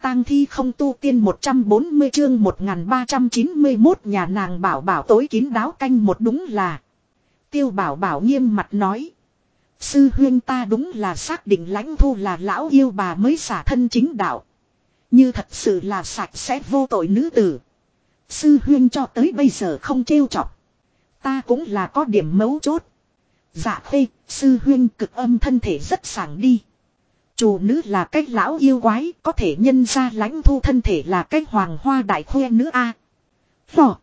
tang thi không tu tiên 140 chương 1391 nhà nàng Bảo Bảo tối kín đáo canh một đúng là. Tiêu Bảo Bảo nghiêm mặt nói. Sư huyên ta đúng là xác định Lãnh Thu là lão yêu bà mới xả thân chính đạo. Như thật sự là sạch sẽ vô tội nữ tử. Sư huyên cho tới bây giờ không trêu chọc. Ta cũng là có điểm mấu chốt. Dạ khê, sư huyên cực âm thân thể rất sảng đi. Chủ nữ là cái lão yêu quái, có thể nhân ra Lãnh Thu thân thể là cái hoàng hoa đại khoe nữ a. Phò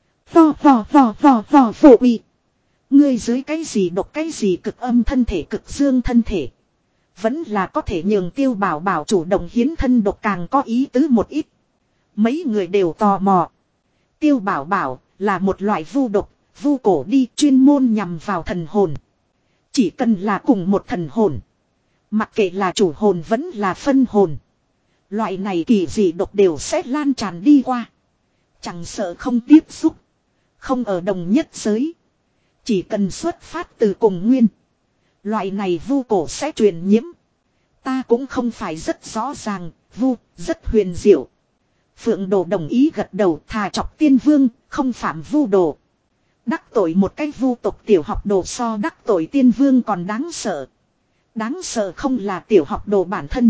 phù uy. Ngươi dưới cái gì độc cái gì cực âm thân thể cực dương thân thể. Vẫn là có thể nhường Tiêu Bảo Bảo chủ động hiến thân độc càng có ý tứ một ít. Mấy người đều tò mò. Tiêu Bảo Bảo là một loại vu độc, vu cổ đi chuyên môn nhằm vào thần hồn. Chỉ cần là cùng một thần hồn. Mặc kệ là chủ hồn vẫn là phân hồn. Loại này kỳ dị độc đều sẽ lan tràn đi qua. Chẳng sợ không tiếp xúc. Không ở đồng nhất giới. Chỉ cần xuất phát từ cùng nguyên. Loại này vu cổ sẽ truyền nhiễm. Ta cũng không phải rất rõ ràng, vu, rất huyền diệu. Phượng Đồ đồng ý gật đầu thà chọc tiên vương, không phạm vu đồ. Đắc tội một cái vu tộc tiểu học đồ so đắc tội tiên vương còn đáng sợ. Đáng sợ không là tiểu học đồ bản thân.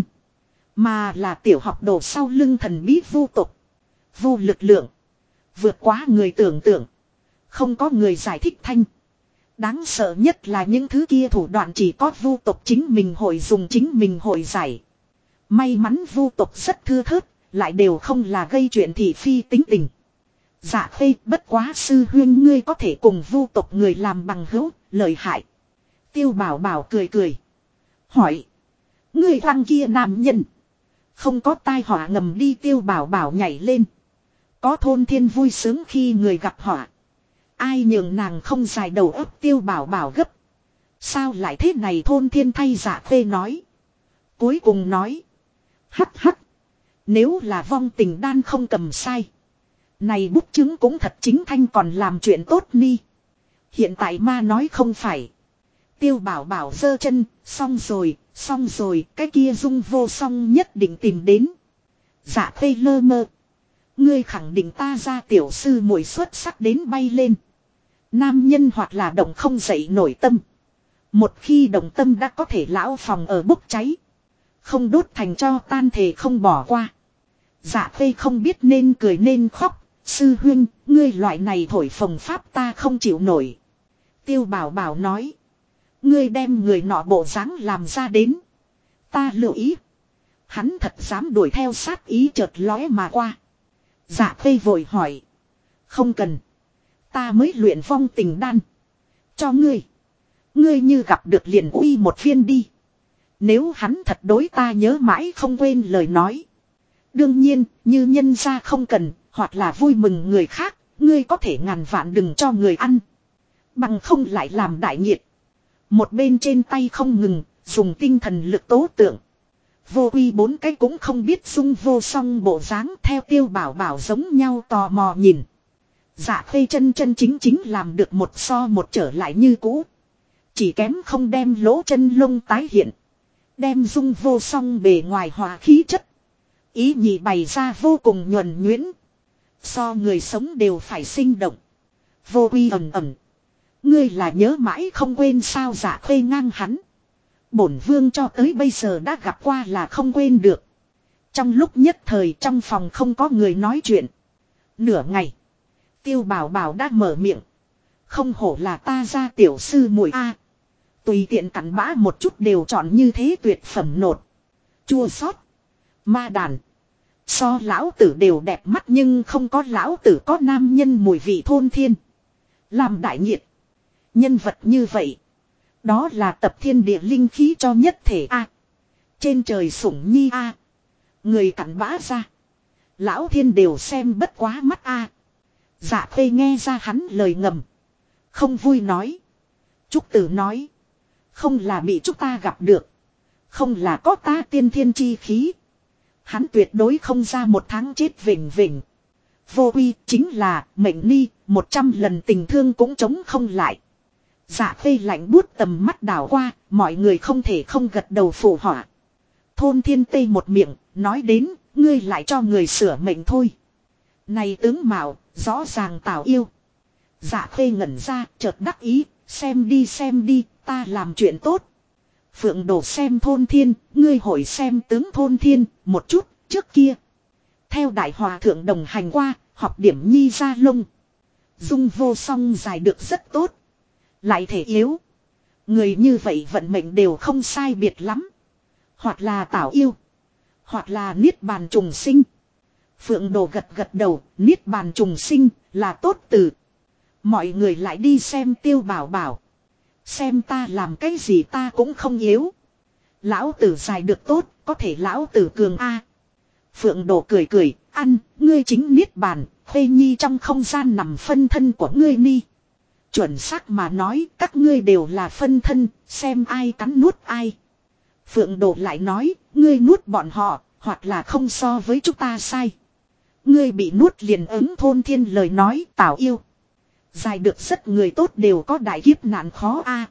Mà là tiểu học đồ sau lưng thần bí vu tộc. Vu lực lượng. Vượt quá người tưởng tượng. Không có người giải thích thanh. Đáng sợ nhất là những thứ kia thủ đoạn chỉ có vu tộc chính mình hội dùng chính mình hội giải. May mắn vu tộc rất thưa thớt, lại đều không là gây chuyện thị phi tính tình. Dạ khê bất quá sư huyên ngươi có thể cùng vu tộc người làm bằng hữu, lợi hại. Tiêu Bảo Bảo cười cười. Hỏi. Ngươi răng kia nam nhân. Không có tai họa ngầm đi Tiêu Bảo Bảo nhảy lên. Có thôn thiên vui sướng khi người gặp họa. Ai nhường nàng không dài đầu óc Tiêu Bảo Bảo gấp. Sao lại thế này thôn thiên thay Dạ khê nói. Cuối cùng nói. Hắc hắc. Nếu là vong tình đan không cầm sai. Này bút chứng cũng thật chính thanh còn làm chuyện tốt ni. Hiện tại ma nói không phải. Tiêu Bảo Bảo giơ chân, xong rồi, cái kia dung vô song nhất định tìm đến. Dạ khê lơ mơ. Ngươi khẳng định ta ra tiểu sư muội xuất sắc đến bay lên. Nam nhân hoặc là động không dậy nổi tâm. Một khi động tâm đã có thể lão phòng ở bốc cháy. Không đốt thành cho tan thề không bỏ qua. Dạ khê không biết nên cười nên khóc. Sư huynh, ngươi loại này thổi phồng pháp ta không chịu nổi. Tiêu Bảo Bảo nói. Ngươi đem người nọ bộ dáng làm ra đến. Ta lưu ý. Hắn thật dám đuổi theo sát ý chợt lóe mà qua. Dạ khê vội hỏi. Không cần. Ta mới luyện vong tình đan. Cho ngươi. Ngươi như gặp được liền uy một viên đi. Nếu hắn thật đối ta nhớ mãi không quên lời nói. Đương nhiên, như nhân ra không cần, hoặc là vui mừng người khác, ngươi có thể ngàn vạn đừng cho người ăn. Bằng không lại làm đại nhiệt. Một bên trên tay không ngừng, dùng tinh thần lực tố tượng. Vô quy bốn cái cũng không biết dung vô song bộ dáng theo Tiêu Bảo Bảo giống nhau tò mò nhìn. Dạ khê chân chính làm được một so một trở lại như cũ. Chỉ kém không đem lỗ chân lông tái hiện. Đem dung vô song bề ngoài hòa khí chất. Ý nhị bày ra vô cùng nhuần nhuyễn. So người sống đều phải sinh động. Vô quy ẩm. Ngươi là nhớ mãi không quên sao Dạ khê ngang hắn. Bổn vương cho tới bây giờ đã gặp qua là không quên được. Trong lúc nhất thời trong phòng không có người nói chuyện. Nửa ngày. Tiêu Bảo Bảo đã mở miệng. Không hổ là ta ra tiểu sư muội a. Tùy tiện cặn bã một chút đều chọn như thế tuyệt phẩm nột. Chua xót. Ma đàn. So lão tử đều đẹp mắt nhưng không có lão tử có nam nhân mùi vị thôn thiên. Làm đại nhiệt. Nhân vật như vậy. Đó là tập thiên địa linh khí cho nhất thể a. Trên trời sủng nhi a. Người cặn bã ra. Lão thiên đều xem bất quá mắt a. Dạ khê nghe ra hắn lời ngầm. Không vui nói. Trúc Tử nói. Không là bị chúng ta gặp được. Không là có ta tiên thiên chi khí. Hắn tuyệt đối không ra một tháng chết vỉnh vỉnh. Vô quy chính là mệnh ni, 100 lần tình thương cũng chống không lại. Dạ khê lạnh buốt tầm mắt đảo qua, mọi người không thể không gật đầu phụ họa. Thôn thiên tây một miệng, nói đến, ngươi lại cho người sửa mệnh thôi. Này tướng mạo, rõ ràng Tào yêu. Dạ khê ngẩn ra, chợt đắc ý, xem đi, ta làm chuyện tốt. Phượng Đồ xem thôn thiên, ngươi hội xem tướng thôn thiên, một chút, trước kia. Theo đại hòa thượng đồng hành qua, học điểm nhi ra lông. Dung vô song giải được rất tốt. Lại thể yếu. Người như vậy vận mệnh đều không sai biệt lắm. Hoặc là Tào yêu. Hoặc là niết bàn trùng sinh. Phượng Đồ gật gật đầu, niết bàn trùng sinh là tốt từ. Mọi người lại đi xem Tiêu Bảo Bảo. Xem ta làm cái gì ta cũng không yếu. Lão tử dài được tốt, có thể lão tử cường a. Phượng Đồ cười cười, ăn, ngươi chính niết bàn, Khê Nhi trong không gian nằm phân thân của ngươi ni. Chuẩn xác mà nói, các ngươi đều là phân thân, xem ai cắn nuốt ai. Phượng Đồ lại nói, ngươi nuốt bọn họ, hoặc là không so với chúng ta sai. Ngươi bị nuốt liền ứng thôn thiên lời nói, Tào yêu. Dài được rất người tốt đều có đại kiếp nạn khó a.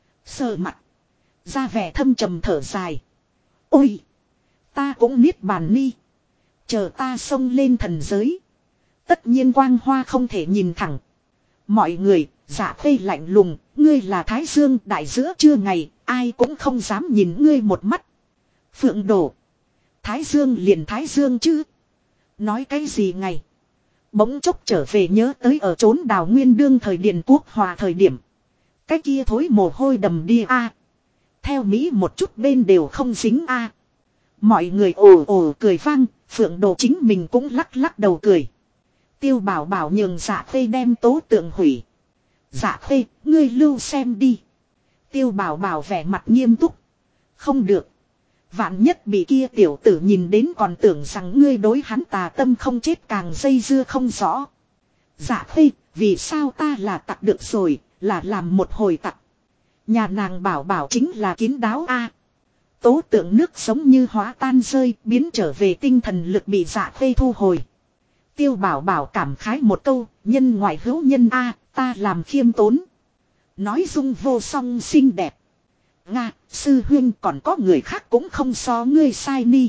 Sờ mặt. Ra vẻ thâm trầm thở dài. Ôi! Ta cũng niết bàn ni. Chờ ta xông lên thần giới. Tất nhiên quang hoa không thể nhìn thẳng. Mọi người, Dạ Khê lạnh lùng, ngươi là Thái Dương đại giữa trưa ngày, ai cũng không dám nhìn ngươi một mắt. Phượng Đồ. Thái Dương liền Thái Dương chứ. Nói cái gì ngày. Bỗng chốc trở về nhớ tới ở trốn đào nguyên đương thời Điền Quốc Hòa thời điểm. Cái kia thối mồ hôi đầm đi a. Theo Mỹ một chút bên đều không dính a. Mọi người ồ ồ cười vang, Phượng Đồ chính mình cũng lắc lắc đầu cười. Tiêu Bảo Bảo nhường Dạ Khê đem tố tượng hủy. Dạ Khê, ngươi lưu xem đi. Tiêu Bảo Bảo vẻ mặt nghiêm túc. Không được. Vạn nhất bị kia tiểu tử nhìn đến còn tưởng rằng ngươi đối hắn tà tâm không chết càng dây dưa không rõ. Dạ Khê, vì sao ta là tặc được rồi, là làm một hồi tặc. Nhà nàng Bảo Bảo chính là kín đáo a. Tố tượng nước giống như hóa tan rơi, biến trở về tinh thần lực bị Dạ Khê thu hồi. Tiêu Bảo Bảo cảm khái một câu, nhân ngoại hữu nhân a, ta làm khiêm tốn. Nói dung vô song xinh đẹp. Nga, sư huyên còn có người khác cũng không so ngươi sai ni.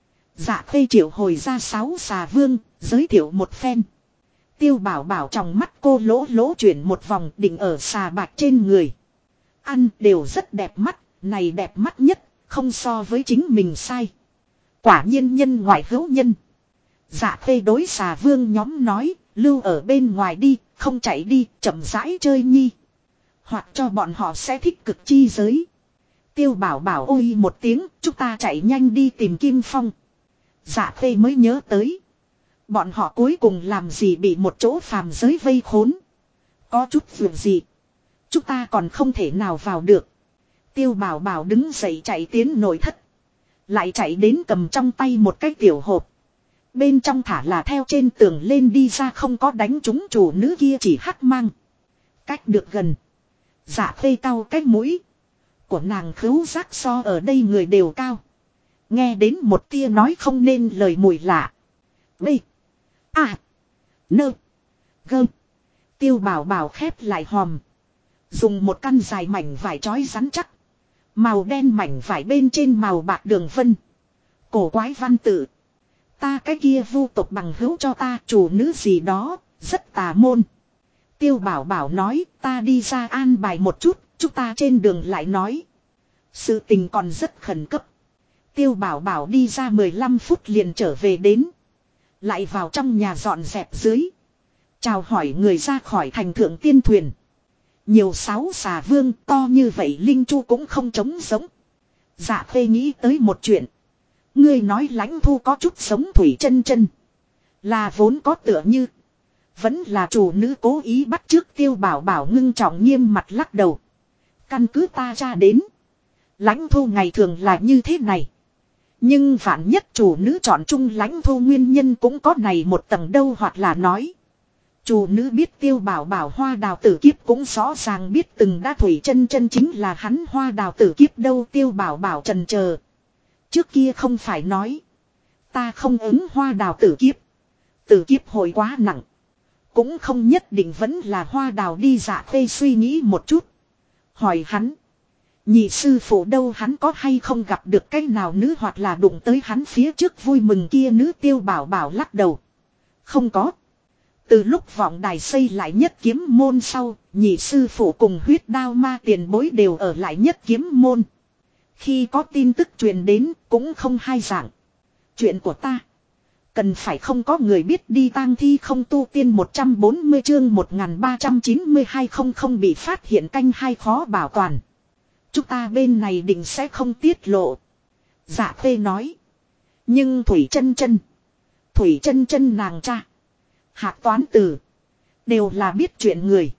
Dạ Khê triệu hồi ra 6 xà vương, giới thiệu một phen. Tiêu Bảo Bảo trong mắt cô lỗ lỗ chuyển một vòng định ở xà bạc trên người. Ăn đều rất đẹp mắt, này đẹp mắt nhất, không so với chính mình sai. Quả nhiên nhân ngoại hữu nhân. Dạ Khê đối xà vương nhóm nói, lưu ở bên ngoài đi, không chạy đi, chậm rãi chơi nhi. Hoặc cho bọn họ sẽ thích cực chi giới. Tiêu Bảo Bảo ôi một tiếng, chúng ta chạy nhanh đi tìm Kim Phong. Dạ Khê mới nhớ tới. Bọn họ cuối cùng làm gì bị một chỗ phàm giới vây khốn. Có chút việc gì. Chúng ta còn không thể nào vào được. Tiêu Bảo Bảo đứng dậy chạy tiến nội thất. Lại chạy đến cầm trong tay một cái tiểu hộp. Bên trong thả là theo trên tường lên đi ra không có đánh trúng chủ nữ kia chỉ hắc mang. Cách được gần. Dạ Khê cau cái mũi. Của nàng khứu giác so ở đây người đều cao. Nghe đến một tia nói không nên lời mùi lạ. B. A. Nơ. Gơ. Tiêu Bảo Bảo khép lại hòm. Dùng một căn dài mảnh vải trói rắn chắc. Màu đen mảnh vải bên trên màu bạc đường vân. Cổ quái văn tự. Ta cái kia vu tộc bằng hữu cho ta chủ nữ gì đó, rất tà môn. Tiêu Bảo Bảo nói ta đi ra an bài một chút, chúng ta trên đường lại nói. Sự tình còn rất khẩn cấp. Tiêu Bảo Bảo đi ra 15 phút liền trở về đến. Lại vào trong nhà dọn dẹp dưới. Chào hỏi người ra khỏi thành thượng tiên thuyền. Nhiều 6 xà vương to như vậy Linh Chu cũng không trống giống. Dạ Khê nghĩ tới một chuyện. Ngươi nói Lãnh Thu có chút giống Thủy Chân Chân. Là vốn có tựa như. Vẫn là chủ nữ cố ý bắt chước. Tiêu Bảo Bảo ngưng trọng nghiêm mặt lắc đầu. Căn cứ ta tra đến. Lãnh Thu ngày thường là như thế này. Nhưng vạn nhất chủ nữ chọn chung Lãnh Thu nguyên nhân cũng có này một tầng đâu, hoặc là nói. Chủ nữ biết Tiêu Bảo Bảo hoa đào tử kiếp cũng rõ ràng biết từng đã Thủy Chân Chân chính là hắn hoa đào tử kiếp đâu. Tiêu Bảo Bảo trần chờ. Trước kia không phải nói. Ta không ứng hoa đào tử kiếp. Tử kiếp hồi quá nặng. Cũng không nhất định vẫn là hoa đào đi. Dạ Khê suy nghĩ một chút. Hỏi hắn. Nhị sư phụ đâu, hắn có hay không gặp được cái nào nữ hoặc là đụng tới hắn phía trước vui mừng kia nữ. Tiêu Bảo Bảo lắc đầu. Không có. Từ lúc vọng đài xây lại Nhất Kiếm Môn sau, nhị sư phụ cùng Huyết Đao Ma tiền bối đều ở lại Nhất Kiếm Môn. Khi có tin tức truyền đến cũng không hai dạng. Chuyện của ta cần phải không có người biết đi tang thi không tu tiên 140 chương 1392 không bị phát hiện canh hai khó bảo toàn. Chúng ta bên này định sẽ không tiết lộ. Dạ Phê nói. Nhưng Thủy Chân Chân nàng cha, Hạc Toán Tử đều là biết chuyện người.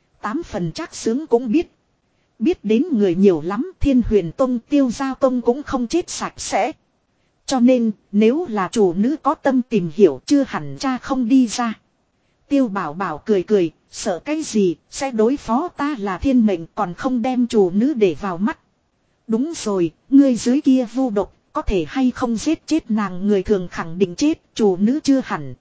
8 phần chắc sướng cũng biết. Biết đến người nhiều lắm. Thiên Huyền Tông Tiêu Giao Tông cũng không chết sạch sẽ. Cho nên nếu là chủ nữ có tâm tìm hiểu chưa hẳn cha không đi ra. Tiêu Bảo Bảo cười cười. Sợ cái gì sẽ đối phó ta là thiên mệnh còn không đem chủ nữ để vào mắt. Đúng rồi, ngươi dưới kia vu độc có thể hay không giết chết nàng, người thường khẳng định chết, chủ nữ chưa hẳn.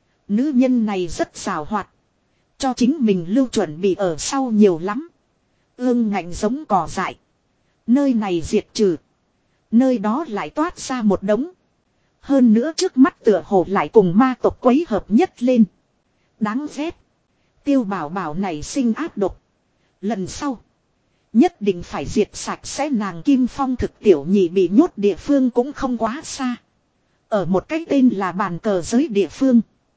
Nữ nhân này rất xảo hoạt. Cho chính mình lưu chuẩn bị ở sau nhiều lắm. Ương ngạnh giống cỏ dại. Nơi này diệt trừ. Nơi đó lại toát ra một đống. Hơn nữa trước mắt tựa hồ lại cùng ma tộc quấy hợp nhất lên. Đáng ghét. Tiêu Bảo Bảo này sinh ác độc. Lần sau nhất định phải diệt sạch sẽ nàng. Kim Phong thực tiểu nhị bị nhốt địa phương cũng không quá xa. Ở một cái tên là bàn cờ giới địa phương.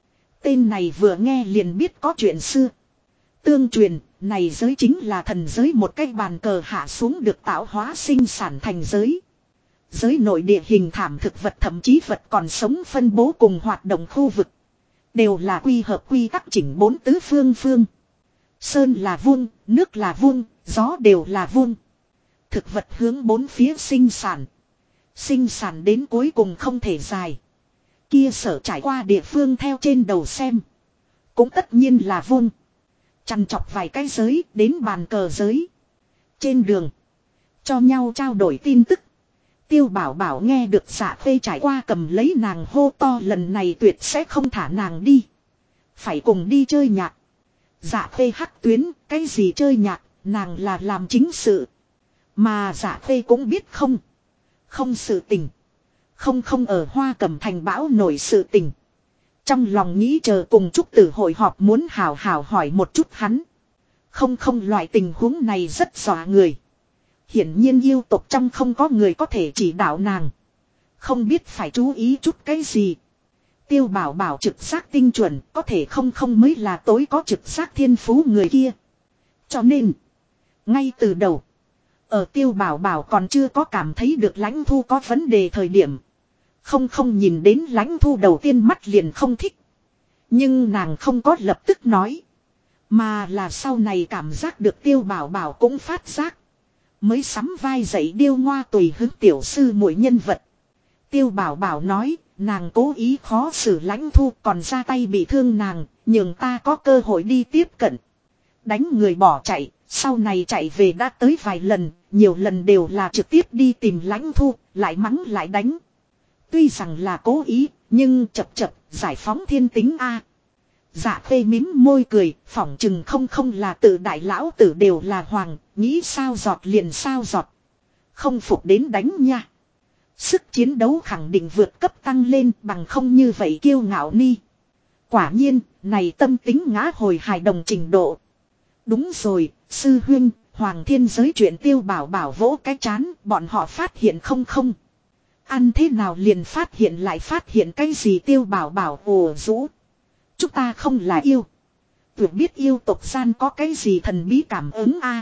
Tên này vừa nghe liền biết có chuyện xưa. Tương truyền, này giới chính là thần giới, một cái bàn cờ hạ xuống được tạo hóa sinh sản thành giới. Giới nội địa hình thảm thực vật thậm chí vật còn sống phân bố cùng hoạt động khu vực. Đều là quy hợp quy tắc chỉnh bốn tứ phương phương. Sơn là vuông, nước là vuông, gió đều là vuông. Thực vật hướng bốn phía sinh sản. Sinh sản đến cuối cùng không thể dài. Kia sở trải qua địa phương theo trên đầu xem. Cũng tất nhiên là vuông. Chằn chọc vài cái giới đến bàn cờ giới. Trên đường cho nhau trao đổi tin tức. Tiêu Bảo Bảo nghe được Dạ Phê trải qua cầm lấy nàng hô to, lần này tuyệt sẽ không thả nàng đi. Phải cùng đi chơi nhạc. Dạ Phê hắc tuyến, cái gì chơi nhạc, nàng là làm chính sự. Mà Dạ Phê cũng biết không. Không sự tình. Không ở Hoa Cẩm Thành bão nổi sự tình. Trong lòng nghĩ chờ cùng Trúc Tử hội họp muốn hào hào hỏi một chút hắn. Không loại tình huống này rất dọa người. Hiển nhiên yêu tộc trong không có người có thể chỉ đạo nàng. Không biết phải chú ý chút cái gì. Tiêu Bảo Bảo trực giác tinh chuẩn, có thể không mới là tối có trực giác thiên phú người kia. Cho nên, ngay từ đầu, ở Tiêu Bảo Bảo còn chưa có cảm thấy được Lãnh Thu có vấn đề thời điểm. Không nhìn đến Lãnh Thu đầu tiên mắt liền không thích. Nhưng nàng không có lập tức nói. Mà là sau này cảm giác được Tiêu Bảo Bảo cũng phát giác. Mới sắm vai dạy điêu ngoa tùy hứng tiểu sư mỗi nhân vật. Tiêu Bảo Bảo nói, nàng cố ý khó xử Lãnh Thu còn ra tay bị thương nàng, nhường ta có cơ hội đi tiếp cận. Đánh người bỏ chạy, sau này chạy về đã tới vài lần, nhiều lần đều là trực tiếp đi tìm Lãnh Thu, lại mắng lại đánh. Tuy rằng là cố ý, nhưng chập giải phóng thiên tính a. Dạ Phê mím môi cười, phỏng chừng không là tự đại lão tử đều là hoàng, nghĩ sao giọt liền sao giọt. Không phục đến đánh nha. Sức chiến đấu khẳng định vượt cấp tăng lên, bằng không như vậy kiêu ngạo ni. Quả nhiên, này tâm tính ngã hồi hài đồng trình độ. Đúng rồi, sư huynh, Hoàng Thiên giới chuyện Tiêu Bảo Bảo vỗ cái chán, bọn họ phát hiện không. Ăn thế nào liền phát hiện lại phát hiện cái gì? Tiêu Bảo Bảo ồ rũ. Chúng ta không là yêu. Tuyệt biết yêu tộc gian có cái gì thần bí cảm ứng a.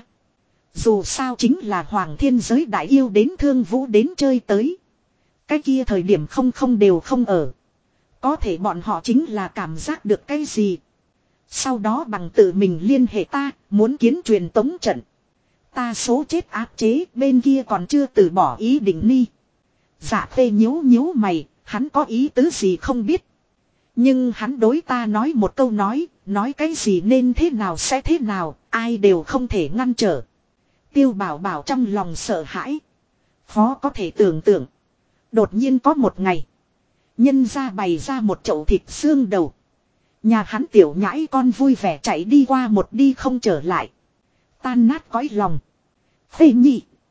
Dù sao chính là Hoàng Thiên giới đại yêu đến Thương Vũ đến chơi tới. Cái kia thời điểm không đều không ở. Có thể bọn họ chính là cảm giác được cái gì. Sau đó bằng tự mình liên hệ ta, muốn kiến truyền tống trận. Ta số chết áp chế, bên kia còn chưa từ bỏ ý định ni. Dạ Phê nhíu mày, hắn có ý tứ gì không biết. Nhưng hắn đối ta nói một câu nói cái gì nên thế nào sẽ thế nào, ai đều không thể ngăn trở. Tiêu Bảo Bảo trong lòng sợ hãi. Khó có thể tưởng tượng. Đột nhiên có một ngày. Nhân ra bày ra một chậu thịt xương đầu. Nhà hắn tiểu nhãi con vui vẻ chạy đi qua một đi không trở lại. Tan nát cõi lòng. Phê nhị.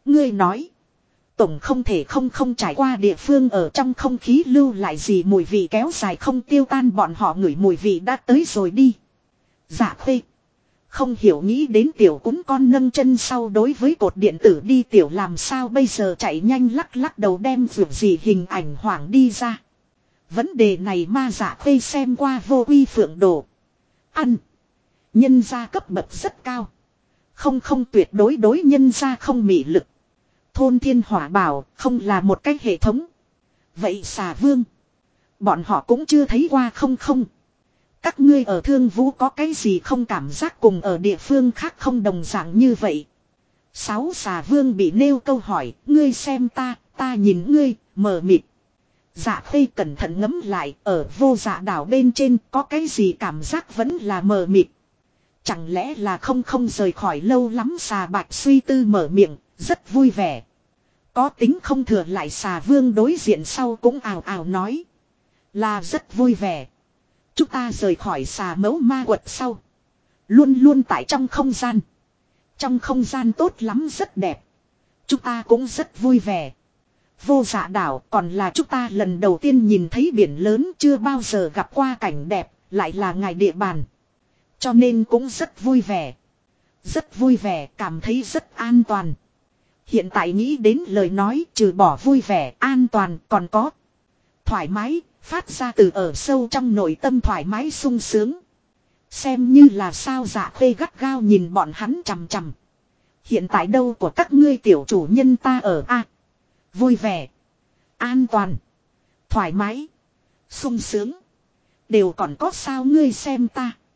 Ngươi nói. Tổng không thể không trải qua địa phương ở trong không khí lưu lại gì mùi vị kéo dài không tiêu tan, bọn họ ngửi mùi vị đã tới rồi đi. Dạ Khuê. Không hiểu nghĩ đến tiểu cún con nâng chân sau đối với cột điện tử đi tiểu làm sao bây giờ, chạy nhanh lắc lắc đầu đem vượt gì hình ảnh hoảng đi ra. Vấn đề này ma Dạ Khuê xem qua vô uy phượng đồ. Ăn. Nhân gia cấp bậc rất cao. Không tuyệt đối đối nhân gia không mị lực. Thôn thiên hỏa bảo không là một cái hệ thống. Vậy xà vương. Bọn họ cũng chưa thấy qua không. Các ngươi ở Thương Vũ có cái gì không cảm giác cùng ở địa phương khác không đồng dạng như vậy. Sáu xà vương bị nêu câu hỏi, ngươi xem ta nhìn ngươi, mờ mịt. Dạ Khê cẩn thận ngẫm lại, ở Vô Dạ đảo bên trên có cái gì cảm giác vẫn là mờ mịt. Chẳng lẽ là không rời khỏi lâu lắm, xà bạch suy tư mở miệng, rất vui vẻ. Có tính không thừa lại xà vương đối diện sau cũng ào ào nói. Là rất vui vẻ. Chúng ta rời khỏi xà mẫu ma quật sau. Luôn luôn tại trong không gian. Trong không gian tốt lắm, rất đẹp. Chúng ta cũng rất vui vẻ. Vô Dạ đảo còn là chúng ta lần đầu tiên nhìn thấy biển lớn, chưa bao giờ gặp qua cảnh đẹp, lại là ngài địa bàn. Cho nên cũng rất vui vẻ. Rất vui vẻ, cảm thấy rất an toàn. Hiện tại nghĩ đến lời nói trừ bỏ vui vẻ, an toàn còn có thoải mái, phát ra từ ở sâu trong nội tâm thoải mái sung sướng. Xem như là sao. Dạ Khê gắt gao nhìn bọn hắn chằm chằm. Hiện tại đâu của các ngươi tiểu chủ nhân ta ở a? Vui vẻ, an toàn, thoải mái, sung sướng. Đều còn có sao, ngươi xem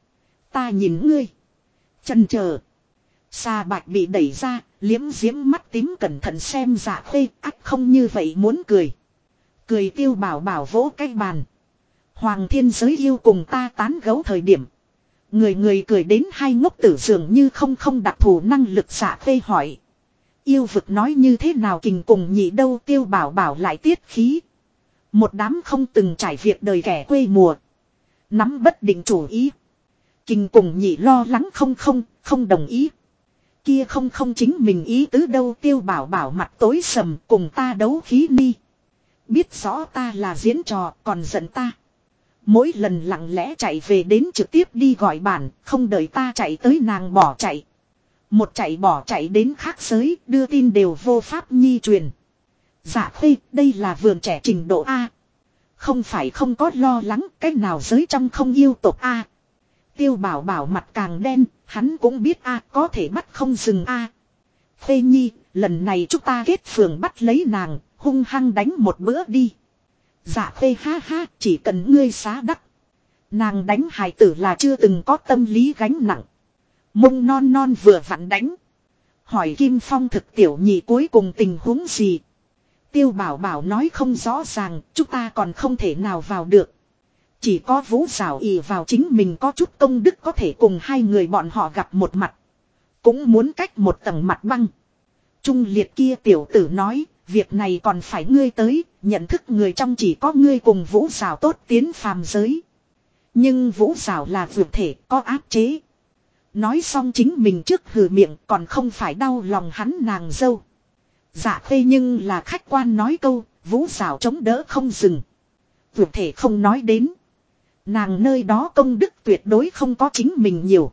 ta nhìn ngươi. Chần chờ. Xà bạch bị đẩy ra, liếm diễm mắt tím cẩn thận xem Dạ Khê, ắt không như vậy muốn cười. Cười Tiêu Bảo Bảo vỗ cái bàn. Hoàng thiên giới yêu cùng ta tán gẫu thời điểm. Người cười đến hai ngốc tử dường như không đặc thù năng lực. Dạ Khê hỏi. Yêu vực nói như thế nào kình cùng nhị đâu? Tiêu Bảo Bảo lại tiết khí. Một đám không từng trải việc đời kẻ quê mùa. Nắm bất định chủ ý. Kình cùng nhị lo lắng không đồng ý. Kia không chính mình ý tứ đâu? Tiêu Bảo Bảo mặt tối sầm, cùng ta đấu khí ni. Biết rõ ta là diễn trò còn giận ta. Mỗi lần lặng lẽ chạy về đến trực tiếp đi gọi bản, không đợi ta chạy tới nàng bỏ chạy. Một chạy bỏ chạy đến khác giới, đưa tin đều vô pháp nhi truyền. Dạ Khê, đây là vườn trẻ trình độ A. Không phải không có lo lắng, cách nào giới trong không yêu tộc A. Tiêu Bảo Bảo mặt càng đen, hắn cũng biết A, có thể bắt không dừng A. Khê nhi, lần này chúng ta kết phường bắt lấy nàng, hung hăng đánh một bữa đi. Dạ Khê ha ha, chỉ cần ngươi xá đắc. Nàng đánh hài tử là chưa từng có tâm lý gánh nặng. Mông non vừa vặn đánh. Hỏi Kim Phong thực tiểu nhị cuối cùng tình huống gì? Tiêu Bảo Bảo nói không rõ ràng, chúng ta còn không thể nào vào được. Chỉ có Vũ Giảo ỷ vào chính mình có chút công đức có thể cùng hai người bọn họ gặp một mặt. Cũng muốn cách một tầng mặt băng. Trung liệt kia tiểu tử nói, việc này còn phải ngươi tới, nhận thức người trong chỉ có ngươi cùng Vũ Giảo tốt tiến phàm giới. Nhưng Vũ Giảo là vượt thể, có áp chế. Nói xong chính mình trước hừ miệng, còn không phải đau lòng hắn nàng dâu. Dạ Khê nhưng là khách quan nói câu, Vũ Giảo chống đỡ không dừng. Vượt thể không nói đến. Nàng nơi đó công đức tuyệt đối không có chính mình nhiều.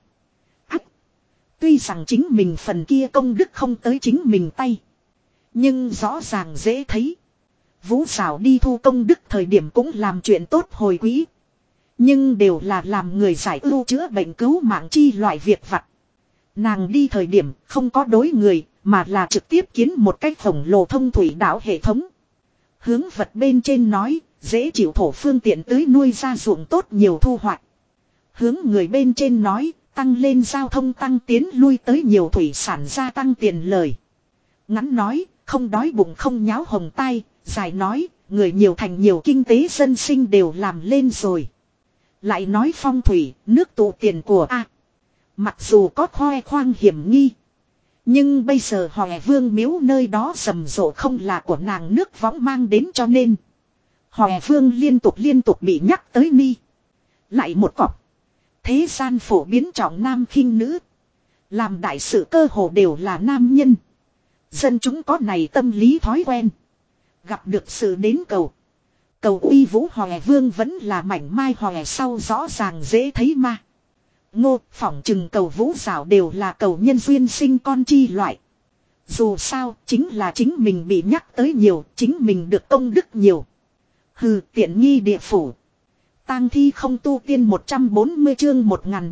Tuy rằng chính mình phần kia công đức không tới chính mình tay. Nhưng rõ ràng dễ thấy. Vũ Giảo đi thu công đức thời điểm cũng làm chuyện tốt hồi quý. Nhưng đều là làm người giải ưu chữa bệnh cứu mạng chi loại việc vặt. Nàng đi thời điểm không có đối người, mà là trực tiếp kiến một cái khổng lồ thông thủy đảo hệ thống. Hướng vật bên trên nói, dễ chịu thổ phương tiện tưới nuôi ra ruộng tốt nhiều thu hoạch. Hướng người bên trên nói, tăng lên giao thông tăng tiến lui tới nhiều thủy sản gia tăng tiền lời. Ngắn nói, không đói bụng không nháo hồng tai, dài nói, người nhiều thành nhiều kinh tế dân sinh đều làm lên rồi. Lại nói phong thủy, nước tụ tiền của A. Mặc dù có khoe khoang hiểm nghi. Nhưng bây giờ Hòe Vương miếu nơi đó rầm rộ không là của nàng nước võng mang đến cho nên. Hòe Vương liên tục bị nhắc tới ni. Lại một cọc. Thế gian phổ biến trọng nam khinh nữ. Làm đại sự cơ hồ đều là nam nhân. Dân chúng có này tâm lý thói quen. Gặp được sự đến cầu. Cầu uy vũ hòe vương vẫn là mảnh mai hòe sau rõ ràng dễ thấy mà. Ngô phỏng chừng cầu vũ rào đều là cầu nhân duyên sinh con chi loại. Dù sao chính là chính mình bị nhắc tới nhiều, chính mình được công đức nhiều. Hừ tiện nghi địa phủ. Tang thi không tu tiên 140 chương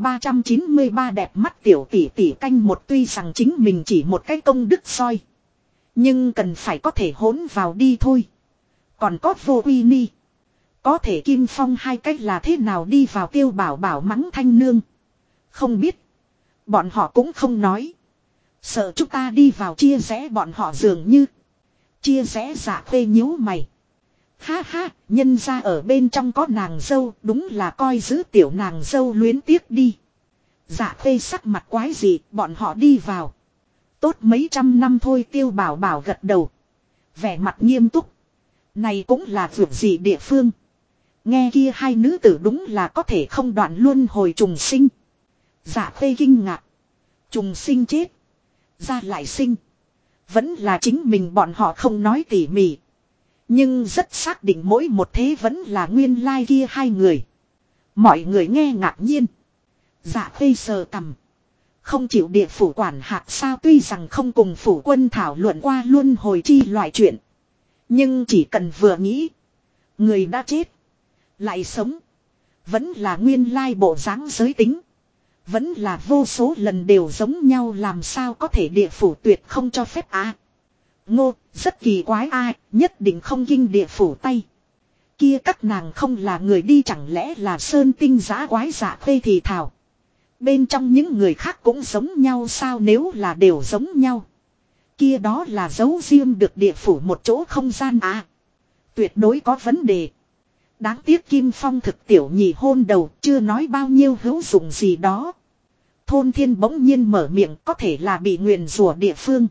1393 đẹp mắt tiểu tỷ tỷ canh một tuy rằng chính mình chỉ một cái công đức soi. Nhưng cần phải có thể hỗn vào đi thôi. Còn có vô uy ni. Có thể Kim Phong hai cách là thế nào đi vào Tiêu Bảo Bảo mắng Thanh Nương. Không biết. Bọn họ cũng không nói. Sợ chúng ta đi vào chia rẽ bọn họ dường như. Chia rẽ Dạ Khuê nhíu mày. Ha ha, nhân ra ở bên trong có nàng dâu, đúng là coi giữ tiểu nàng dâu luyến tiếc đi. Dạ Khuê sắc mặt quái gì, bọn họ đi vào. Tốt mấy trăm năm thôi Tiêu Bảo Bảo gật đầu. Vẻ mặt nghiêm túc. Này cũng là việc gì địa phương. Nghe kia hai nữ tử đúng là có thể không đoạn luân hồi trùng sinh. Dạ Khuê kinh ngạc. Trùng sinh chết. Ra lại sinh. Vẫn là chính mình bọn họ không nói tỉ mỉ. Nhưng rất xác định mỗi một thế vẫn là nguyên lai kia hai người. Mọi người nghe ngạc nhiên. Dạ Khuê sờ cằm. Không chịu địa phủ quản hạt sao tuy rằng không cùng phủ quân thảo luận qua luân hồi chi loại chuyện. Nhưng chỉ cần vừa nghĩ. Người đã chết. Lại sống. Vẫn là nguyên lai bộ dáng giới tính. Vẫn là vô số lần đều giống nhau làm sao có thể địa phủ tuyệt không cho phép Ngô, rất kỳ quái nhất định không kinh địa phủ tay. Kia các nàng không là người đi chẳng lẽ là sơn tinh giã quái Dạ Khuê thì thảo. Bên trong những người khác cũng giống nhau sao nếu là đều giống nhau. Kia đó là giấu riêng được địa phủ một chỗ không gian tuyệt đối có vấn đề. Đáng tiếc Kim Phong thực tiểu nhị hôn đầu chưa nói bao nhiêu hữu dụng gì đó. Thôn Thiên bỗng nhiên mở miệng có thể là bị nguyền rủa địa phương.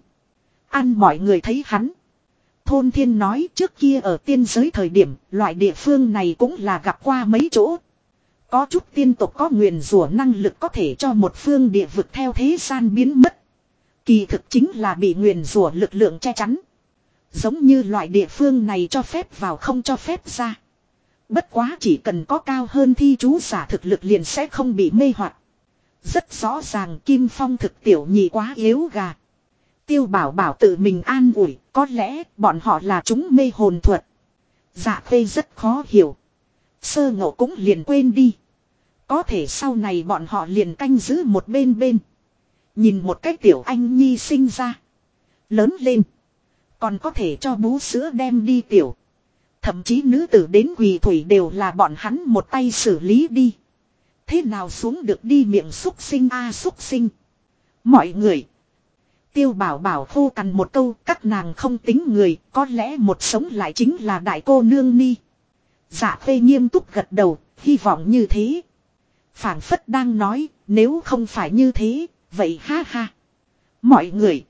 Ăn mọi người thấy hắn. Thôn Thiên nói trước kia ở tiên giới thời điểm loại địa phương này cũng là gặp qua mấy chỗ. Có chút tiên tộc có nguyền rủa năng lực có thể cho một phương địa vực theo thế gian biến mất. Kỳ thực chính là bị nguyền rủa lực lượng che chắn. Giống như loại địa phương này cho phép vào không cho phép ra. Bất quá chỉ cần có cao hơn thi chú giả thực lực liền sẽ không bị mê hoặc. Rất rõ ràng Kim Phong thực tiểu nhị quá yếu gà. Tiêu Bảo Bảo tự mình an ủi, có lẽ bọn họ là chúng mê hồn thuật. Dạ Khuê rất khó hiểu. Sơ ngộ cũng liền quên đi. Có thể sau này bọn họ liền canh giữ một bên bên. Nhìn một cái tiểu anh nhi sinh ra. Lớn lên. Còn có thể cho bú sữa đem đi tiểu. Thậm chí nữ tử đến quỳ thủy đều là bọn hắn một tay xử lý đi. Thế nào xuống được đi miệng xúc sinh xúc sinh. Mọi người. Tiêu Bảo Bảo khô cằn một câu các nàng không tính người. Có lẽ một sống lại chính là đại cô nương ni. Dạ Khuê nghiêm túc gật đầu. Hy vọng như thế. Phảng phất đang nói. Nếu không phải như thế. Vậy ha ha. Mọi người.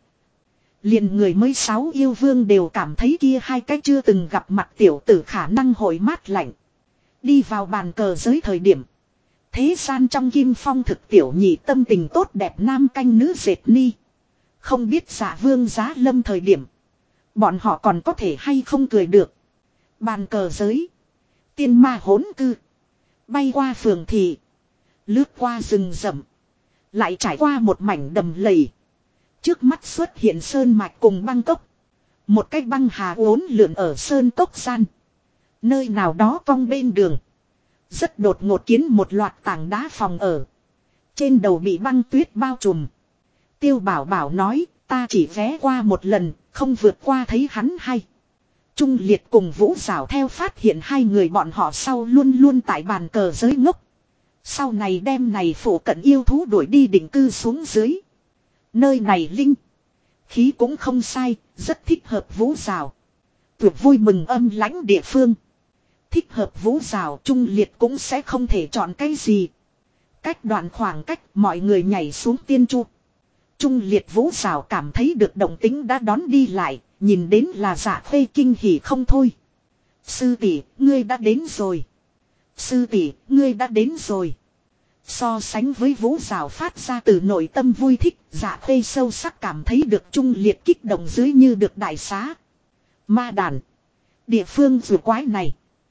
Liền người mới 6 yêu vương đều cảm thấy kia hai cái chưa từng gặp mặt tiểu tử khả năng hội mát lạnh. Đi vào bàn cờ giới thời điểm. Thế gian trong Kim Phong thực tiểu nhị tâm tình tốt đẹp nam canh nữ dệt ni. Không biết Dạ Vương giá lâm thời điểm. Bọn họ còn có thể hay không cười được. Bàn cờ giới. Tiên ma hỗn cư. Bay qua phường thị. Lướt qua rừng rậm. Lại trải qua một mảnh đầm lầy. Trước mắt xuất hiện sơn mạch cùng băng cốc. Một cái băng hà uốn lượn ở sơn cốc gian. Nơi nào đó cong bên đường. Rất đột ngột kiến một loạt tảng đá phòng ở. Trên đầu bị băng tuyết bao trùm. Tiêu Bảo Bảo nói ta chỉ ghé qua một lần. Không vượt qua thấy hắn hay. Trung Liệt cùng Vũ Giảo theo phát hiện hai người bọn họ sau luôn luôn tại bàn cờ giới ngốc. Sau này đem này phụ cận yêu thú đuổi đi định cư xuống dưới. Nơi này linh. Khí cũng không sai, rất thích hợp Vũ Giảo. Tuyệt vui mừng âm lãnh địa phương. Thích hợp Vũ Giảo Trung Liệt cũng sẽ không thể chọn cái gì. Cách đoạn khoảng cách mọi người nhảy xuống tiên chu. Trung Liệt Vũ Giảo cảm thấy được động tính đã đón đi lại, nhìn đến là Dạ Khuê kinh hỉ không thôi. Sư tỷ, ngươi đã đến rồi. Sư tỷ, ngươi đã đến rồi. So sánh với Vũ Rào phát ra từ nội tâm vui thích, Dạ Khê sâu sắc cảm thấy được Trung Liệt kích động dưới như được đại xá. Ma đàn. Địa phương vừa quái này.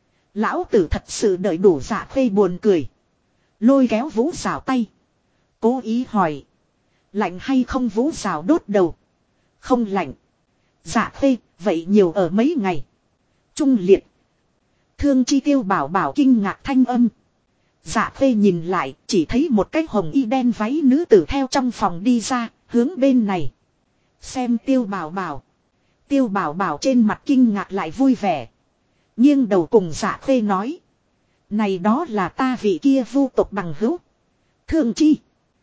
Lão tử thật sự đợi đủ. Dạ Khê buồn cười. Lôi kéo Vũ Rào tay. Cố ý hỏi. Lạnh hay không? Vũ Rào đốt đầu. Không lạnh. Dạ Khê, vậy nhiều ở mấy ngày. Trung Liệt. Thương Chi Tiêu Bảo Bảo kinh ngạc thanh âm. Dạ Khê nhìn lại, chỉ thấy một cái hồng y đen váy nữ tử theo trong phòng đi ra, hướng bên này. Xem Tiêu Bảo Bảo. Tiêu Bảo Bảo trên mặt kinh ngạc lại vui vẻ. Nghiêng đầu cùng Dạ Khê nói. Này đó là ta vị kia vu tộc bằng hữu. Thương Chi.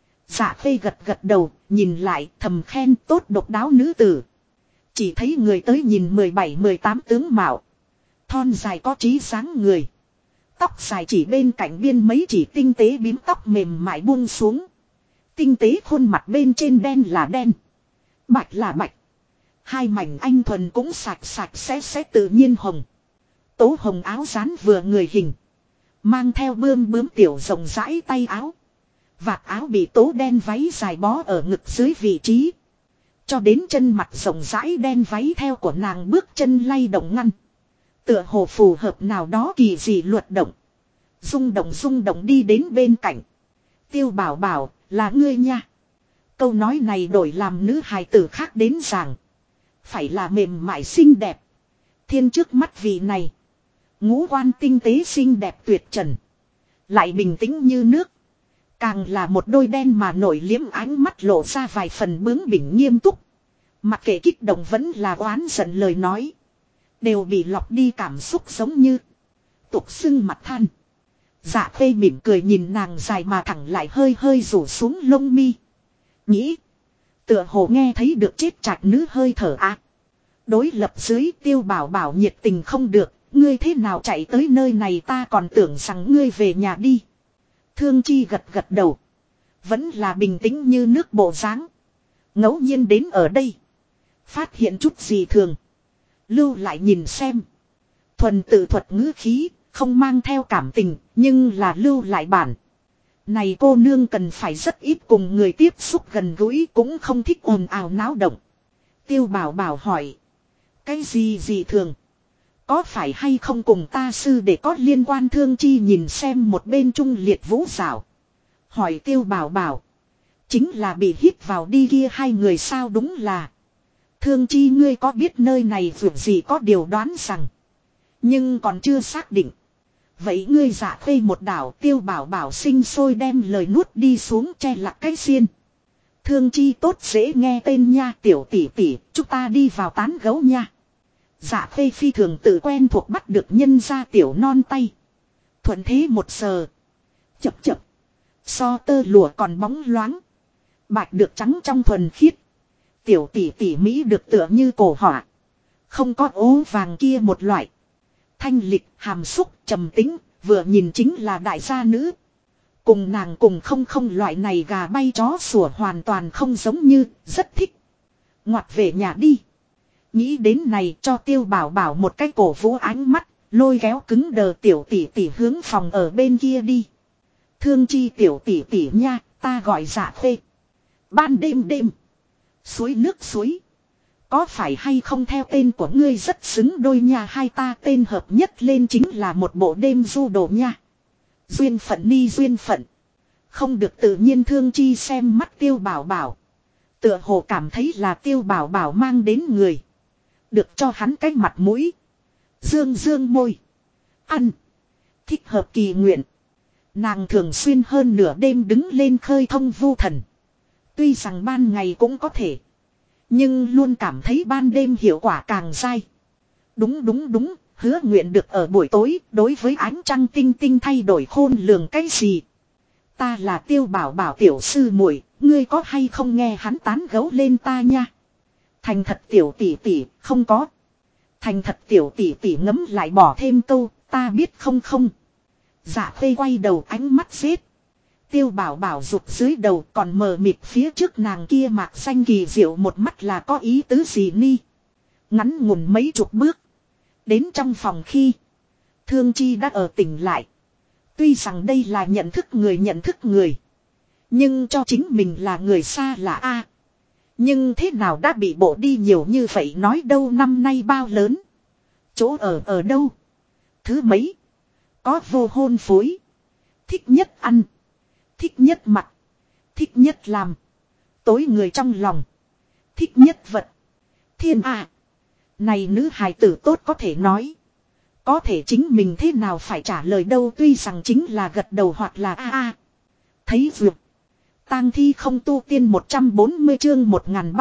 Dạ Khê gật gật đầu, nhìn lại thầm khen tốt độc đáo nữ tử. Chỉ thấy người tới nhìn 17-18 tướng mạo. Thon dài có trí dáng người. Tóc dài chỉ bên cạnh biên mấy chỉ tinh tế bím tóc mềm mại buông xuống. Tinh tế khuôn mặt bên trên đen là đen. Bạch là bạch. Hai mảnh anh thuần cũng sạch sạch sẽ tự nhiên hồng. Tố hồng áo dán vừa người hình. Mang theo bươm bướm tiểu rộng rãi tay áo. Vạt áo bị tố đen váy dài bó ở ngực dưới vị trí. Cho đến chân mặt rộng rãi đen váy theo của nàng bước chân lay động ngăn. Tựa hồ phù hợp nào đó kỳ dị luật động. Rung động đi đến bên cạnh. Tiêu Bảo Bảo, là ngươi nha. Câu nói này đổi làm nữ hài tử khác đến rằng. Phải là mềm mại xinh đẹp. Thiên trước mắt vị này. Ngũ quan tinh tế xinh đẹp tuyệt trần. Lại bình tĩnh như nước. Càng là một đôi đen mà nổi liếm ánh mắt lộ ra vài phần bướng bỉnh nghiêm túc. Mặc kệ kích động vẫn là oán giận lời nói. Đều bị lọc đi cảm xúc giống như. Tục xưng mặt than. Dạ Khê mỉm cười nhìn nàng dài mà thẳng lại hơi hơi rủ xuống lông mi. Nghĩ. Tựa hồ nghe thấy được chết chạch nữ hơi thở Đối lập dưới Tiêu Bảo Bảo nhiệt tình không được. Ngươi thế nào chạy tới nơi này ta còn tưởng rằng ngươi về nhà đi. Thương Chi gật gật đầu. Vẫn là bình tĩnh như nước bộ dáng. Ngẫu nhiên đến ở đây. Phát hiện chút gì thường. Lưu lại nhìn xem. Thuần tự thuật ngữ khí. Không mang theo cảm tình. Nhưng là lưu lại bản. Này cô nương cần phải rất ít cùng người tiếp xúc gần gũi. Cũng không thích ồn ào náo động. Tiêu Bảo Bảo hỏi. Cái gì thường. Có phải hay không cùng ta sư để có liên quan? Thương Chi nhìn xem một bên Trung Liệt Vũ Rào. Hỏi Tiêu Bảo Bảo. Chính là bị hít vào đi kia hai người sao? Đúng là. Thương Chi ngươi có biết nơi này vượt gì có điều đoán rằng. Nhưng còn chưa xác định. Vậy ngươi Dạ Khê một đảo. Tiêu Bảo Bảo sinh sôi đem lời nuốt đi xuống che lặng cái xiên. Thương Chi tốt dễ nghe tên nha. Tiểu tỷ tỷ chúng ta đi vào tán gấu nha. Dạ Khê phi thường tự quen thuộc bắt được nhân ra tiểu non tay. Thuận thế một sờ. Chập. So tơ lụa còn bóng loáng. Bạch được trắng trong thuần khiết. Tiểu tỷ tỷ mỹ được tựa như cổ họa. Không có ố vàng kia một loại. Thanh lịch, hàm xúc, trầm tính, vừa nhìn chính là đại gia nữ. Cùng nàng cùng không loại này gà bay chó sủa hoàn toàn không giống như, rất thích. Ngoặt về nhà đi. Nghĩ đến này cho Tiêu Bảo Bảo một cái cổ vũ ánh mắt, lôi kéo cứng đờ tiểu tỷ tỷ hướng phòng ở bên kia đi. Thương Chi tiểu tỷ tỷ nha, ta gọi Dạ Khê. Ban đêm. Suối nước suối. Có phải hay không theo tên của ngươi rất xứng đôi nha, hai ta tên hợp nhất lên chính là một bộ đêm du đồ nha. Duyên phận ni duyên phận. Không được tự nhiên. Thương Chi xem mắt Tiêu Bảo Bảo. Tựa hồ cảm thấy là Tiêu Bảo Bảo mang đến người. Được cho hắn cái mặt mũi. Dương môi. Ăn. Thích hợp kỳ nguyện. Nàng thường xuyên hơn nửa đêm đứng lên khơi thông vu thần. Tuy rằng ban ngày cũng có thể. Nhưng luôn cảm thấy ban đêm hiệu quả càng dai. Đúng. Hứa nguyện được ở buổi tối. Đối với ánh trăng tinh tinh thay đổi khôn lường cái gì. Ta là Tiêu Bảo Bảo tiểu sư muội. Ngươi có hay không nghe hắn tán gấu lên ta nha. Thành thật tiểu tỷ tỷ, không có. Thành thật tiểu tỷ tỷ ngấm lại bỏ thêm câu, ta biết không. Dạ Khê quay đầu ánh mắt xếp. Tiêu Bảo Bảo rụt dưới đầu còn mờ mịt phía trước nàng kia mạc xanh kỳ diệu một mắt là có ý tứ gì ni. Ngắn ngủn mấy chục bước. Đến trong phòng khi. Thương Chi đã ở tỉnh lại. Tuy rằng đây là nhận thức người. Nhưng cho chính mình là người xa lạ a. Nhưng thế nào đã bị bộ đi nhiều như vậy nói đâu năm nay bao lớn. Chỗ ở đâu. Thứ mấy. Có vô hôn phối. Thích nhất ăn. Thích nhất mặc. Thích nhất làm. Tối người trong lòng. Thích nhất vật. Thiên à. Này nữ hài tử tốt có thể nói. Có thể chính mình thế nào phải trả lời đâu, tuy rằng chính là gật đầu hoặc là a. Thấy vượt. Tang thi không tu tiên 140 chương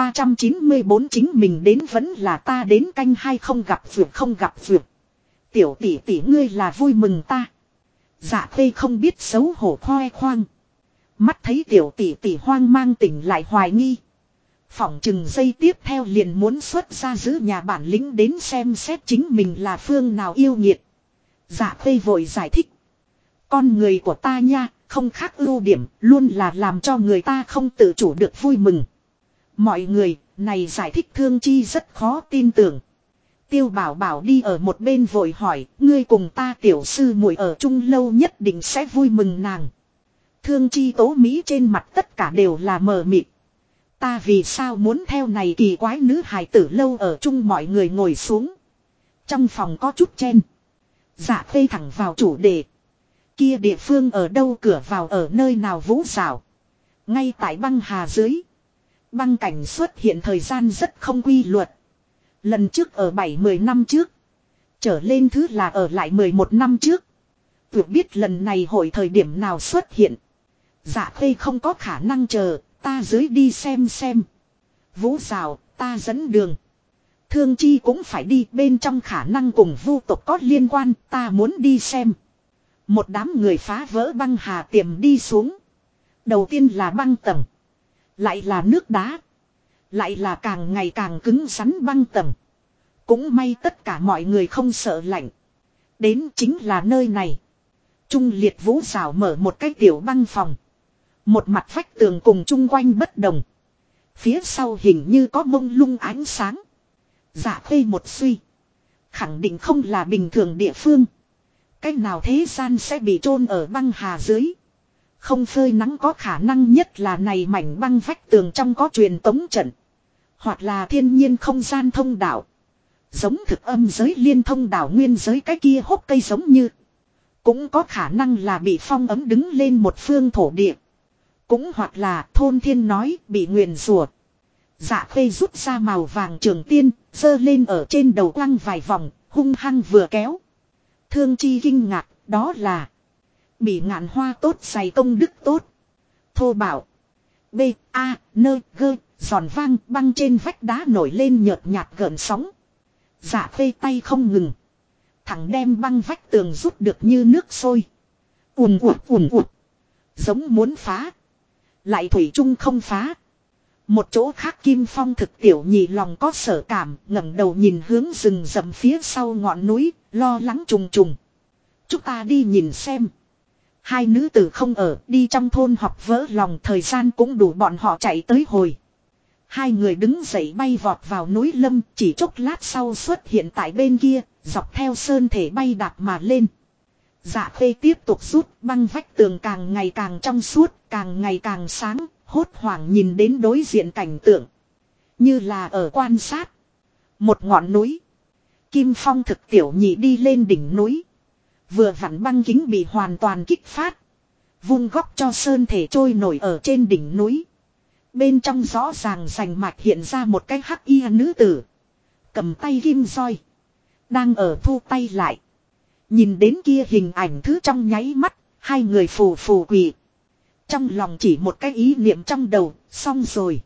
1394 chính mình đến vẫn là ta đến canh hai không gặp vượt. Tiểu tỷ tỷ ngươi là vui mừng ta. Dạ Khê không biết xấu hổ khoe khoang. Mắt thấy tiểu tỷ tỷ hoang mang tỉnh lại hoài nghi. Phỏng chừng giây tiếp theo liền muốn xuất ra giữ nhà bản lĩnh đến xem xét chính mình là phương nào yêu nghiệt. Dạ Khê vội giải thích. Con người của ta nha, không khác ưu điểm, luôn là làm cho người ta không tự chủ được vui mừng. Mọi người, này giải thích Thương Chi rất khó tin tưởng. Tiêu Bảo Bảo đi ở một bên vội hỏi, ngươi cùng ta tiểu sư muội ở chung lâu nhất định sẽ vui mừng nàng. Thương Chi tố mỹ trên mặt tất cả đều là mờ mịt. Ta vì sao muốn theo này kỳ quái nữ hài tử lâu ở chung, mọi người ngồi xuống. Trong phòng có chút chen. Dạ Khê thẳng vào chủ đề. Kia địa phương ở đâu, cửa vào ở nơi nào? Vũ Giảo. Ngay tại băng hà dưới. Băng cảnh xuất hiện thời gian rất không quy luật. Lần trước ở 7-10 năm trước. Trở lên thứ là ở lại 11 năm trước. Vừa biết lần này hội thời điểm nào xuất hiện. Dạ Khê không có khả năng chờ, ta dưới đi xem. Vũ Giảo, ta dẫn đường. Thương Chi cũng phải đi, bên trong khả năng cùng vu tộc có liên quan, ta muốn đi xem. Một đám người phá vỡ băng hà tiềm đi xuống. Đầu tiên là băng tầng. Lại là nước đá. Lại là càng ngày càng cứng rắn băng tầng. Cũng may tất cả mọi người không sợ lạnh. Đến chính là nơi này. Trung Liệt Vũ Giảo mở một cái tiểu băng phòng. Một mặt vách tường cùng chung quanh bất đồng. Phía sau hình như có mông lung ánh sáng. Dạ Khê một suy. Khẳng định không là bình thường địa phương. Cách nào thế gian sẽ bị chôn ở băng hà dưới. Không phơi nắng có khả năng nhất là này mảnh băng vách tường trong có truyền tống trận. Hoặc là thiên nhiên không gian thông đạo. Giống thực âm giới liên thông đảo nguyên giới cái kia hốc cây giống như. Cũng có khả năng là bị phong ấm đứng lên một phương thổ địa. Cũng hoặc là thôn thiên nói bị nguyền rủa. Dạ Khê rút ra màu vàng trường tiên, giơ lên ở trên đầu quăng vài vòng, hung hăng vừa kéo. Thương Chi kinh ngạc, đó là bị ngạn hoa tốt dày công đức tốt. Thô bảo. B, A, nơ, gơ, giòn vang băng trên vách đá nổi lên nhợt nhạt gợn sóng. Dạ Khê tay không ngừng. Thẳng đem băng vách tường rút được như nước sôi. Ùn ụt. Giống muốn phá. Lại thủy chung không phá. Một chỗ khác Kim Phong thực tiểu nhị lòng có sở cảm, ngẩng đầu nhìn hướng rừng rậm phía sau ngọn núi, lo lắng trùng trùng. Chúng ta đi nhìn xem. Hai nữ tử không ở, đi trong thôn học vỡ lòng, thời gian cũng đủ bọn họ chạy tới hồi. Hai người đứng dậy bay vọt vào núi lâm, chỉ chốc lát sau xuất hiện tại bên kia, dọc theo sơn thể bay đạp mà lên. Dạ Khê tiếp tục rút, băng vách tường càng ngày càng trong suốt, càng ngày càng sáng, hốt hoảng nhìn đến đối diện cảnh tượng. Như là ở quan sát. Một ngọn núi. Kim Phong thực tiểu nhị đi lên đỉnh núi. Vừa vặn băng kính bị hoàn toàn kích phát. Vung góc cho sơn thể trôi nổi ở trên đỉnh núi. Bên trong rõ ràng rành mạch hiện ra một cái hắc y nữ tử. Cầm tay kim roi. Đang ở thu tay lại. Nhìn đến kia hình ảnh thứ trong nháy mắt. Hai người phù phù quỳ. Trong lòng chỉ một cái ý niệm trong đầu. Xong rồi.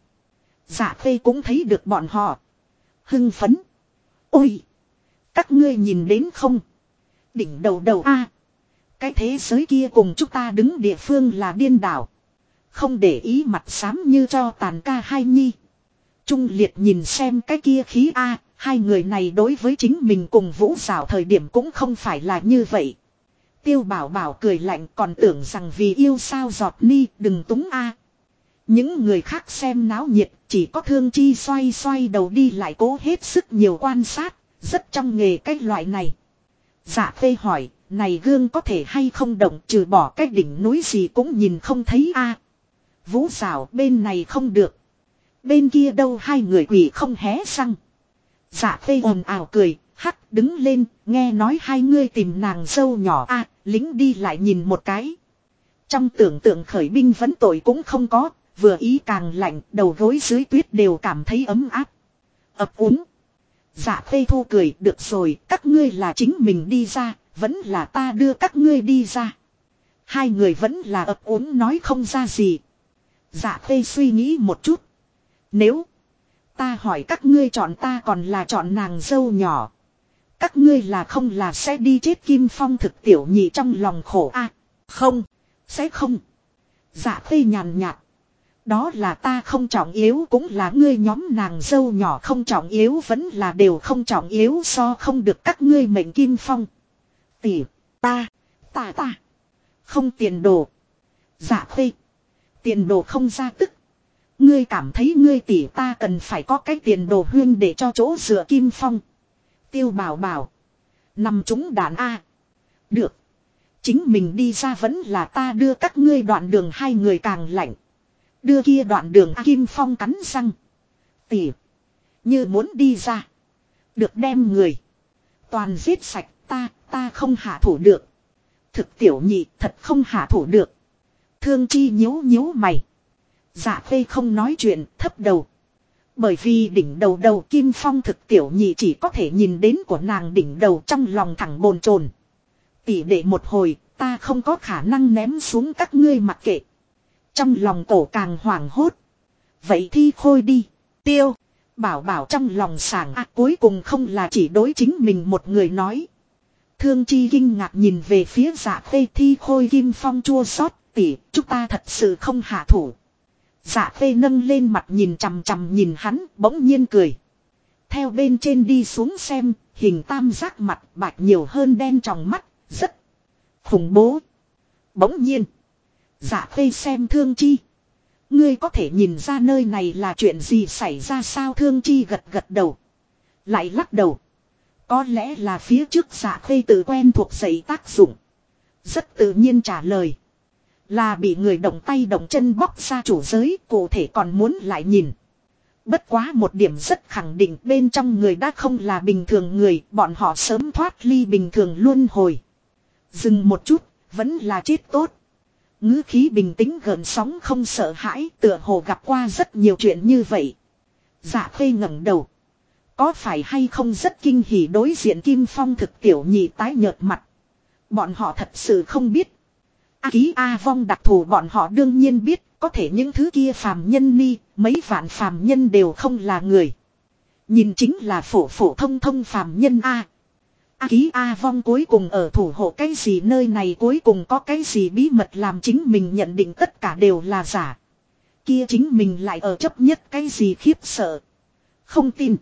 Dạ Khê cũng thấy được bọn họ. Hưng phấn. Ôi. Các ngươi nhìn đến không? Đỉnh đầu a. Cái thế giới kia cùng chúng ta đứng địa phương là điên đảo. Không để ý mặt xám như cho tàn ca hai nhi. Trung Liệt nhìn xem cái kia khí a. Hai người này đối với chính mình cùng Vũ Giảo thời điểm cũng không phải là như vậy. Tiêu Bảo Bảo cười lạnh, còn tưởng rằng vì yêu sao giọt ni, đừng túng a. Những người khác xem náo nhiệt, chỉ có Thương Chi xoay đầu đi lại cố hết sức nhiều quan sát, rất trong nghề cái loại này. Dạ Khê hỏi, này gương có thể hay không động, trừ bỏ cái đỉnh núi gì cũng nhìn không thấy a. Vũ xảo bên này không được. Bên kia đâu, hai người quỷ không hé răng. Dạ Phê ồn ào cười, hắc đứng lên, nghe nói hai ngươi tìm nàng dâu nhỏ a, lính đi lại nhìn một cái. Trong tưởng tượng khởi binh vấn tội cũng không có, vừa ý càng lạnh, đầu gối dưới tuyết đều cảm thấy ấm áp. Ập úng. Dạ Phê thu cười, được rồi, các ngươi là chính mình đi ra, vẫn là ta đưa các ngươi đi ra. Hai người vẫn là ập úng nói không ra gì. Dạ Phê suy nghĩ một chút. Nếu ta hỏi các ngươi chọn ta còn là chọn nàng dâu nhỏ, các ngươi là không là sẽ đi chết. Kim Phong thực tiểu nhị trong lòng khổ a. Không, sẽ không. Dạ Phê nhàn nhạt. Đó là ta không trọng yếu, cũng là ngươi nhóm nàng dâu nhỏ không trọng yếu, vẫn là đều không trọng yếu, so không được các ngươi mệnh. Kim Phong tỷ, ta không tiền đồ. Dạ Phê, tiền đồ không ra tức. Ngươi cảm thấy ngươi tỷ ta cần phải có cái tiền đồ huyên để cho chỗ dựa. Kim Phong, Tiêu Bảo Bảo, nằm trúng đạn a. Được, chính mình đi ra vẫn là ta đưa các ngươi. Đoạn đường hai người càng lạnh. Đưa kia đoạn đường a. Kim Phong cắn răng. Tỷ, như muốn đi ra, được đem người toàn giết sạch, ta không hạ thủ được. Thực tiểu nhị thật không hạ thủ được. Thương Chi nhíu mày. Dạ Phê không nói chuyện, thấp đầu. Bởi vì đỉnh đầu Kim Phong thực tiểu nhị chỉ có thể nhìn đến của nàng đỉnh đầu, trong lòng thẳng bồn chồn. Tỷ đệ một hồi, ta không có khả năng ném xuống các ngươi mặc kệ. Trong lòng tổ càng hoảng hốt. Vậy thi khôi đi. Tiêu Bảo Bảo trong lòng sảng cuối cùng không là chỉ đối chính mình một người nói. Thương Chi kinh ngạc nhìn về phía Dạ Phê. Thi khôi. Kim Phong chua xót. Tỷ, chúng ta thật sự không hạ thủ. Dạ Phê nâng lên mặt nhìn chằm chằm nhìn hắn, bỗng nhiên cười. Theo bên trên đi xuống xem, hình tam giác mặt bạch nhiều hơn đen trong mắt, rất khủng bố. Bỗng nhiên, Dạ Phê xem Thương Chi. Ngươi có thể nhìn ra nơi này là chuyện gì xảy ra sao? Thương Chi gật đầu. Lại lắc đầu. Có lẽ là phía trước Dạ Phê tự quen thuộc dậy tác dụng. Rất tự nhiên trả lời. Là bị người động tay động chân bóc ra chủ giới, cụ thể còn muốn lại nhìn. Bất quá một điểm rất khẳng định, bên trong người đã không là bình thường người, bọn họ sớm thoát ly bình thường luân hồi. Dừng một chút, vẫn là chết tốt. Ngữ khí bình tĩnh gợn sóng không sợ hãi, tựa hồ gặp qua rất nhiều chuyện như vậy. Dạ Phê ngẩng đầu. Có phải hay không rất kinh hỉ đối diện Kim Phong thực tiểu nhị tái nhợt mặt. Bọn họ thật sự không biết. Ký A Vong đặc thù bọn họ đương nhiên biết, có thể những thứ kia phàm nhân ni, mấy vạn phàm nhân đều không là người. Nhìn chính là phổ thông phàm nhân A. Ký A Vong cuối cùng ở thủ hộ cái gì, nơi này cuối cùng có cái gì bí mật làm chính mình nhận định tất cả đều là giả. Kia chính mình lại ở chấp nhất cái gì, khiếp sợ, không tin,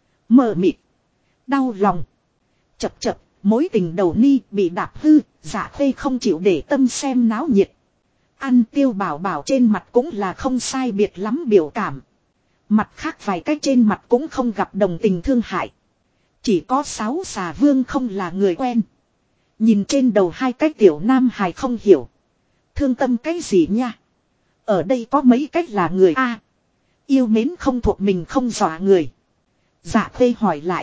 mờ mịt, đau lòng, chập. Mối tình đầu ni bị đạp hư. Dạ Phê không chịu để tâm xem náo nhiệt. Ăn Tiêu Bảo Bảo trên mặt cũng là không sai biệt lắm biểu cảm. Mặt khác vài cái trên mặt cũng không gặp đồng tình thương hại. Chỉ có Sáu Xà Vương không là người quen. Nhìn trên đầu hai cái tiểu nam hài không hiểu. Thương tâm cái gì nha. Ở đây có mấy cách là người a. Yêu mến không thuộc mình không dọa người. Dạ Phê hỏi lại.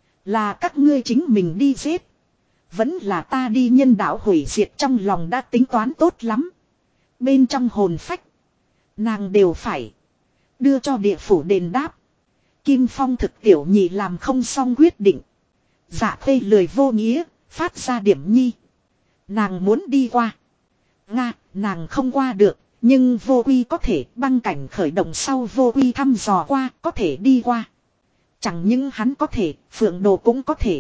Là các ngươi chính mình đi giết, vẫn là ta đi nhân đạo hủy diệt? Trong lòng đã tính toán tốt lắm. Bên trong hồn phách, nàng đều phải đưa cho địa phủ đền đáp. Kim Phong thực tiểu nhị làm không xong quyết định. Dạ Phê lười vô nghĩa, phát ra điểm nhi. Nàng muốn đi qua. Nga, nàng không qua được, nhưng vô uy có thể. Băng cảnh khởi động sau vô uy thăm dò qua, có thể đi qua. Chẳng những hắn có thể, Phượng Đồ cũng có thể.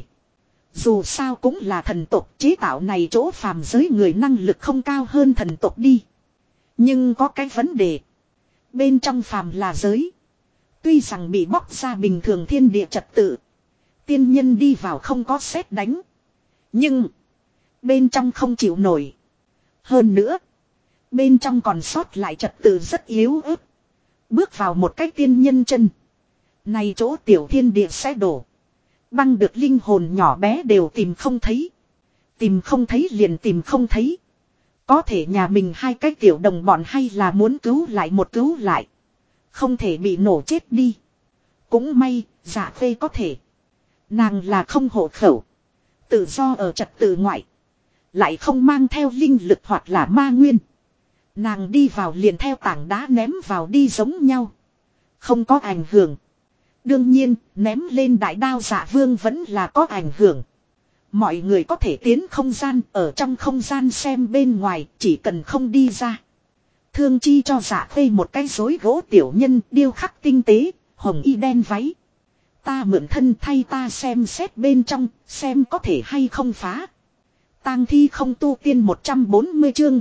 Dù sao cũng là thần tộc, chế tạo này chỗ phàm giới người năng lực không cao hơn thần tộc đi. Nhưng có cái vấn đề. Bên trong phàm là giới. Tuy rằng bị bóc ra bình thường thiên địa trật tự. Tiên nhân đi vào không có sét đánh. Nhưng bên trong không chịu nổi. Hơn nữa, bên trong còn sót lại trật tự rất yếu ớt. Bước vào một cái tiên nhân chân, này chỗ tiểu thiên địa sẽ đổ. Băng được linh hồn nhỏ bé đều tìm không thấy. Tìm không thấy liền tìm không thấy. Có thể nhà mình hai cái tiểu đồng bọn hay là muốn cứu lại một cứu lại. Không thể bị nổ chết đi. Cũng may, Dạ Khê có thể. Nàng là không hộ khẩu. Tự do ở trật tự ngoại. Lại không mang theo linh lực hoặc là ma nguyên. Nàng đi vào liền theo tảng đá ném vào đi giống nhau. Không có ảnh hưởng. Đương nhiên, ném lên đại đao Dạ Vương vẫn là có ảnh hưởng. Mọi người có thể tiến không gian, ở trong không gian xem bên ngoài, chỉ cần không đi ra. Thương Chi cho Dạ Khê một cái rối gỗ tiểu nhân điêu khắc tinh tế, hồng y đen váy. Ta mượn thân thay ta xem xét bên trong, xem có thể hay không phá. Tang thi không tu tiên 140 chương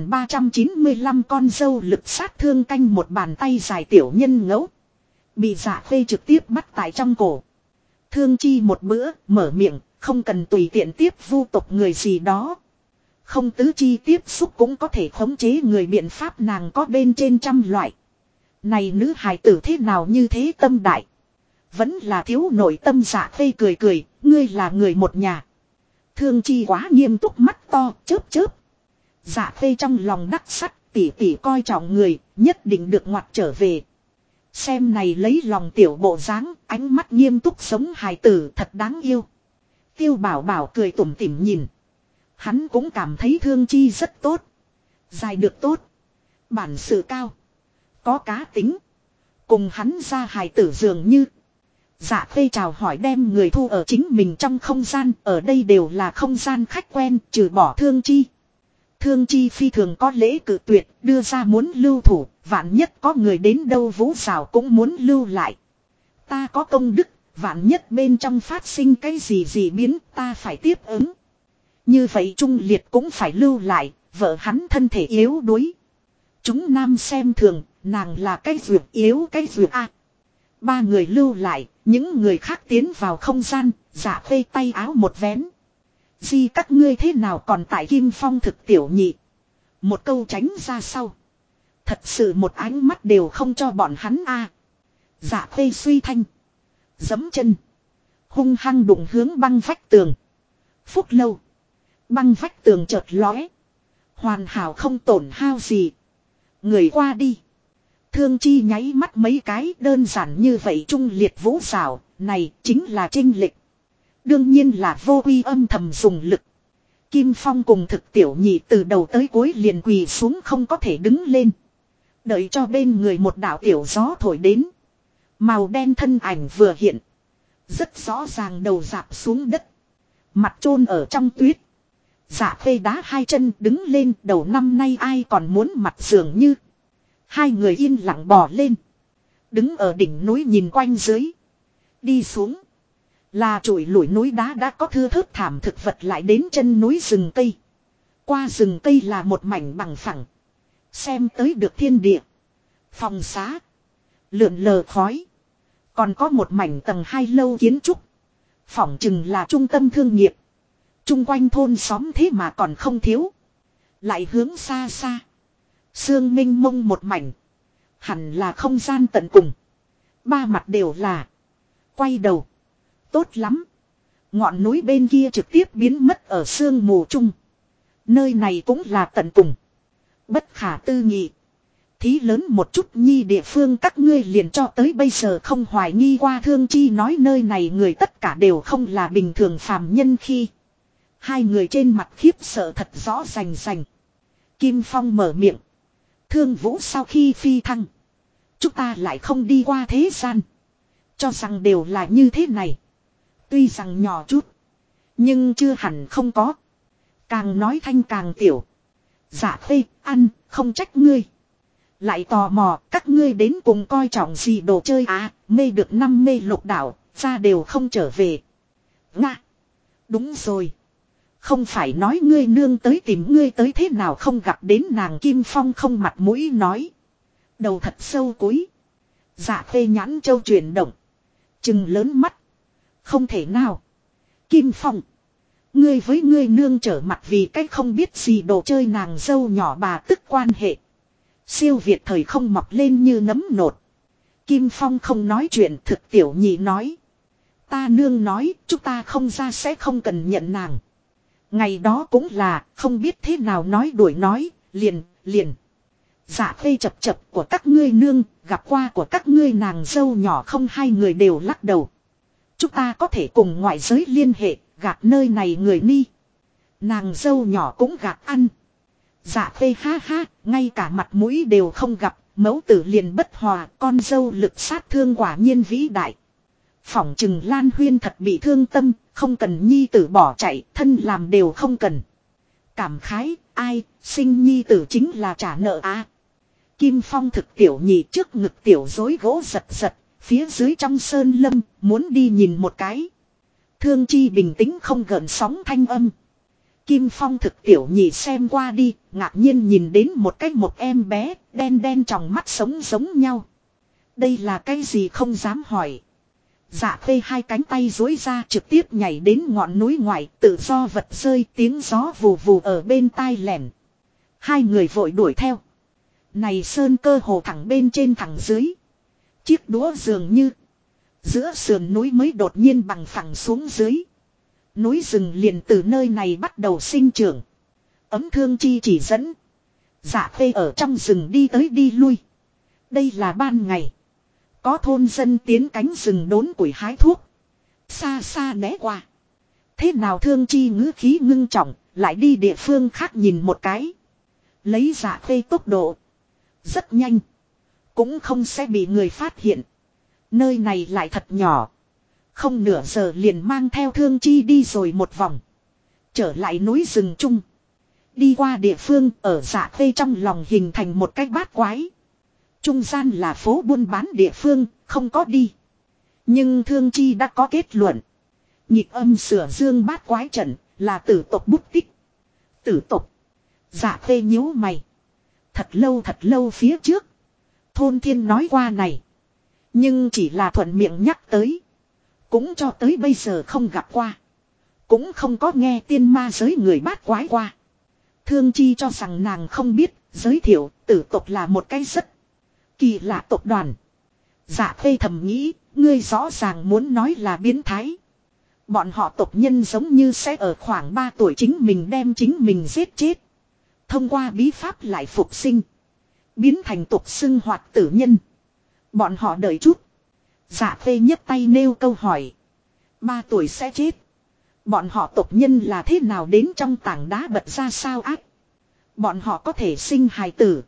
1395 con dâu lực sát thương canh một bàn tay dài tiểu nhân ngẫu. Bị Dạ Khê trực tiếp bắt tại trong cổ. Thương Chi một bữa, mở miệng, không cần tùy tiện tiếp vu tục người gì đó. Không tứ chi tiếp xúc cũng có thể khống chế người biện pháp nàng có bên trên trăm loại. Này nữ hài tử thế nào như thế tâm đại. Vẫn là thiếu nội tâm Dạ Khê cười cười, ngươi là người một nhà. Thương Chi quá nghiêm túc mắt to, chớp chớp. Dạ Khê trong lòng đắc sắt, tỉ tỉ coi trọng người, nhất định được ngoặt trở về. Xem này lấy lòng tiểu bộ dáng, ánh mắt nghiêm túc sống hài tử thật đáng yêu. Tiêu Bảo Bảo cười tủm tỉm nhìn. Hắn cũng cảm thấy Thương Chi rất tốt. Dài được tốt. Bản sự cao. Có cá tính. Cùng hắn ra hài tử dường như. Dạ Khê chào hỏi đem người thu ở chính mình trong không gian. Ở đây đều là không gian khách quen trừ bỏ Thương Chi. Thương Chi phi thường có lễ cự tuyệt đưa ra muốn lưu thủ. Vạn nhất có người đến đâu Vũ Sào cũng muốn lưu lại. Ta có công đức. Vạn nhất bên trong phát sinh cái gì biến ta phải tiếp ứng. Như vậy Trung Liệt cũng phải lưu lại. Vợ hắn thân thể yếu đuối. Chúng nam xem thường. Nàng là cái duyệt yếu cái duyệt a. Ba người lưu lại. Những người khác tiến vào không gian. Dạ Khê tay áo một vén. Di các ngươi thế nào còn tại Kim Phong thực tiểu nhị. Một câu tránh ra sau. Thật sự một ánh mắt đều không cho bọn hắn a. Dạ Khê suy thanh. Giẫm chân. Hung hăng đụng hướng băng vách tường. Phúc lâu. Băng vách tường chợt lóe. Hoàn hảo không tổn hao gì. Người qua đi. Thương Chi nháy mắt mấy cái đơn giản như vậy Trung Liệt Vũ Sào. Này chính là chênh lệch. Đương nhiên là vô uy âm thầm dùng lực. Kim Phong cùng thực tiểu nhị từ đầu tới cuối liền quỳ xuống không có thể đứng lên. Đợi cho bên người một đạo tiểu gió thổi đến. Màu đen thân ảnh vừa hiện. Rất rõ ràng đầu rạp xuống đất. Mặt chôn ở trong tuyết. Dạ Khê đá hai chân đứng lên đầu năm nay ai còn muốn mặt dường như. Hai người yên lặng bò lên. Đứng ở đỉnh núi nhìn quanh dưới. Đi xuống. Là trụi lủi núi đá đã có thưa thớt thảm thực vật lại đến chân núi rừng cây. Qua rừng cây là một mảnh bằng phẳng. Xem tới được thiên địa. Phòng xá. Lượn lờ khói. Còn có một mảnh tầng 2 lâu kiến trúc. Phỏng chừng là trung tâm thương nghiệp. Trung quanh thôn xóm thế mà còn không thiếu. Lại hướng xa xa. Sương minh mông một mảnh. Hẳn là không gian tận cùng. Ba mặt đều là. Quay đầu. Tốt lắm. Ngọn núi bên kia trực tiếp biến mất ở sương mù chung. Nơi này cũng là tận cùng. Bất khả tư nghị. Thí lớn một chút nhi địa phương các ngươi liền cho tới bây giờ không hoài nghi qua Thương Chi nói nơi này người tất cả đều không là bình thường phàm nhân khi. Hai người trên mặt khiếp sợ thật rõ rành rành. Kim Phong mở miệng. Thương Vũ sau khi phi thăng. Chúng ta lại không đi qua thế gian. Cho rằng đều là như thế này. Tuy rằng nhỏ chút. Nhưng chưa hẳn không có. Càng nói thanh càng tiểu. Dạ Khê ăn không trách ngươi. Lại tò mò các ngươi đến cùng coi trọng gì đồ chơi à. Mê được 5 mê lục đảo. Ra đều không trở về. Nga. Đúng rồi. Không phải nói ngươi nương tới tìm ngươi tới thế nào không gặp đến nàng Kim Phong không mặt mũi nói. Đầu thật sâu cúi. Dạ Khê nhãn châu chuyển động. Trừng lớn mắt. Không thể nào. Kim Phong. Ngươi với ngươi nương trở mặt vì cách không biết gì đồ chơi nàng dâu nhỏ bà tức quan hệ. Siêu Việt thời không mọc lên như nấm nột. Kim Phong không nói chuyện thực tiểu nhị nói. Ta nương nói chúng ta không ra sẽ không cần nhận nàng. Ngày đó cũng là không biết thế nào nói đuổi nói, liền. Dạ khê chập chập của các ngươi nương, gặp qua của các ngươi nàng dâu nhỏ không, hai người đều lắc đầu. Chúng ta có thể cùng ngoại giới liên hệ, gạt nơi này người ni. Nàng dâu nhỏ cũng gạt ăn. Dạ khê ha ha, ngay cả mặt mũi đều không gặp, mẫu tử liền bất hòa, con dâu lực sát thương quả nhiên vĩ đại. Phỏng chừng Lan Huyên thật bị thương tâm, không cần nhi tử bỏ chạy, thân làm đều không cần. Cảm khái, ai, sinh nhi tử chính là trả nợ à. Kim Phong thực tiểu nhị trước ngực tiểu dối gỗ giật giật, phía dưới trong sơn lâm, muốn đi nhìn một cái. Thương Chi bình tĩnh không gợn sóng thanh âm. Kim Phong thực tiểu nhị xem qua đi, ngạc nhiên nhìn đến một em bé, đen đen trong mắt sống giống nhau. Đây là cái gì không dám hỏi. Dạ khê hai cánh tay duỗi ra trực tiếp nhảy đến ngọn núi ngoài, tự do vật rơi, tiếng gió vù vù ở bên tai lẻn. Hai người vội đuổi theo. Này sơn cơ hồ thẳng bên trên thẳng dưới. Chiếc đũa dường như giữa sườn núi mới đột nhiên bằng phẳng xuống dưới. Núi rừng liền từ nơi này bắt đầu sinh trưởng. Ấm Thương Chi chỉ dẫn. Dạ khê ở trong rừng đi tới đi lui. Đây là ban ngày. Có thôn dân tiến cánh rừng đốn củi hái thuốc. Xa xa né qua. Thế nào Thương Chi ngữ khí ngưng trọng, lại đi địa phương khác nhìn một cái. Lấy Dạ khê tốc độ rất nhanh. Cũng không sẽ bị người phát hiện. Nơi này lại thật nhỏ. Không nửa giờ liền mang theo Thương Chi đi rồi một vòng. Trở lại núi rừng chung. Đi qua địa phương ở Dạ khê trong lòng hình thành một cái bát quái. Trung gian là phố buôn bán địa phương, không có đi. Nhưng Thương Chi đã có kết luận. Nhịp âm sửa dương bát quái trận là tử tộc bút tích. Tử tộc. Dạ khê nhíu mày. Thật lâu phía trước. Thôn thiên nói qua này. Nhưng chỉ là thuận miệng nhắc tới. Cũng cho tới bây giờ không gặp qua. Cũng không có nghe tiên ma giới người bát quái qua. Thương Chi cho rằng nàng không biết. Giới thiệu tử tộc là một cái rất kỳ lạ tộc đoàn. Dạ khê thầm nghĩ. Ngươi rõ ràng muốn nói là biến thái. Bọn họ tộc nhân giống như sẽ ở khoảng 3 tuổi chính mình đem chính mình giết chết. Thông qua bí pháp lại phục sinh. Biến thành tục xưng hoạt tử nhân. Bọn họ đợi chút. Dạ khê nhấc tay nêu câu hỏi. 3 tuổi sẽ chết. Bọn họ tộc nhân là thế nào đến trong tảng đá bật ra sao ác. Bọn họ có thể sinh hài tử.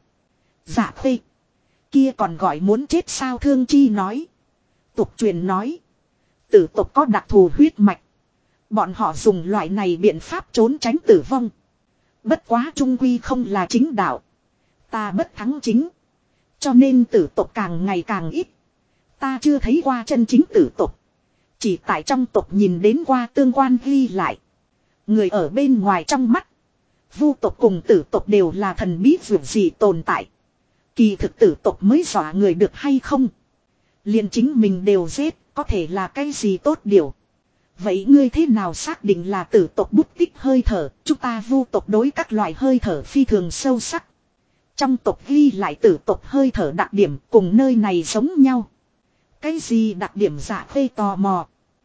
Dạ khê. Kia còn gọi muốn chết sao Thương Chi nói. Tục truyền nói. Tử tộc có đặc thù huyết mạch. Bọn họ dùng loại này biện pháp trốn tránh tử vong. Bất quá trung quy không là chính đạo. Ta bất thắng chính. Cho nên tử tộc càng ngày càng ít. Ta chưa thấy qua chân chính tử tộc. Chỉ tại trong tộc nhìn đến qua tương quan ghi lại. Người ở bên ngoài trong mắt. Vu tộc cùng tử tộc đều là thần bí vượt gì tồn tại. Kỳ thực tử tộc mới dọa người được hay không. Liền chính mình đều giết. Có thể là cái gì tốt điều. Vậy ngươi thế nào xác định là tử tộc bút tích hơi thở. Chúng ta vu tộc đối các loại hơi thở phi thường sâu sắc. Trong tộc ghi lại tử tộc hơi thở đặc điểm cùng nơi này giống nhau. Cái gì đặc điểm dạ khê tò mò.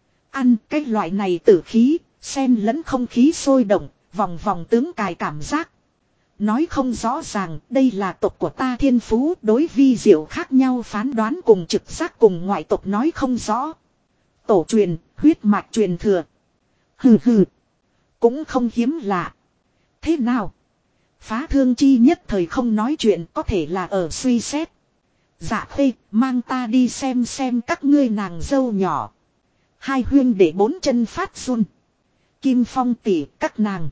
Ăn cái loại này tử khí, xen lẫn không khí sôi động, vòng vòng tướng cài cảm giác. Nói không rõ ràng đây là tộc của ta thiên phú đối vi diệu khác nhau phán đoán cùng trực giác cùng ngoại tộc nói không rõ. Tổ truyền, huyết mạch truyền thừa. Hừ hừ. Cũng không hiếm lạ. Thế nào? Phá Thương Chi nhất thời không nói chuyện có thể là ở suy xét. Dạ khê, mang ta đi xem các ngươi nàng dâu nhỏ. Hai huyên để 4 chân phát run. Kim Phong tỷ các nàng.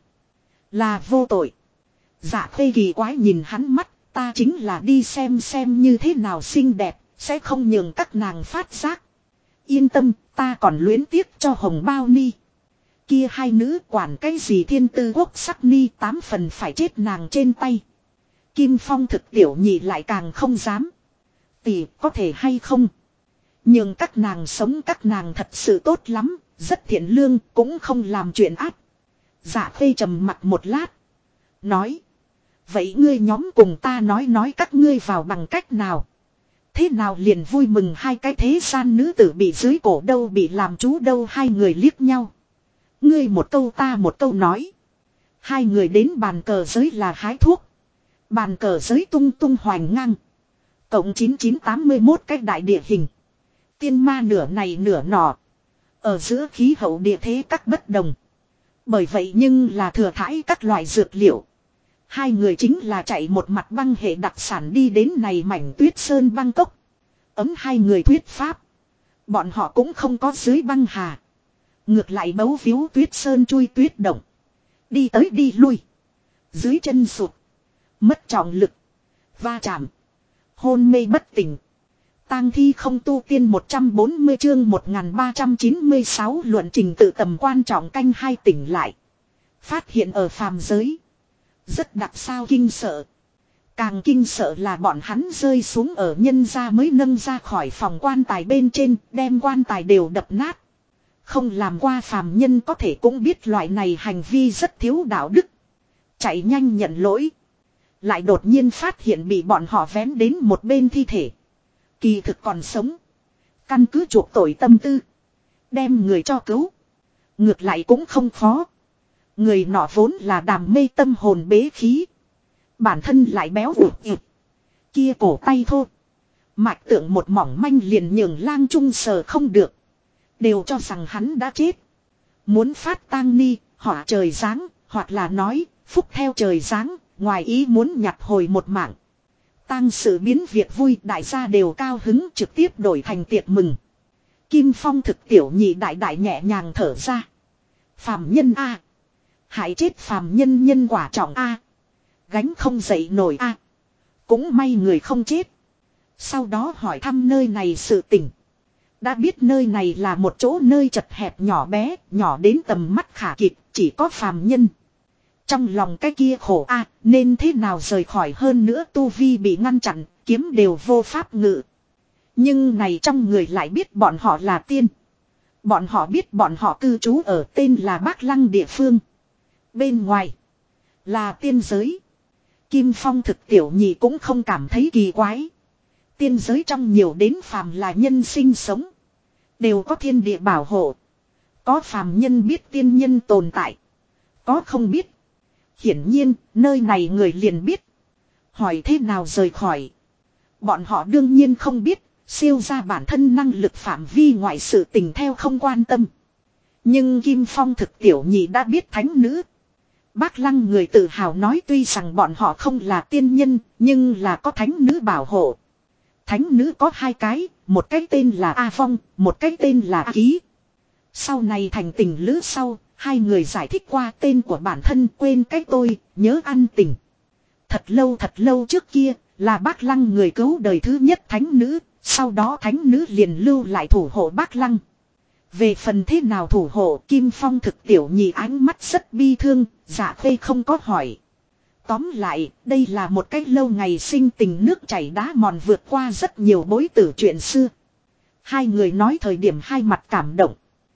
Là vô tội. Dạ khê kỳ quái nhìn hắn mắt. Ta chính là đi xem như thế nào xinh đẹp. Sẽ không nhường các nàng phát giác. Yên tâm, ta còn luyến tiếc cho hồng bao ni. Kia hai nữ quản cái gì thiên tư quốc sắc ni 8 phần phải chết nàng trên tay. Kim Phong thực tiểu nhị lại càng không dám. Tỷ có thể hay không. Nhưng các nàng sống các nàng thật sự tốt lắm. Rất thiện lương cũng không làm chuyện ác. Dạ khê trầm mặt một lát. Nói. Vậy ngươi nhóm cùng ta nói các ngươi vào bằng cách nào. Thế nào liền vui mừng hai cái thế gian nữ tử bị dưới cổ đâu bị làm chú đâu hai người liếc nhau. Ngươi một câu ta một câu nói. Hai người đến bàn cờ giới là hái thuốc. Bàn cờ giới tung tung hoành ngang. Cộng 9981 cái đại địa hình. Tiên ma nửa này nửa nọ. Ở giữa khí hậu địa thế các bất đồng. Bởi vậy nhưng là thừa thãi các loại dược liệu. Hai người chính là chạy một mặt băng hệ đặc sản đi đến này mảnh tuyết sơn băng cốc. Ấm hai người thuyết pháp. Bọn họ cũng không có dưới băng hà. Ngược lại bấu víu tuyết sơn chui tuyết động. Đi tới đi lui. Dưới chân sụt. Mất trọng lực. Va chạm. Hôn mê bất tỉnh. Tang thi không tu tiên 140 chương 1396 luận trình tự tầm quan trọng canh hai tỉnh lại. Phát hiện ở phàm giới. Rất đặc sao kinh sợ. Càng kinh sợ là bọn hắn rơi xuống ở nhân gia mới nâng ra khỏi phòng quan tài bên trên, đem quan tài đều đập nát. Không làm qua phàm nhân có thể cũng biết loại này hành vi rất thiếu đạo đức. Chạy nhanh nhận lỗi. Lại đột nhiên phát hiện bị bọn họ vén đến một bên thi thể. Kỳ thực còn sống. Căn cứ chuộc tội tâm tư. Đem người cho cứu. Ngược lại cũng không khó. Người nọ vốn là đàm mê tâm hồn bế khí. Bản thân lại béo ụt ịt. Kia cổ tay thô. Mạch tượng một mỏng manh liền nhường lang trung sờ không được. Đều cho rằng hắn đã chết. Muốn phát tang ni, họa trời giáng, hoặc là nói, phúc theo trời giáng, ngoài ý muốn nhặt hồi một mạng. Tang sự biến việc vui, đại gia đều cao hứng trực tiếp đổi thành tiệc mừng. Kim Phong thực tiểu nhị đại đại nhẹ nhàng thở ra. Phàm nhân A. Hại chết phàm nhân nhân quả trọng A. Gánh không dậy nổi A. Cũng may người không chết. Sau đó hỏi thăm nơi này sự tình. Đã biết nơi này là một chỗ nơi chật hẹp nhỏ bé, nhỏ đến tầm mắt khả kịp, chỉ có phàm nhân. Trong lòng cái kia khổ a, nên thế nào rời khỏi hơn nữa tu vi bị ngăn chặn, kiếm đều vô pháp ngự. Nhưng này trong người lại biết bọn họ là tiên. Bọn họ biết bọn họ cư trú ở tên là Bác Lăng địa phương. Bên ngoài là tiên giới. Kim Phong thực tiểu nhị cũng không cảm thấy kỳ quái. Tiên giới trong nhiều đến phàm là nhân sinh sống. Đều có thiên địa bảo hộ. Có phàm nhân biết tiên nhân tồn tại. Có không biết. Hiển nhiên, nơi này người liền biết. Hỏi thế nào rời khỏi. Bọn họ đương nhiên không biết. Siêu ra bản thân năng lực phạm vi ngoại sự tình theo không quan tâm. Nhưng Kim Phong thực tiểu nhị đã biết thánh nữ. Bác Lăng người tự hào nói tuy rằng bọn họ không là tiên nhân, nhưng là có thánh nữ bảo hộ. Thánh nữ có hai cái, một cái tên là A Phong, một cái tên là A Ký. Sau này thành tình lữ sau, hai người giải thích qua tên của bản thân quên cái tôi, nhớ ăn tình. Thật lâu trước kia, là Bác Lăng người cứu đời thứ nhất thánh nữ, sau đó thánh nữ liền lưu lại thủ hộ Bác Lăng. Về phần thế nào thủ hộ Kim Phong thực tiểu nhị ánh mắt rất bi thương, Dạ Khê không có hỏi. Tóm lại, đây là một cách lâu ngày sinh tình nước chảy đá mòn vượt qua rất nhiều bối tử chuyện xưa. Hai người nói thời điểm hai mặt cảm động.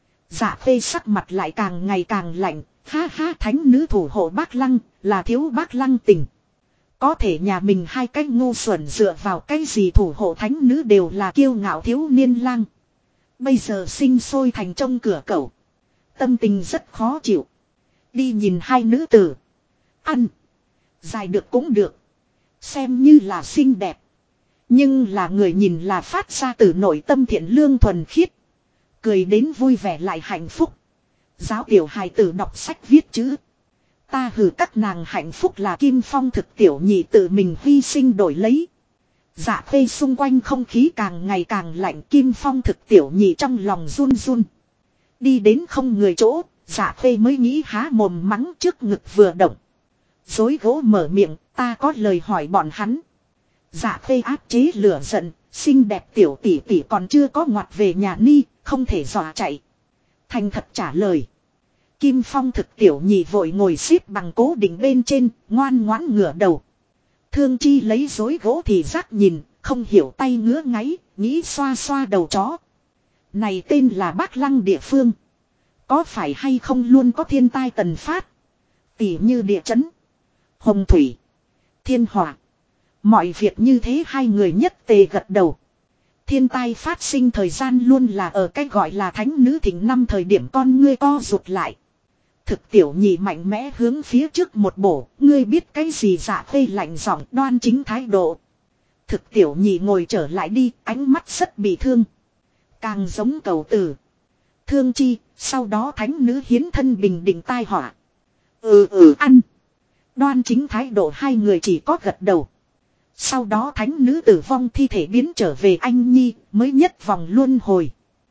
Dạ Khê sắc mặt lại càng ngày càng lạnh, ha ha thánh nữ thủ hộ Bác Lăng, là thiếu Bác Lăng tình. Có thể nhà mình hai cách ngu xuẩn dựa vào cái gì thủ hộ thánh nữ đều là kiêu ngạo thiếu niên lang. Bây giờ sinh sôi thành trong cửa cẩu. Tâm tình rất khó chịu. Đi nhìn hai nữ tử. Ăn. Dài được cũng được. Xem như là xinh đẹp. Nhưng là người nhìn là phát ra từ nội tâm thiện lương thuần khiết. Cười đến vui vẻ lại hạnh phúc. Giáo tiểu hài tử đọc sách viết chữ. Ta hử các nàng hạnh phúc là Kim Phong thực tiểu nhị tự mình hy sinh đổi lấy. Dạ Khê xung quanh không khí càng ngày càng lạnh Kim Phong thực tiểu nhị trong lòng run run. Đi đến không người chỗ, Dạ Khê mới nghĩ há mồm mắng trước ngực vừa động. Dối gỗ mở miệng, ta có lời hỏi bọn hắn. Dạ Khê áp chế lửa giận, xinh đẹp tiểu tỷ tỷ còn chưa có ngoặt về nhà ni, không thể dọa chạy. Thành thật trả lời. Kim Phong thực tiểu nhị vội ngồi xếp bằng cố định bên trên, ngoan ngoãn ngửa đầu. Thương Chi lấy dối gỗ thì rác nhìn, không hiểu tay ngứa ngáy, nghĩ xoa xoa đầu chó. Này tên là Bác Lăng địa phương. Có phải hay không luôn có thiên tai tần phát. Tỉ như địa chấn, hồng thủy, thiên hỏa. Mọi việc như thế hai người nhất tề gật đầu. Thiên tai phát sinh thời gian luôn là ở cái gọi là thánh nữ thịnh năm thời điểm con ngươi co rụt lại. Thực tiểu nhị mạnh mẽ hướng phía trước một bổ, ngươi biết cái gì? Dạ khê lạnh giọng đoan chính thái độ. Thực tiểu nhị ngồi trở lại đi, ánh mắt rất bị thương. Càng giống cầu tử. Thương chi, sau đó thánh nữ hiến thân bình định tai họa. Ăn. Đoan chính thái độ hai người chỉ có gật đầu. Sau đó thánh nữ tử vong thi thể biến trở về anh nhi, mới nhất vòng luân hồi.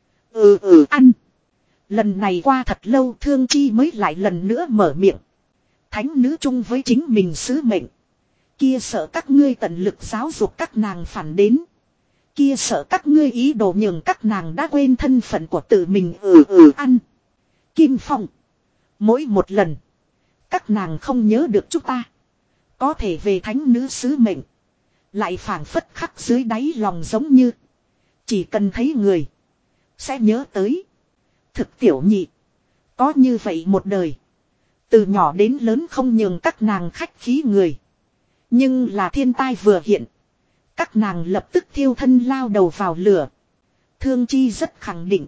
Ăn. Lần này qua thật lâu thương chi mới lại lần nữa mở miệng. Thánh nữ chung với chính mình sứ mệnh. Kia sợ các ngươi tận lực giáo dục các nàng phản đến. Kia sợ các ngươi ý đồ nhường các nàng đã quên thân phận của tự mình. Ăn. Kim Phong. Mỗi một lần. Các nàng không nhớ được chúng ta. Có thể về thánh nữ sứ mệnh. Lại phảng phất khắc dưới đáy lòng giống như. Chỉ cần thấy người. Sẽ nhớ tới. Thực tiểu nhị. Có như vậy một đời. Từ nhỏ đến lớn không nhường các nàng khách khí người. Nhưng là thiên tai vừa hiện. Các nàng lập tức thiêu thân lao đầu vào lửa. Thương chi rất khẳng định.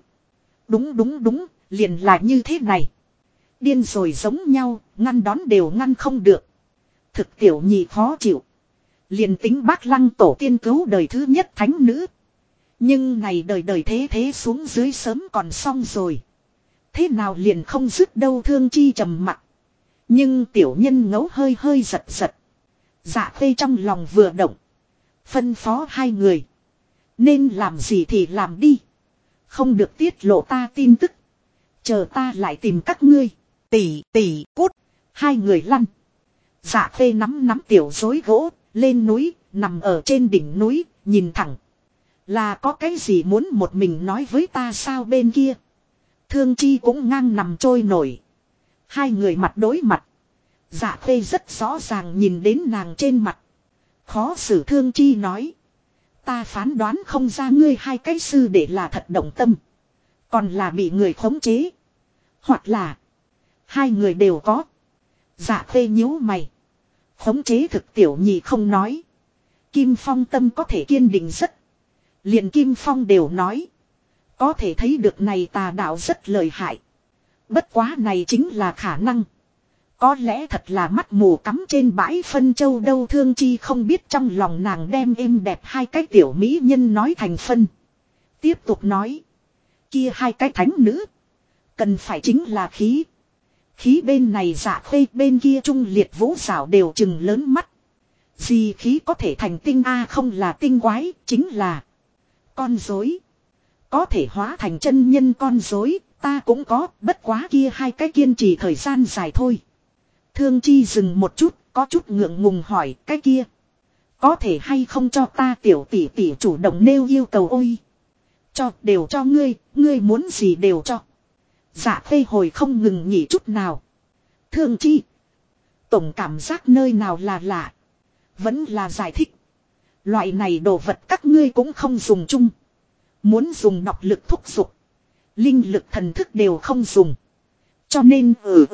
Đúng, liền là như thế này. Điên rồi giống nhau, ngăn đón đều ngăn không được. Thực tiểu nhị khó chịu. Liền tính bác lăng tổ tiên cứu đời thứ nhất thánh nữ. Nhưng này đời đời thế xuống dưới sớm còn xong rồi. Thế nào liền không dứt đâu. Thương chi trầm mặt. Nhưng tiểu nhân ngấu hơi giật. Dạ khê trong lòng vừa động. Phân phó hai người. Nên làm gì thì làm đi. Không được tiết lộ ta tin tức. Chờ ta lại tìm các ngươi. Tỷ cút. Hai người lăn. Dạ khê nắm tiểu rối gỗ. Lên núi. Nằm ở trên đỉnh núi. Nhìn thẳng. Là có cái gì muốn một mình nói với ta sao bên kia. Thương chi cũng ngang nằm trôi nổi. Hai người mặt đối mặt. Dạ khê rất rõ ràng nhìn đến nàng trên mặt. Khó xử thương chi nói. Ta phán đoán không ra ngươi hai cái sư để là thật động tâm. Còn là bị người khống chế. Hoặc là. Hai người đều có. Dạ khê nhíu mày. Khống chế thực tiểu nhị không nói. Kim Phong tâm có thể kiên định rất. Liền Kim Phong đều nói. Có thể thấy được này tà đạo rất lợi hại. Bất quá này chính là khả năng. Có lẽ thật là mắt mù cắm trên bãi phân châu đâu. Thương chi không biết trong lòng nàng đem êm đẹp hai cái tiểu mỹ nhân nói thành phân. Tiếp tục nói. Kia hai cái thánh nữ. Cần phải chính là khí. Khí bên này dạ khê bên kia trung liệt vũ xảo đều chừng lớn mắt. Gì khí có thể thành tinh a không là tinh quái chính là con rối. Có thể hóa thành chân nhân con rối ta cũng có bất quá kia hai cái kiên trì thời gian dài thôi. Thương chi dừng một chút, có chút ngượng ngùng hỏi cái kia. Có thể hay không cho ta tiểu tỷ tỷ chủ động nêu yêu cầu ôi. Cho đều cho ngươi, ngươi muốn gì đều cho. Dạ khê hồi không ngừng nghỉ chút nào. Thương chi. Tổng cảm giác nơi nào là lạ. Vẫn là giải thích. Loại này đồ vật các ngươi cũng không dùng chung. Muốn dùng độc lực thúc giục. Linh lực thần thức đều không dùng. Cho nên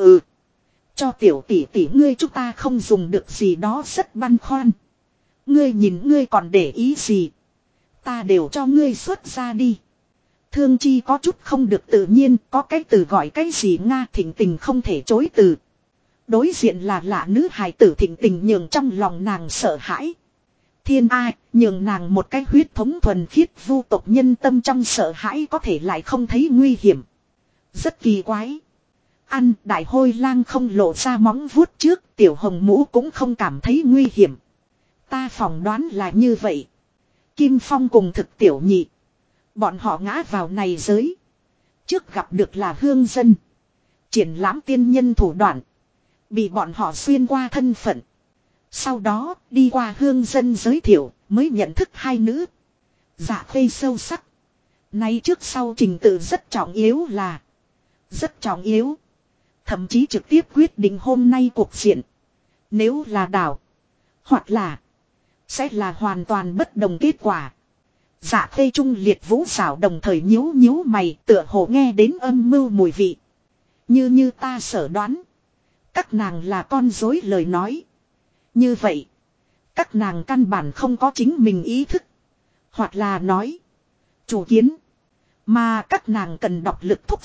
cho tiểu tỷ tỷ ngươi chúng ta không dùng được gì đó rất băn khoăn. Ngươi nhìn ngươi còn để ý gì. Ta đều cho ngươi xuất ra đi. Thương chi có chút không được tự nhiên. Có cái từ gọi cái gì Nga thỉnh tình không thể chối từ. Đối diện là lạ nữ hài tử thỉnh tình nhường trong lòng nàng sợ hãi. Thiên ai nhường nàng một cái huyết thống thuần khiết vu tộc nhân tâm trong sợ hãi có thể lại không thấy nguy hiểm. Rất kỳ quái. Ăn đại hôi lang không lộ ra móng vuốt trước, tiểu hồng mũ cũng không cảm thấy nguy hiểm. Ta phỏng đoán là như vậy. Kim Phong cùng thực tiểu nhị. Bọn họ ngã vào này giới. Trước gặp được là hương dân. Triển lãm tiên nhân thủ đoạn. Bị bọn họ xuyên qua thân phận. Sau đó đi qua hương dân giới thiệu mới nhận thức hai nữ. Dạ khê sâu sắc. Nay trước sau trình tự rất trọng yếu là. Rất trọng yếu. Thậm chí trực tiếp quyết định hôm nay cuộc diện. Nếu là đảo. Hoặc là. Sẽ là hoàn toàn bất đồng kết quả. Dạ khê trung liệt vũ xảo đồng thời nhíu mày tựa hồ nghe đến âm mưu mùi vị. Như ta sở đoán. Các nàng là con dối lời nói. Như vậy. Các nàng căn bản không có chính mình ý thức. Hoặc là nói. Chủ kiến. Mà các nàng cần độc lực thúc giục.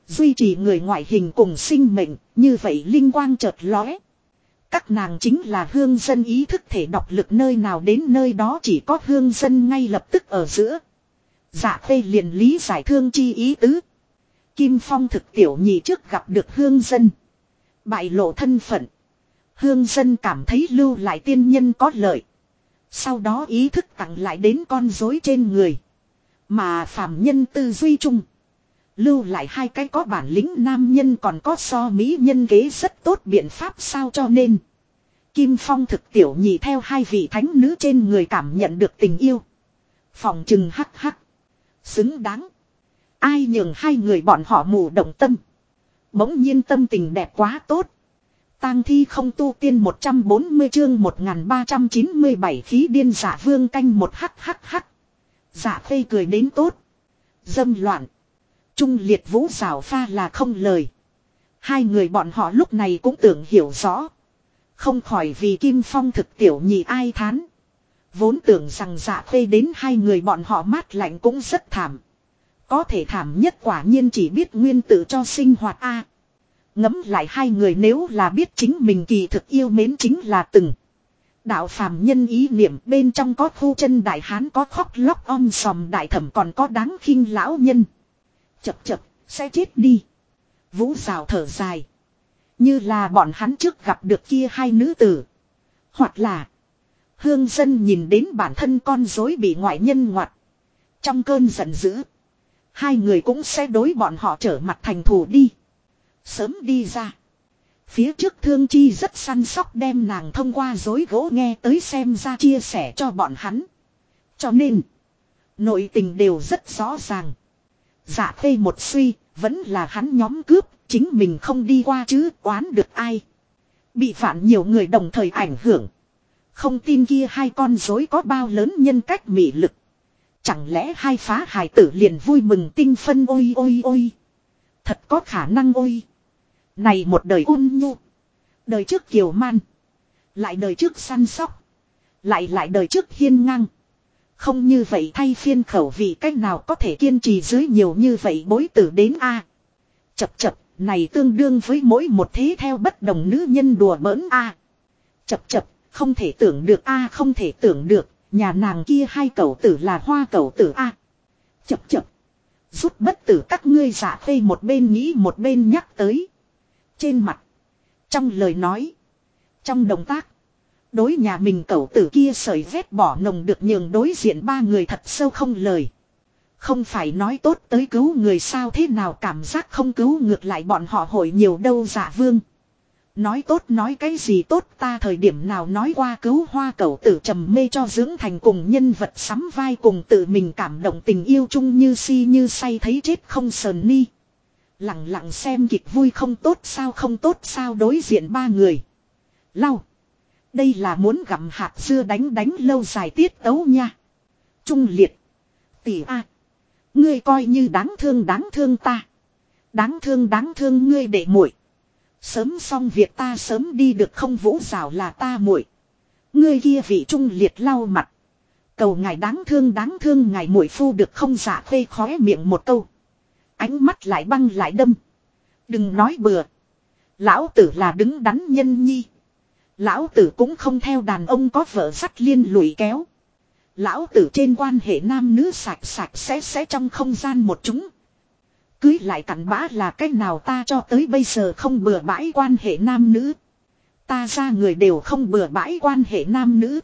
Duy trì người ngoại hình cùng sinh mệnh, như vậy linh quang chợt lóe. Các nàng chính là hương dân ý thức thể độc lực nơi nào đến nơi đó chỉ có hương dân ngay lập tức ở giữa. Dạ Khê liền lý giải Thương Chi ý tứ. Kim Phong thực tiểu nhị trước gặp được hương dân. Bại lộ thân phận. Hương dân cảm thấy lưu lại tiên nhân có lợi. Sau đó ý thức tặng lại đến con rối trên người. Mà phàm nhân tư duy chung. Lưu lại hai cái có bản lĩnh nam nhân còn có so mỹ nhân kế rất tốt biện pháp sao cho nên. Kim Phong thực tiểu nhị theo hai vị thánh nữ trên người cảm nhận được tình yêu. Phòng trừng hắc hắc. Xứng đáng. Ai nhường hai người bọn họ mù động tâm. Bỗng nhiên tâm tình đẹp quá tốt. Tang thi không tu tiên 140 chương 1397 khí điên giả vương canh một hắc hắc hắc. Dạ Khê cười đến tốt. Dâm loạn. Trung liệt vũ rào pha là không lời. Hai người bọn họ lúc này cũng tưởng hiểu rõ. Không khỏi vì Kim Phong thực tiểu nhị ai thán. Vốn tưởng rằng Dạ Khê đến hai người bọn họ mát lạnh cũng rất thảm. Có thể thảm nhất quả nhiên chỉ biết nguyên tử cho sinh hoạt a. Ngẫm lại hai người nếu là biết chính mình kỳ thực yêu mến chính là từng. Đạo phàm nhân ý niệm bên trong có khu chân đại hán có khóc lóc om sòm đại thẩm còn có đáng khinh lão nhân. Chập chập, sẽ chết đi. Vũ rào thở dài. Như là bọn hắn trước gặp được kia hai nữ tử. Hoặc là hương dân nhìn đến bản thân con rối bị ngoại nhân ngoặt. Trong cơn giận dữ. Hai người cũng sẽ đối bọn họ trở mặt thành thù đi. Sớm đi ra. Phía trước Thương Chi rất săn sóc đem nàng thông qua dối gỗ nghe tới xem ra chia sẻ cho bọn hắn. Cho nên. Nội tình đều rất rõ ràng. Dạ Khê một suy. Vẫn là hắn nhóm cướp. Chính mình không đi qua chứ oán được ai. Bị phản nhiều người đồng thời ảnh hưởng. Không tin kia hai con rối có bao lớn nhân cách mị lực. Chẳng lẽ hai phá hài tử liền vui mừng tinh phân ôi ôi ôi. Thật có khả năng ôi. Này một đời ôn nhu. Đời trước kiều man. Lại đời trước săn sóc. Lại đời trước hiên ngang. Không như vậy thay phiên khẩu vị cách nào có thể kiên trì dưới nhiều như vậy bối tử đến a. Chập chập, này tương đương với mỗi một thế theo bất đồng nữ nhân đùa bỡn a. Chập chập, không thể tưởng được a không thể tưởng được, nhà nàng kia hai cậu tử là hoa cậu tử a. Chập chập, rút bất tử các ngươi Dạ Khê một bên nghĩ một bên nhắc tới. Trên mặt, trong lời nói, trong động tác, đối nhà mình cậu tử kia sợi vét bỏ nồng được nhường đối diện ba người thật sâu không lời. Không phải nói tốt tới cứu người sao thế nào cảm giác không cứu ngược lại bọn họ hội nhiều đâu Dạ Vương. Nói tốt nói cái gì tốt ta thời điểm nào nói qua cứu hoa cẩu tử trầm mê cho dưỡng thành cùng nhân vật sắm vai cùng tự mình cảm động tình yêu chung như si như say thấy chết không sờn ni. Lặng lặng xem kịch vui không tốt sao đối diện ba người. Lau. Đây là muốn gặm hạt dưa đánh lâu dài tiết tấu nha. Trung liệt. Tỷ a. Ngươi coi như đáng thương ta. Đáng thương ngươi để muội. Sớm xong việc ta sớm đi được không vũ rào là ta muội. Ngươi kia vị trung liệt lau mặt. Cầu ngài đáng thương ngài muội phu được không Dạ Khê khóe miệng một câu. Ánh mắt lại băng lại đâm. Đừng nói bừa. Lão tử là đứng đắn nhân nhi. Lão tử cũng không theo đàn ông có vợ sắt liên lụy kéo. Lão tử trên quan hệ nam nữ sạch sẽ trong không gian một chúng. Cưới lại cặn bã là cách nào ta cho tới bây giờ không bừa bãi quan hệ nam nữ. Ta ra người đều không bừa bãi quan hệ nam nữ.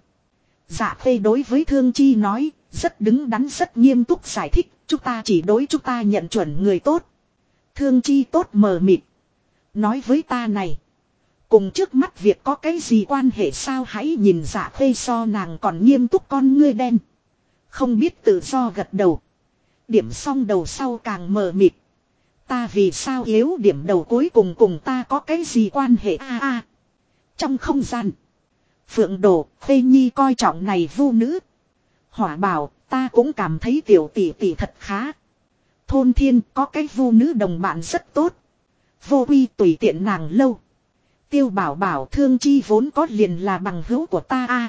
Dạ Khê đối với Thương Chi nói, rất đứng đắn rất nghiêm túc giải thích, chúng ta chỉ đối chúng ta nhận chuẩn người tốt. Thương Chi tốt mờ mịt. Nói với ta này. Cùng trước mắt việc có cái gì quan hệ sao hãy nhìn Dạ Khê so nàng còn nghiêm túc con ngươi đen. Không biết tự do gật đầu. Điểm xong đầu sau càng mờ mịt. Ta vì sao yếu điểm đầu cuối cùng ta có cái gì quan hệ a. Trong không gian. Phượng Đồ, Khê Nhi coi trọng này vu nữ. Hỏa bảo, ta cũng cảm thấy tiểu tỷ tỷ thật khá. Thôn Thiên có cái vu nữ đồng bạn rất tốt. Vô Uy tùy tiện nàng lâu. Tiêu Bảo Bảo Thương Chi vốn có liền là bằng hữu của ta a.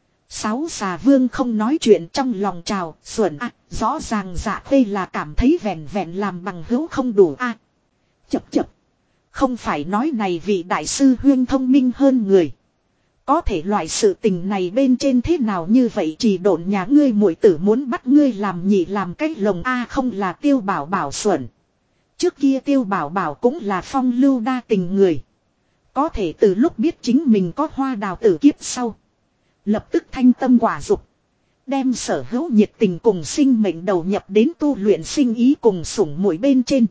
Sáu xà vương không nói chuyện trong lòng trào, xuẩn a, rõ ràng Dạ Khê là cảm thấy vẹn vẹn làm bằng hữu không đủ a. Chập chập. Không phải nói này vị đại sư huyên thông minh hơn người. Có thể loại sự tình này bên trên thế nào như vậy chỉ độn nhà ngươi muội tử muốn bắt ngươi làm nhị làm cách lồng A không là Tiêu Bảo Bảo xuẩn. Trước kia Tiêu Bảo Bảo cũng là phong lưu đa tình người. Có thể từ lúc biết chính mình có hoa đào tử kiếp sau. Lập tức thanh tâm quả dục. Đem sở hữu nhiệt tình cùng sinh mệnh đầu nhập đến tu luyện sinh ý cùng sủng muội bên trên.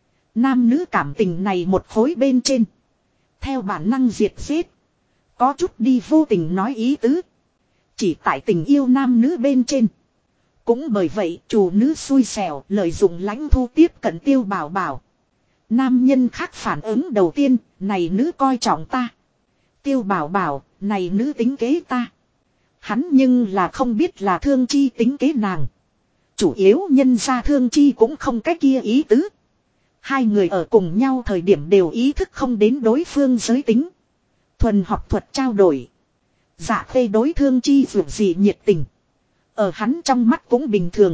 Nam nữ cảm tình này một khối bên trên. Theo bản năng diệt giết. Có chút đi vô tình nói ý tứ. Chỉ tại tình yêu nam nữ bên trên. Cũng bởi vậy chủ nữ xui xẻo lợi dụng lãnh thu tiếp cận Tiêu Bảo Bảo. Nam nhân khác phản ứng đầu tiên, này nữ coi trọng ta. Tiêu Bảo Bảo, này nữ tính kế ta. Hắn nhưng là không biết là Thương Chi tính kế nàng. Chủ yếu nhân ra Thương Chi cũng không cái kia ý tứ. Hai người ở cùng nhau thời điểm đều ý thức không đến đối phương giới tính. Thuần học thuật trao đổi. Dạ Khê đối Thương Chi dù gì nhiệt tình. Ở hắn trong mắt cũng bình thường.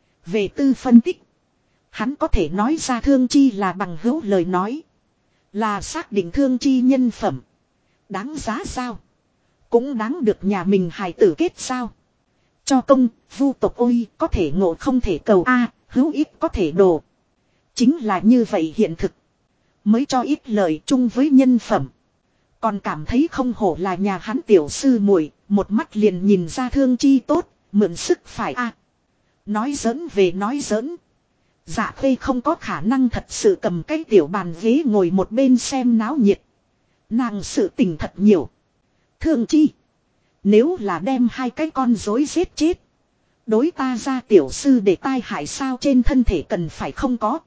Về tư phân tích. Hắn có thể nói ra Thương Chi là bằng hữu lời nói. Là xác định Thương Chi nhân phẩm. Đáng giá sao? Cũng đáng được nhà mình hài tử kết sao? Cho công, vu tộc ôi, có thể ngộ không thể cầu a, hữu ít có thể đồ. Chính là như vậy hiện thực. Mới cho ít lời chung với nhân phẩm. Còn cảm thấy không hổ là nhà hắn tiểu sư muội, một mắt liền nhìn ra Thương Chi tốt, mượn sức phải a. Nói giỡn về nói giỡn. Dạ Khê không có khả năng thật sự cầm cái tiểu bàn ghế ngồi một bên xem náo nhiệt. Nàng sự tình thật nhiều. Thương Chi. Nếu là đem hai cái con rối giết chết. Đối ta ra tiểu sư để tai hại sao trên thân thể cần phải không có.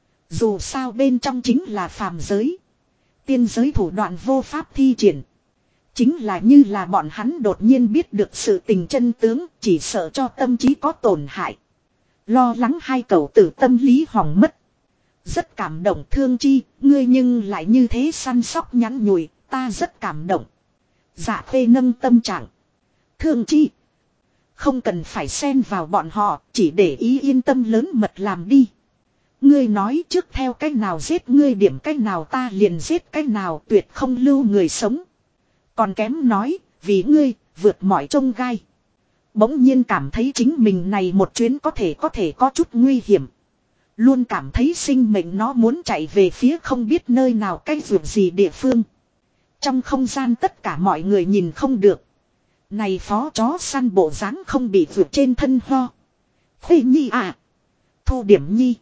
Dù sao bên trong chính là phàm giới. Tiên giới thủ đoạn vô pháp thi triển. Chính là như là bọn hắn đột nhiên biết được sự tình chân tướng, chỉ sợ cho tâm trí có tổn hại. Lo lắng hai cậu tử tâm lý hỏng mất. Rất cảm động Thương Chi, ngươi nhưng lại như thế săn sóc nhắn nhủi, ta rất cảm động. Dạ Khê nâng tâm trạng. Thương Chi. Không cần phải xen vào bọn họ, chỉ để ý yên tâm lớn mật làm đi. Ngươi nói trước theo cách nào giết ngươi điểm cách nào ta liền giết cách nào tuyệt không lưu người sống. Còn kém nói, vì ngươi, vượt mọi trông gai. Bỗng nhiên cảm thấy chính mình này một chuyến có thể có chút nguy hiểm. Luôn cảm thấy sinh mệnh nó muốn chạy về phía không biết nơi nào cái vượt gì địa phương. Trong không gian tất cả mọi người nhìn không được. Này phó chó săn bộ dáng không bị vượt trên thân ho. Khuê Nhi à. Thu Điểm Nhi.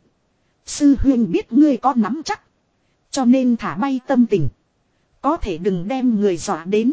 Sư huynh biết ngươi có nắm chắc. Cho nên thả bay tâm tình. Có thể đừng đem người dọa đến.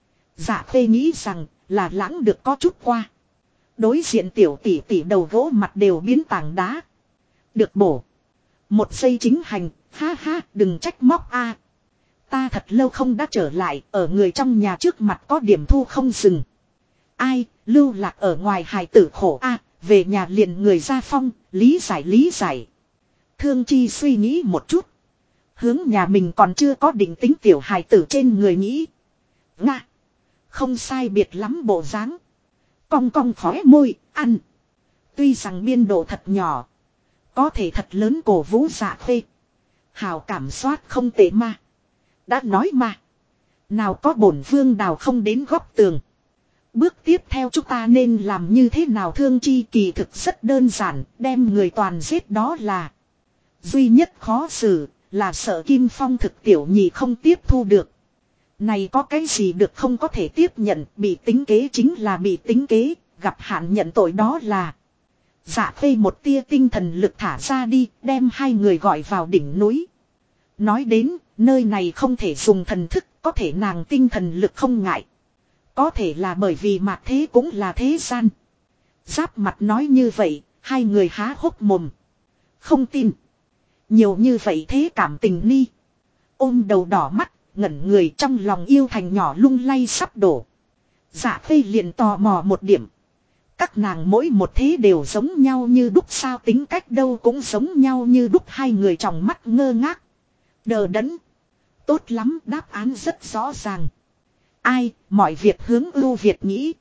Dạ Khê nghĩ rằng là lãng được có chút qua. Đối diện tiểu tỷ tỷ đầu gỗ mặt đều biến tảng đá. Được bổ. Một giây chính hành, ha ha, đừng trách móc a. Ta thật lâu không đã trở lại, ở người trong nhà trước mặt có điểm thu không dừng. Ai, lưu lạc ở ngoài hài tử khổ a, về nhà liền người ra phong, lý giải. Thương Chi suy nghĩ một chút. Hướng nhà mình còn chưa có định tính tiểu hài tử trên người nghĩ. Nga. Không sai biệt lắm bộ dáng. Cong cong khóe môi, ăn. Tuy rằng biên độ thật nhỏ. Có thể thật lớn cổ vũ Dạ Khê. Hào cảm soát không tệ mà. Đã nói mà. Nào có bổn vương đào không đến góc tường. Bước tiếp theo chúng ta nên làm như thế nào Thương Chi kỳ thực rất đơn giản. Đem người toàn giết đó là. Duy nhất khó xử là sợ Kim Phong thực tiểu nhị không tiếp thu được. Này có cái gì được không có thể tiếp nhận, bị tính kế chính là bị tính kế, gặp hạn nhận tội đó là. Dạ Khê một tia tinh thần lực thả ra đi, đem hai người gọi vào đỉnh núi. Nói đến, nơi này không thể dùng thần thức, có thể nàng tinh thần lực không ngại. Có thể là bởi vì mạt thế cũng là thế gian. Giáp mặt nói như vậy, hai người há hốc mồm. Không tin. Nhiều như vậy thế cảm tình ni. Ôm đầu đỏ mắt, ngẩn người trong lòng yêu thành nhỏ lung lay sắp đổ. Dạ Khê liền tò mò một điểm. Các nàng mỗi một thế đều giống nhau như đúc sao tính cách đâu cũng giống nhau như đúc hai người trong mắt ngơ ngác. Đờ đẫn. Tốt lắm đáp án rất rõ ràng. Ai, mọi việc hướng ưu việt nghĩ.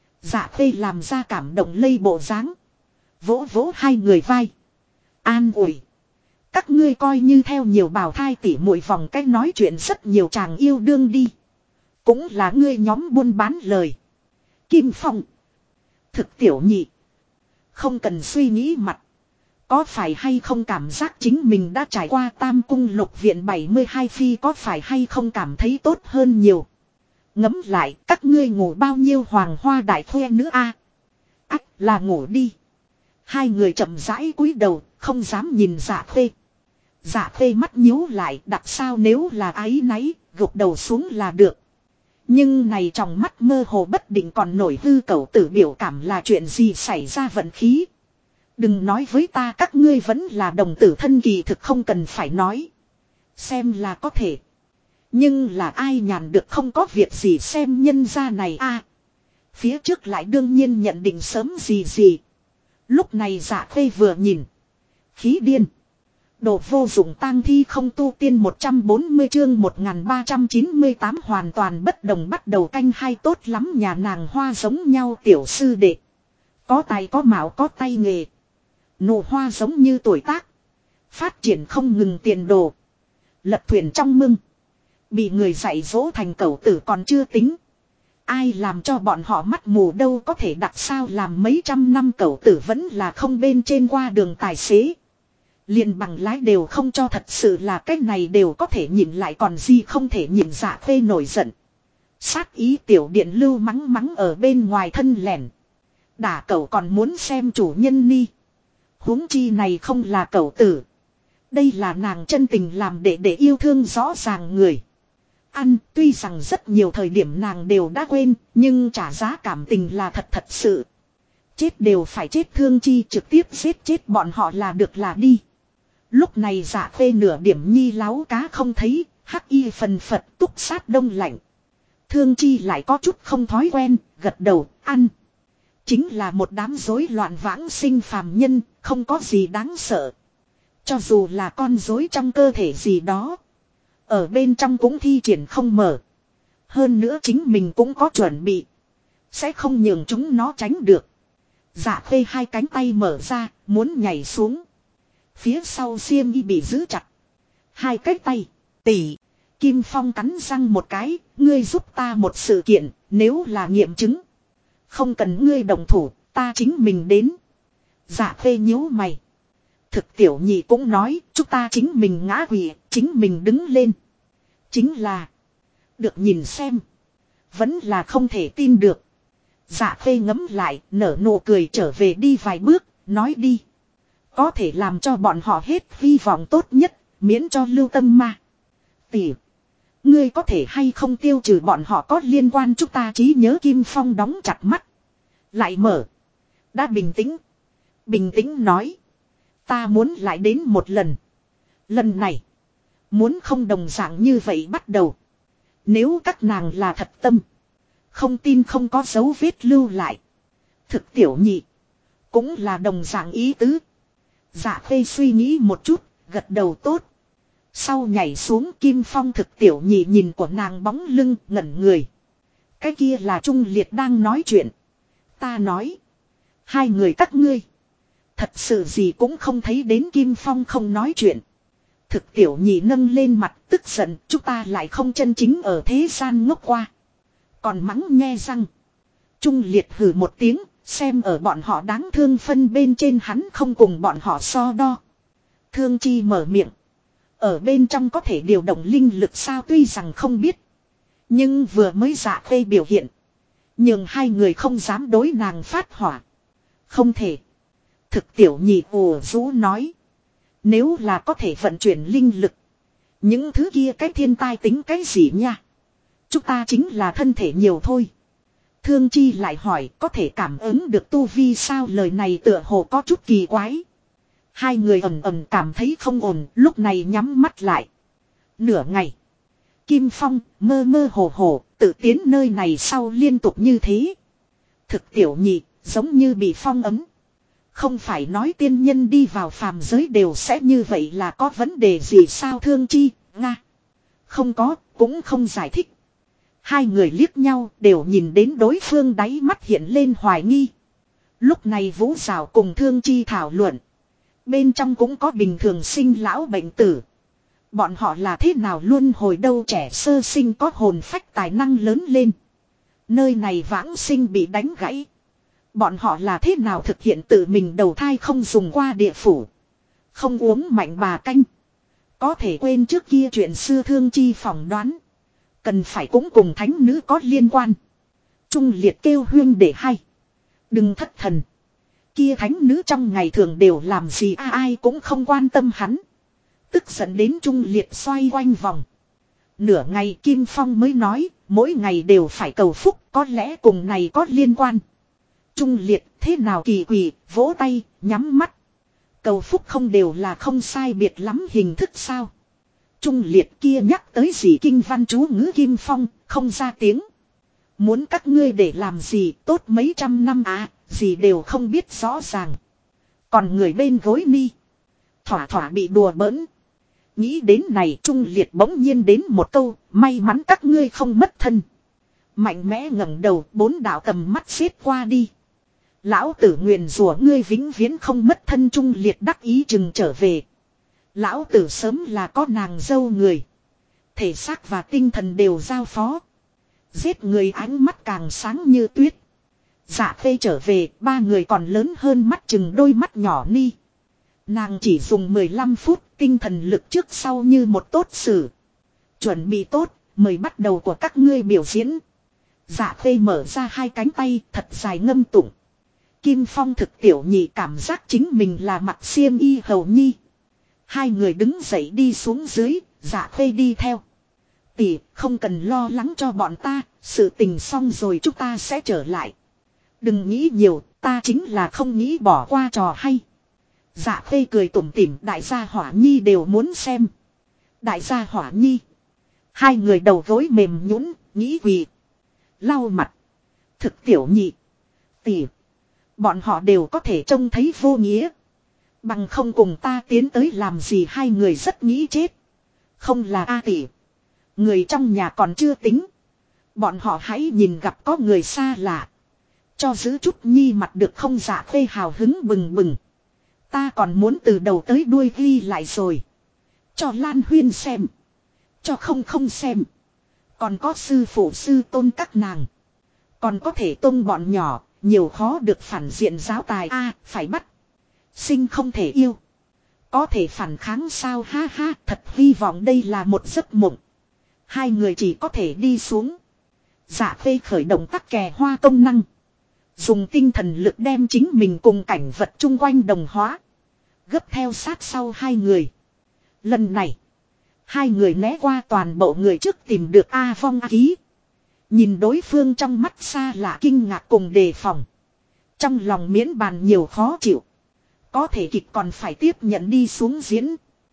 Dạ Khê làm ra cảm động lây bộ dáng. Vỗ vỗ hai người vai. An ủi. Các ngươi coi như theo nhiều bào thai tỉ muội vòng cách nói chuyện rất nhiều chàng yêu đương đi. Cũng là ngươi nhóm buôn bán lời. Kim Phong. Thực tiểu nhị. Không cần suy nghĩ mặt. Có phải hay không cảm giác chính mình đã trải qua Tam Cung Lục Viện 72 phi, có phải hay không cảm thấy tốt hơn nhiều. Ngẫm lại các ngươi ngủ bao nhiêu hoàng hoa đại khoe nữa a? Ách là ngủ đi. Hai người chậm rãi cúi đầu, không dám nhìn Dạ Khê. Dạ Khê mắt nhíu lại, đặt sao nếu là áy náy, gục đầu xuống là được. Nhưng này trong mắt mơ hồ bất định còn nổi hư cẩu tử biểu cảm là chuyện gì xảy ra vận khí. Đừng nói với ta các ngươi vẫn là đồng tử thân kỳ thực không cần phải nói. Xem là có thể. Nhưng là ai nhàn được không có việc gì xem nhân gia này a. Phía trước lại đương nhiên nhận định sớm gì gì. Lúc này Dạ Khê vừa nhìn. Khí điên. Đồ vô dụng tang thi không tu tiên 140 chương 1398 hoàn toàn bất đồng bắt đầu canh hai tốt lắm nhà nàng hoa giống nhau tiểu sư đệ. Có tài có mạo có tay nghề. Nụ hoa giống như tuổi tác. Phát triển không ngừng tiền đồ. Lật thuyền trong mưng. Bị người dạy dỗ thành cẩu tử còn chưa tính. Ai làm cho bọn họ mắt mù đâu có thể đặt sao làm mấy trăm năm cẩu tử vẫn là không bên trên qua đường tài xế. Liền bằng lái đều không cho thật sự là cái này đều có thể nhìn lại còn gì không thể nhìn Dạ Khê nổi giận. Sát ý tiểu điện lưu mắng mắng ở bên ngoài thân lẻn. Đả cẩu còn muốn xem chủ nhân ni. Huống chi này không là cẩu tử. Đây là nàng chân tình làm để yêu thương rõ ràng người. Ăn tuy rằng rất nhiều thời điểm nàng đều đã quên, nhưng trả giá cảm tình là thật thật sự. Chết đều phải chết thương chi trực tiếp giết chết bọn họ là được là đi. Lúc này Dạ Khê nửa điểm nhi láo cá không thấy, hắc y phần phật túc sát đông lạnh. Thương chi lại có chút không thói quen, gật đầu, ăn. Chính là một đám rối loạn vãng sinh phàm nhân, không có gì đáng sợ. Cho dù là con rối trong cơ thể gì đó. Ở bên trong cũng thi triển không mở. Hơn nữa chính mình cũng có chuẩn bị. Sẽ không nhường chúng nó tránh được. Dạ Khê hai cánh tay mở ra, muốn nhảy xuống. Phía sau xiêm y bị giữ chặt. Hai cái tay, tỉ. Kim Phong cắn răng một cái, ngươi giúp ta một sự kiện, nếu là nghiệm chứng. Không cần ngươi đồng thủ, ta chính mình đến. Dạ Khê nhíu mày. Thực tiểu nhị cũng nói, chúng ta chính mình ngã quỵ, chính mình đứng lên. Chính là, được nhìn xem. Vẫn là không thể tin được. Dạ Khê ngấm lại, nở nụ cười trở về đi vài bước, nói đi. Có thể làm cho bọn họ hết hy vọng tốt nhất, miễn cho lưu tâm ma. Tỷ, ngươi có thể hay không tiêu trừ bọn họ có liên quan chúng ta trí nhớ. Kim Phong đóng chặt mắt. Lại mở. Đã bình tĩnh. Bình tĩnh nói. Ta muốn lại đến một lần. Lần này. Muốn không đồng dạng như vậy bắt đầu. Nếu các nàng là thật tâm. Không tin không có dấu vết lưu lại. Thực tiểu nhị. Cũng là đồng dạng ý tứ. Dạ Khê suy nghĩ một chút. Gật đầu tốt. Sau nhảy xuống Kim Phong thực tiểu nhị nhìn của nàng bóng lưng ngẩn người. Cái kia là Trung Liệt đang nói chuyện. Ta nói. Hai người các ngươi. Thật sự gì cũng không thấy đến. Kim Phong không nói chuyện. Thực tiểu nhị nâng lên mặt tức giận. Chúng ta lại không chân chính ở thế gian ngốc qua. Còn mắng nghe răng. Trung Liệt hừ một tiếng. Xem ở bọn họ đáng thương phân bên trên hắn không cùng bọn họ so đo. Thương chi mở miệng. Ở bên trong có thể điều động linh lực sao tuy rằng không biết. Nhưng vừa mới Dạ Khê biểu hiện. Nhưng hai người không dám đối nàng phát hỏa. Không thể. Thực tiểu nhị ồ rũ nói. Nếu là có thể vận chuyển linh lực. Những thứ kia cái thiên tai tính cái gì nha. Chúng ta chính là thân thể nhiều thôi. Thương chi lại hỏi có thể cảm ứng được tu vi sao, lời này tựa hồ có chút kỳ quái. Hai người ầm ầm cảm thấy không ổn, lúc này nhắm mắt lại. Nửa ngày. Kim Phong mơ mơ hồ hồ tự tiến nơi này sau liên tục như thế. Thực tiểu nhị giống như bị phong ấm. Không phải nói tiên nhân đi vào phàm giới đều sẽ như vậy là có vấn đề gì sao. Thương chi, nga. Không có, cũng không giải thích. Hai người liếc nhau đều nhìn đến đối phương đáy mắt hiện lên hoài nghi. Lúc này Vũ Giảo cùng Thương chi thảo luận. Bên trong cũng có bình thường sinh lão bệnh tử. Bọn họ là thế nào luôn hồi đâu trẻ sơ sinh có hồn phách tài năng lớn lên. Nơi này vãng sinh bị đánh gãy. Bọn họ là thế nào thực hiện tự mình đầu thai không dùng qua địa phủ. Không uống mạnh bà canh. Có thể quên trước kia chuyện xưa thương chi phỏng đoán. Cần phải cũng cùng thánh nữ có liên quan. Trung liệt kêu huyên để hay. Đừng thất thần. Kia thánh nữ trong ngày thường đều làm gì ai cũng không quan tâm hắn. Tức giận đến Trung liệt xoay quanh vòng. Nửa ngày Kim Phong mới nói, mỗi ngày đều phải cầu phúc, có lẽ cùng này có liên quan. Trung liệt thế nào kỳ quỷ, vỗ tay, nhắm mắt. Cầu phúc không đều là không sai biệt lắm hình thức sao. Trung liệt kia nhắc tới gì kinh văn chú ngữ Kim Phong, không ra tiếng. Muốn các ngươi để làm gì tốt mấy trăm năm à, gì đều không biết rõ ràng. Còn người bên gối ni. Thỏa thỏa bị đùa bỡn. Nghĩ đến này Trung liệt bỗng nhiên đến một câu, may mắn các ngươi không mất thân. Mạnh mẽ ngẩng đầu, bốn đạo tầm mắt xếp qua đi. Lão tử nguyền rủa ngươi vĩnh viễn không mất thân. Trung liệt đắc ý chừng trở về. Lão tử sớm là có nàng dâu người. Thể xác và tinh thần đều giao phó. Giết người ánh mắt càng sáng như tuyết. Dạ Phê trở về, ba người còn lớn hơn mắt chừng đôi mắt nhỏ ni. Nàng chỉ dùng 15 phút, tinh thần lực trước sau như một tốt sử. Chuẩn bị tốt, mời bắt đầu của các ngươi biểu diễn. Dạ Phê mở ra hai cánh tay, thật dài ngâm tụng. Kim Phong thực tiểu nhị cảm giác chính mình là mặc xiêm y hầu nhi. Hai người đứng dậy đi xuống dưới, Dạ Phê đi theo. Tỷ, không cần lo lắng cho bọn ta, sự tình xong rồi chúng ta sẽ trở lại. Đừng nghĩ nhiều, ta chính là không nghĩ bỏ qua trò hay. Dạ Phê cười tủm tỉm, đại gia Hỏa Nhi đều muốn xem. Đại gia Hỏa Nhi. Hai người đầu gối mềm nhũn, nghĩ quỳ. Lau mặt. Thực tiểu nhị. Tỷ. Bọn họ đều có thể trông thấy vô nghĩa. Bằng không cùng ta tiến tới làm gì hai người rất nghĩ chết. Không là A tỷ. Người trong nhà còn chưa tính. Bọn họ hãy nhìn gặp có người xa lạ. Cho giữ chút nhi mặt được không. Dạ Phê hào hứng bừng bừng. Ta còn muốn từ đầu tới đuôi ghi lại rồi. Cho Lan Huyên xem. Cho không xem. Còn có sư phụ sư tôn các nàng. Còn có thể tôn bọn nhỏ. Nhiều khó được phản diện giáo tài a phải bắt. Sinh không thể yêu. Có thể phản kháng sao ha ha. Thật hy vọng đây là một giấc mộng. Hai người chỉ có thể đi xuống. Dạ Phê khởi động tắc kè hoa công năng. Dùng tinh thần lực đem chính mình cùng cảnh vật chung quanh đồng hóa. Gấp theo sát sau hai người. Lần này. Hai người né qua toàn bộ người trước tìm được A Phong ký. Nhìn đối phương trong mắt xa lạ kinh ngạc cùng đề phòng. Trong lòng miễn bàn nhiều khó chịu. Có thể kịch còn phải tiếp nhận đi xuống diễn.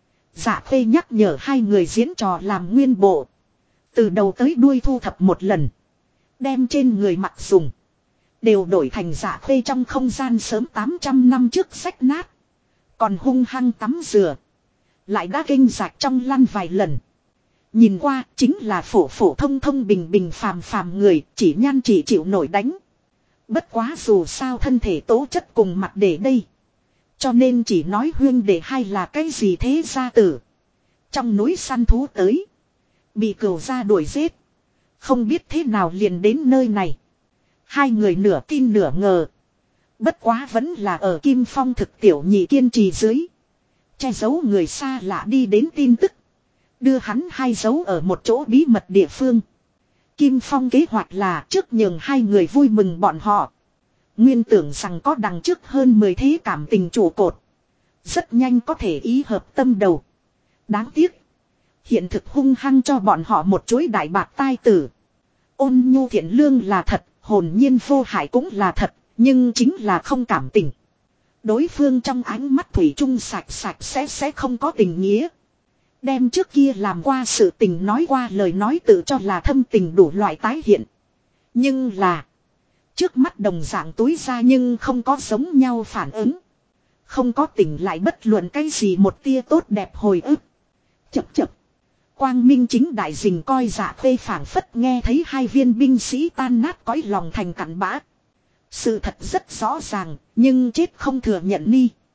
Dạ Phê nhắc nhở hai người diễn trò làm nguyên bộ. Từ đầu tới đuôi thu thập một lần. Đem trên người mặc dùng. Đều đổi thành Dạ Phê trong không gian sớm 800 năm trước rách nát. Còn hung hăng tắm rửa. Lại đã kinh rạc trong lăn vài lần. Nhìn qua chính là phổ phổ thông thông bình bình phàm phàm người. Chỉ nhan chỉ chịu nổi đánh. Bất quá dù sao thân thể tố chất cùng mặt để đây. Cho nên chỉ nói huyên để hay là cái gì thế gia tử. Trong núi săn thú tới. Bị cừu gia đuổi giết. Không biết thế nào liền đến nơi này. Hai người nửa tin nửa ngờ. Bất quá vẫn là ở Kim Phong thực tiểu nhị kiên trì dưới. Che giấu người xa lạ đi đến tin tức. Đưa hắn hai giấu ở một chỗ bí mật địa phương. Kim Phong kế hoạch là trước nhường hai người vui mừng bọn họ. Nguyên tưởng rằng có đằng trước hơn 10 thế cảm tình trụ cột. Rất nhanh có thể ý hợp tâm đầu. Đáng tiếc. Hiện thực hung hăng cho bọn họ một chuỗi đại bạc tai tử. Ôn nhu thiện lương là thật, hồn nhiên vô hại cũng là thật, nhưng chính là không cảm tình. Đối phương trong ánh mắt thủy chung sạch sạch sẽ không có tình nghĩa. Đem trước kia làm qua sự tình nói qua lời nói tự cho là thâm tình đủ loại tái hiện. Nhưng là trước mắt đồng dạng túi ra nhưng không có giống nhau phản ứng. Không có tỉnh lại bất luận cái gì một tia tốt đẹp hồi ức. Chập chập. Quang Minh chính đại dình coi Dạ Phê phảng phất nghe thấy hai viên binh sĩ tan nát cõi lòng thành cặn bã. Sự thật rất rõ ràng, nhưng chết không thừa nhận ni.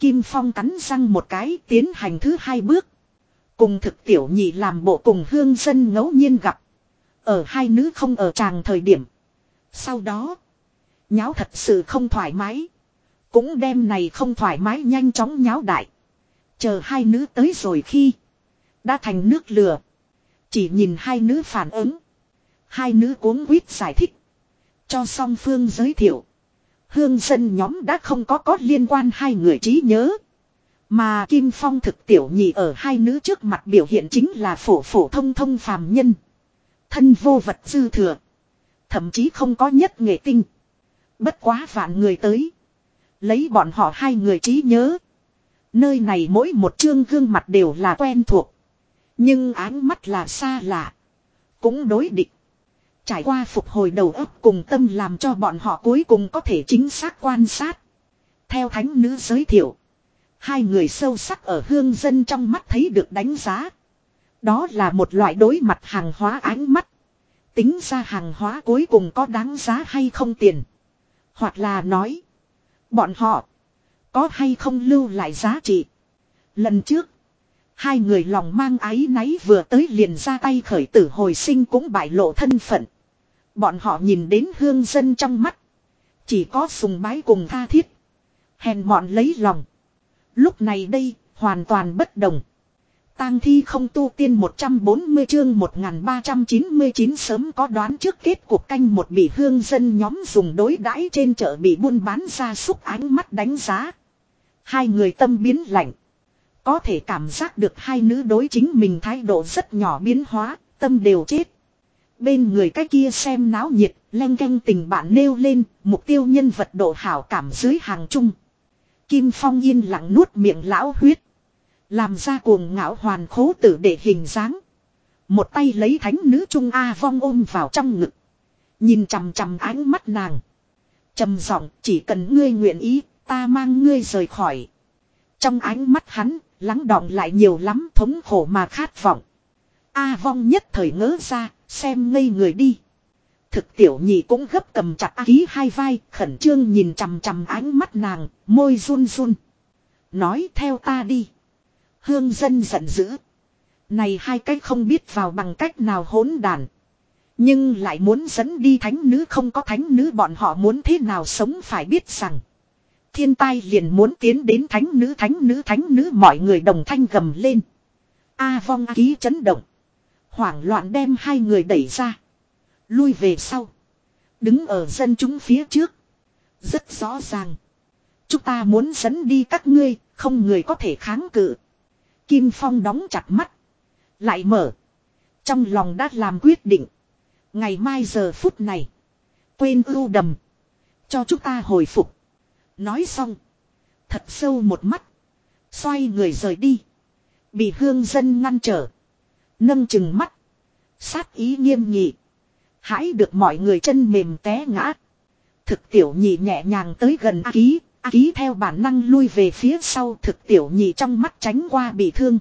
Kim Phong cắn răng một cái tiến hành thứ hai bước. Cùng Thực Tiểu Nhị làm bộ cùng Hương Dân ngẫu nhiên gặp. Ở hai nữ không ở tràng thời điểm. Sau đó. Nháo thật sự không thoải mái. Cũng đem này không thoải mái nhanh chóng nháo đại. Chờ hai nữ tới rồi khi. Đã thành nước lửa. Chỉ nhìn hai nữ phản ứng. Hai nữ cuống quýt giải thích. Cho song phương giới thiệu. Hương Dân nhóm đã không có liên quan hai người trí nhớ. Mà Kim Phong Thực Tiểu Nhị ở hai nữ trước mặt biểu hiện chính là phổ phổ thông thông phàm nhân. Thân vô vật dư thừa. Thậm chí không có nhất nghệ tinh. Bất quá vạn người tới. Lấy bọn họ hai người trí nhớ. Nơi này mỗi một chương gương mặt đều là quen thuộc. Nhưng áng mắt là xa lạ. Cũng đối địch. Trải qua phục hồi đầu óc cùng tâm làm cho bọn họ cuối cùng có thể chính xác quan sát. Theo thánh nữ giới thiệu. Hai người sâu sắc ở Hương Dân trong mắt thấy được đánh giá. Đó là một loại đối mặt hàng hóa ánh mắt. Tính ra hàng hóa cuối cùng có đáng giá hay không tiền. Hoặc là nói. Bọn họ. Có hay không lưu lại giá trị. Lần trước. Hai người lòng mang áy náy vừa tới liền ra tay khởi tử hồi sinh cũng bại lộ thân phận. Bọn họ nhìn đến Hương Dân trong mắt. Chỉ có sùng bái cùng tha thiết. Hèn mọn lấy lòng. Lúc này đây, hoàn toàn bất đồng. Tang thi không tu tiên 140 chương 1399 sớm có đoán trước kết cuộc canh một bị Hương Dân nhóm dùng đối đãi trên chợ bị buôn bán ra súc ánh mắt đánh giá. Hai người tâm biến lạnh. Có thể cảm giác được hai nữ đối chính mình thái độ rất nhỏ biến hóa, tâm đều chết. Bên người cái kia xem náo nhiệt, len canh tình bạn nêu lên, mục tiêu nhân vật độ hảo cảm dưới hàng chung. Kim Phong yên lặng nuốt miệng lão huyết. Làm ra cuồng ngạo hoàn khố tử để hình dáng. Một tay lấy thánh nữ Trung A Vong ôm vào trong ngực. Nhìn chằm chằm ánh mắt nàng. Trầm giọng, chỉ cần ngươi nguyện ý, ta mang ngươi rời khỏi. Trong ánh mắt hắn, lắng đọng lại nhiều lắm thống khổ mà khát vọng. A Vong nhất thời ngỡ ra, xem ngây người đi. Thực Tiểu Nhị cũng gấp cầm chặt A Ký hai vai, khẩn trương nhìn chằm chằm ánh mắt nàng, môi run run. Nói theo ta đi. Hương Dân giận dữ. Này hai cái không biết vào bằng cách nào hỗn đàn. Nhưng lại muốn dẫn đi thánh nữ, không có thánh nữ bọn họ muốn thế nào sống phải biết rằng. Thiên tai liền muốn tiến đến thánh nữ mọi người đồng thanh gầm lên. A Vong A Ký chấn động. Hoảng loạn đem hai người đẩy ra. Lui về sau. Đứng ở dân chúng phía trước. Rất rõ ràng. Chúng ta muốn dẫn đi các ngươi, không người có thể kháng cự. Kim Phong đóng chặt mắt. Lại mở. Trong lòng đã làm quyết định. Ngày mai giờ phút này. Quên ưu đầm. Cho chúng ta hồi phục. Nói xong. Thật sâu một mắt. Xoay người rời đi. Bị Hương Dân ngăn trở. Nâng chừng mắt. Sát ý nghiêm nghị. Hãi được mọi người chân mềm té ngã. Thực Tiểu Nhị nhẹ nhàng tới gần A Ký. A Ký theo bản năng lui về phía sau. Thực Tiểu Nhị trong mắt tránh qua bị thương.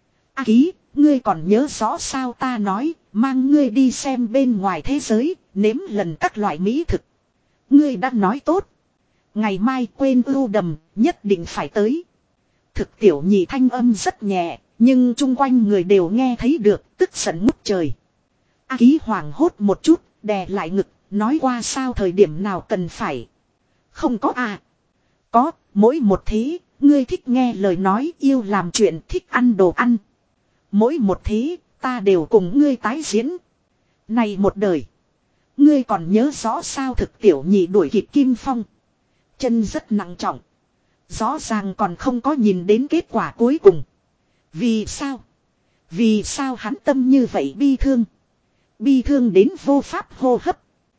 A Ký, ngươi còn nhớ rõ sao ta nói, mang ngươi đi xem bên ngoài thế giới, nếm lần các loại mỹ thực. Ngươi đã nói tốt. Ngày mai quên ưu đầm, nhất định phải tới. Thực Tiểu Nhị thanh âm rất nhẹ, nhưng chung quanh người đều nghe thấy được, tức giận ngút trời. A Ký hoảng hốt một chút, đè lại ngực, nói qua sao thời điểm nào cần phải. Không có à. Có, mỗi một thế, ngươi thích nghe lời nói, yêu làm chuyện, thích ăn đồ ăn. Mỗi một thế, ta đều cùng ngươi tái diễn. Này một đời, ngươi còn nhớ rõ sao? Thực Tiểu Nhị đuổi kịp Kim Phong. Chân rất nặng trọng. Rõ ràng còn không có nhìn đến kết quả cuối cùng. Vì sao? Vì sao hắn tâm như vậy bi thương? Bi thương đến vô pháp hô hấp.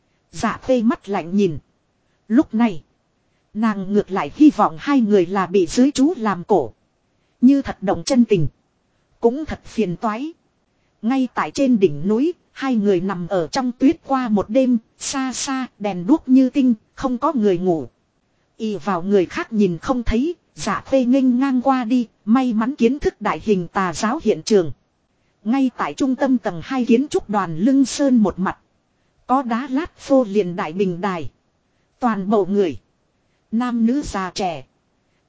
Dạ Khê mắt lạnh nhìn. Lúc này, nàng ngược lại hy vọng hai người là bị dưới chú làm cổ. Như thật động chân tình. Cũng thật phiền toái. Ngay tại trên đỉnh núi, hai người nằm ở trong tuyết qua một đêm, xa xa, đèn đuốc như tinh, không có người ngủ. Y vào người khác nhìn không thấy, Dạ Khê nghênh ngang qua đi, may mắn kiến thức đại hình tà giáo hiện trường. Ngay tại trung tâm tầng 2 kiến trúc đoàn lưng sơn một mặt. Có đá lát phô liền đại bình đài. Toàn bộ người. Nam nữ già trẻ.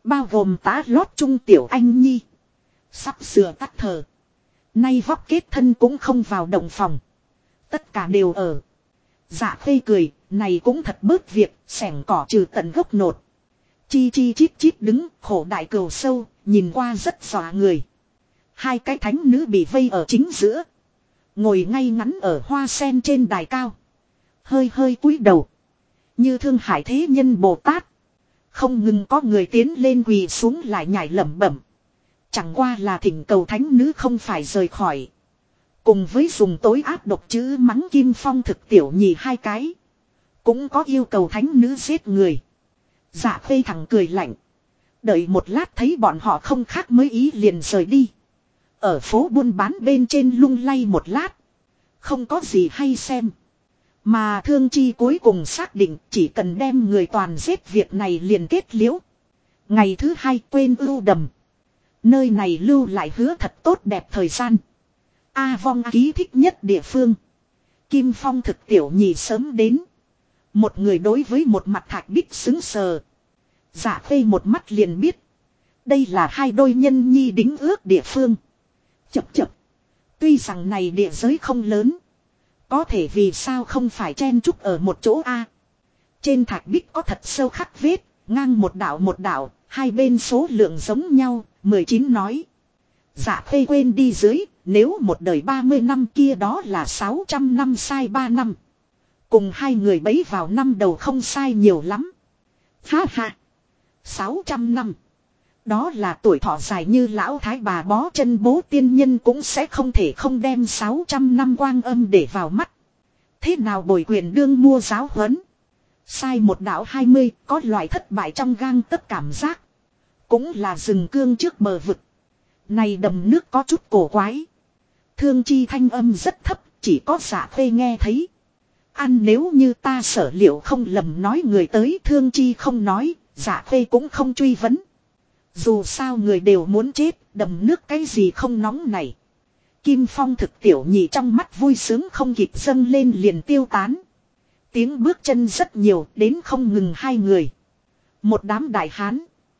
Bao gồm tá lót trung tiểu anh nhi. Sắp sửa tắt thở. Nay vóc kết thân cũng không vào động phòng. Tất cả đều ở. Dạ khê cười, này cũng thật bớt việc, xẻng cỏ trừ tận gốc nột. Chi chi chít chít đứng, khổ đại cừu sâu, nhìn qua rất dọa người. Hai cái thánh nữ bị vây ở chính giữa. Ngồi ngay ngắn ở hoa sen trên đài cao. Hơi hơi cúi đầu. Như Thương Hải Thế Nhân Bồ Tát. Không ngừng có người tiến lên quỳ xuống lại nhảy lẩm bẩm. Chẳng qua là thỉnh cầu thánh nữ không phải rời khỏi. Cùng với dùng tối áp độc chữ mắng Kim Phong thực tiểu nhị hai cái. Cũng có yêu cầu thánh nữ giết người. Dạ khê thẳng cười lạnh. Đợi một lát thấy bọn họ không khác mới ý liền rời đi. Ở phố buôn bán bên trên lung lay một lát. Không có gì hay xem. Mà Thương Chi cuối cùng xác định chỉ cần đem người toàn giết việc này liền kết liễu. Ngày thứ hai quên ưu đầm. Nơi này lưu lại hứa thật tốt đẹp thời gian. A Vong ký thích nhất địa phương. Kim Phong thực tiểu nhị sớm đến. Một người đối với một mặt thạch bích xứng sờ. Dạ khê một mắt liền biết. Đây là hai đôi nhân nhi đính ước địa phương. Chập chập. Tuy rằng này địa giới không lớn. Có thể vì sao không phải chen chúc ở một chỗ A. Trên thạch bích có thật sâu khắc vết. Ngang một đạo. Hai bên số lượng giống nhau. 19 nói. Dạ khê quên đi dưới. Nếu một đời 30 năm kia đó là 600 năm sai 3 năm. Cùng hai người bấy vào năm đầu không sai nhiều lắm. Ha ha. 600 năm. Đó là tuổi thọ dài như lão thái bà bó chân bố tiên nhân cũng sẽ không thể không đem 600 năm quang âm để vào mắt. Thế nào bồi quyền đương mua giáo huấn. Sai một đạo 20 có loại thất bại trong gang tất cảm giác. Cũng là rừng cương trước bờ vực. Này đầm nước có chút cổ quái. Thương Chi thanh âm rất thấp, chỉ có Dạ khê nghe thấy. Ăn nếu như ta sở liệu không lầm nói người tới Thương Chi không nói, Dạ khê cũng không truy vấn. Dù sao người đều muốn chết, đầm nước cái gì không nóng này. Kim Phong thực tiểu nhị trong mắt vui sướng không kịp dâng lên liền tiêu tán. Tiếng bước chân rất nhiều đến không ngừng hai người. Một đám đại hán.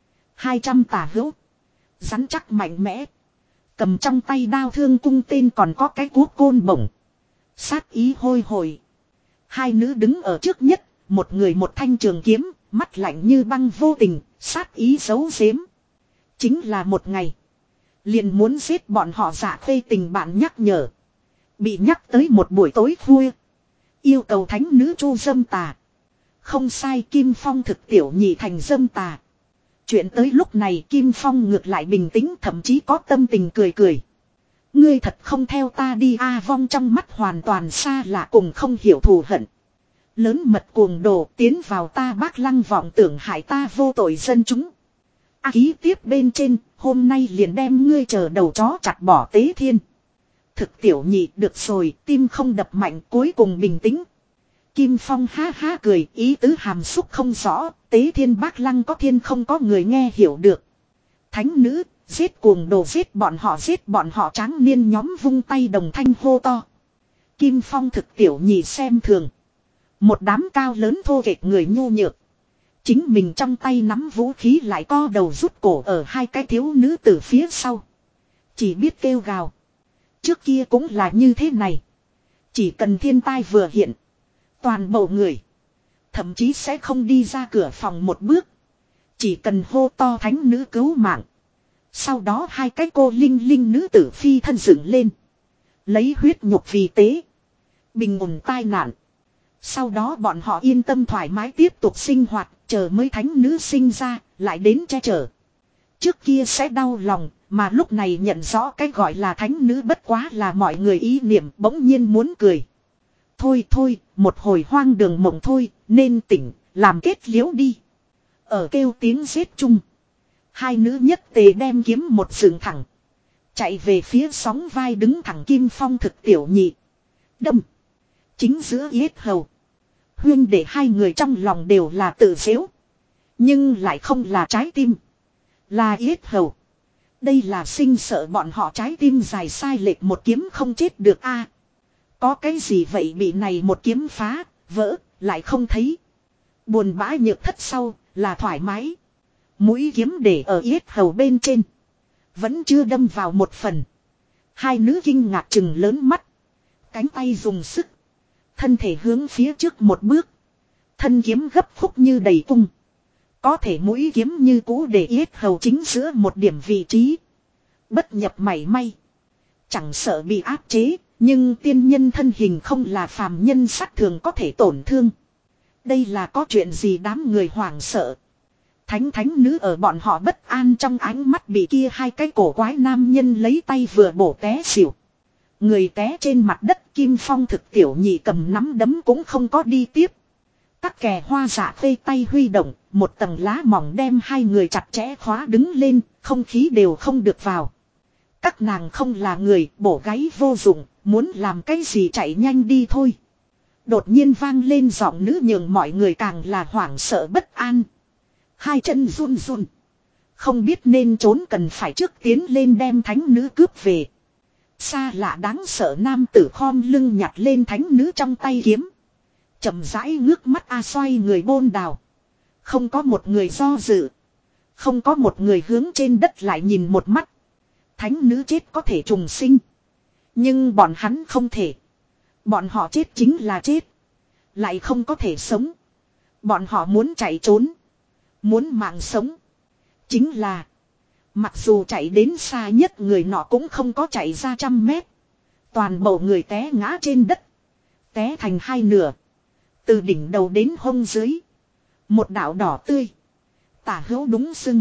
200 tả hữu. Rắn chắc mạnh mẽ. Cầm trong tay đao thương cung tên còn có cái cuốc côn bổng. Sát ý hôi hồi. Hai nữ đứng ở trước nhất. Một người một thanh trường kiếm. Mắt lạnh như băng vô tình. Sát ý giấu giếm. Chính là một ngày. Liền muốn giết bọn họ. Dạ khê tình bạn nhắc nhở. Bị nhắc tới một buổi tối khuya. Yêu cầu thánh nữ chu dâm tà. Không sai Kim Phong thực tiểu nhị thành dâm tà. Chuyện tới lúc này Kim Phong ngược lại bình tĩnh thậm chí có tâm tình cười cười. Ngươi thật không theo ta đi A Vong trong mắt hoàn toàn xa lạ cùng không hiểu thù hận. Lớn mật cuồng đồ tiến vào ta Bác Lăng vọng tưởng hại ta vô tội dân chúng. Ký tiếp bên trên hôm nay liền đem ngươi chờ đầu chó chặt bỏ tế thiên. Thực tiểu nhị được rồi tim không đập mạnh cuối cùng bình tĩnh. Kim Phong ha ha cười ý tứ hàm xúc không rõ. Tế thiên Bác Lăng có thiên không có người nghe hiểu được. Thánh nữ giết cuồng đồ giết bọn họ tráng niên nhóm vung tay đồng thanh hô to. Kim Phong thực tiểu nhị xem thường. Một đám cao lớn thô kệch người nhu nhược. Chính mình trong tay nắm vũ khí lại co đầu rút cổ ở hai cái thiếu nữ từ phía sau. Chỉ biết kêu gào. Trước kia cũng là như thế này. Chỉ cần thiên tai vừa hiện. Toàn bộ người. Thậm chí sẽ không đi ra cửa phòng một bước. Chỉ cần hô to thánh nữ cứu mạng. Sau đó hai cái cô linh linh nữ tử phi thân dựng lên. Lấy huyết nhục vì tế. Bình ổn tai nạn. Sau đó bọn họ yên tâm thoải mái tiếp tục sinh hoạt. Chờ mới thánh nữ sinh ra. Lại đến che chở. Trước kia sẽ đau lòng. Mà lúc này nhận rõ cái gọi là thánh nữ bất quá là mọi người ý niệm bỗng nhiên muốn cười. Thôi, một hồi hoang đường mộng thôi, nên tỉnh, làm kết liễu đi. Ở kêu tiếng giết chung. Hai nữ nhất tề đem kiếm một dựng thẳng. Chạy về phía sóng vai đứng thẳng Kim Phong thực tiểu nhị. Đâm. Chính giữa yết hầu. Huyên để hai người trong lòng đều là tự dễu. Nhưng lại không là trái tim. Là yết hầu. Đây là sinh sợ bọn họ trái tim dài sai lệch một kiếm không chết được a. Có cái gì vậy bị này một kiếm phá, vỡ, lại không thấy. Buồn bã nhược thất sau, là thoải mái. Mũi kiếm để ở yết hầu bên trên. Vẫn chưa đâm vào một phần. Hai nữ kinh ngạc trừng lớn mắt. Cánh tay dùng sức. Thân thể hướng phía trước một bước. Thân kiếm gấp khúc như đầy cung. Có thể mũi kiếm như cũ để yết hầu chính giữa một điểm vị trí. Bất nhập mảy may. Chẳng sợ bị áp chế. Nhưng tiên nhân thân hình không là phàm nhân sát thường có thể tổn thương. Đây là có chuyện gì đám người hoảng sợ. Thánh nữ ở bọn họ bất an trong ánh mắt bị kia hai cái cổ quái nam nhân lấy tay vừa bổ té xỉu. Người té trên mặt đất Kim Phong thực tiểu nhị cầm nắm đấm cũng không có đi tiếp. Các kè hoa dạ phê tay huy động, một tầng lá mỏng đem hai người chặt chẽ khóa đứng lên, không khí đều không được vào. Các nàng không là người, bổ gáy vô dụng, muốn làm cái gì chạy nhanh đi thôi. Đột nhiên vang lên giọng nữ nhường mọi người càng là hoảng sợ bất an. Hai chân run run. Không biết nên trốn cần phải trước tiến lên đem thánh nữ cướp về. Xa lạ đáng sợ nam tử khom lưng nhặt lên thánh nữ trong tay kiếm. Chậm rãi ngước mắt xoay người bôn đào. Không có một người do dự. Không có một người hướng trên đất lại nhìn một mắt. Thánh nữ chết có thể trùng sinh. Nhưng bọn hắn không thể. Bọn họ chết chính là chết. Lại không có thể sống. Bọn họ muốn chạy trốn. Muốn mạng sống. Chính là. Mặc dù chạy đến xa nhất người nọ cũng không có chạy ra 100 mét. Toàn bộ người té ngã trên đất. Té thành hai nửa. Từ đỉnh đầu đến hông dưới. Một đạo đỏ tươi. Tả hữu đúng xưng.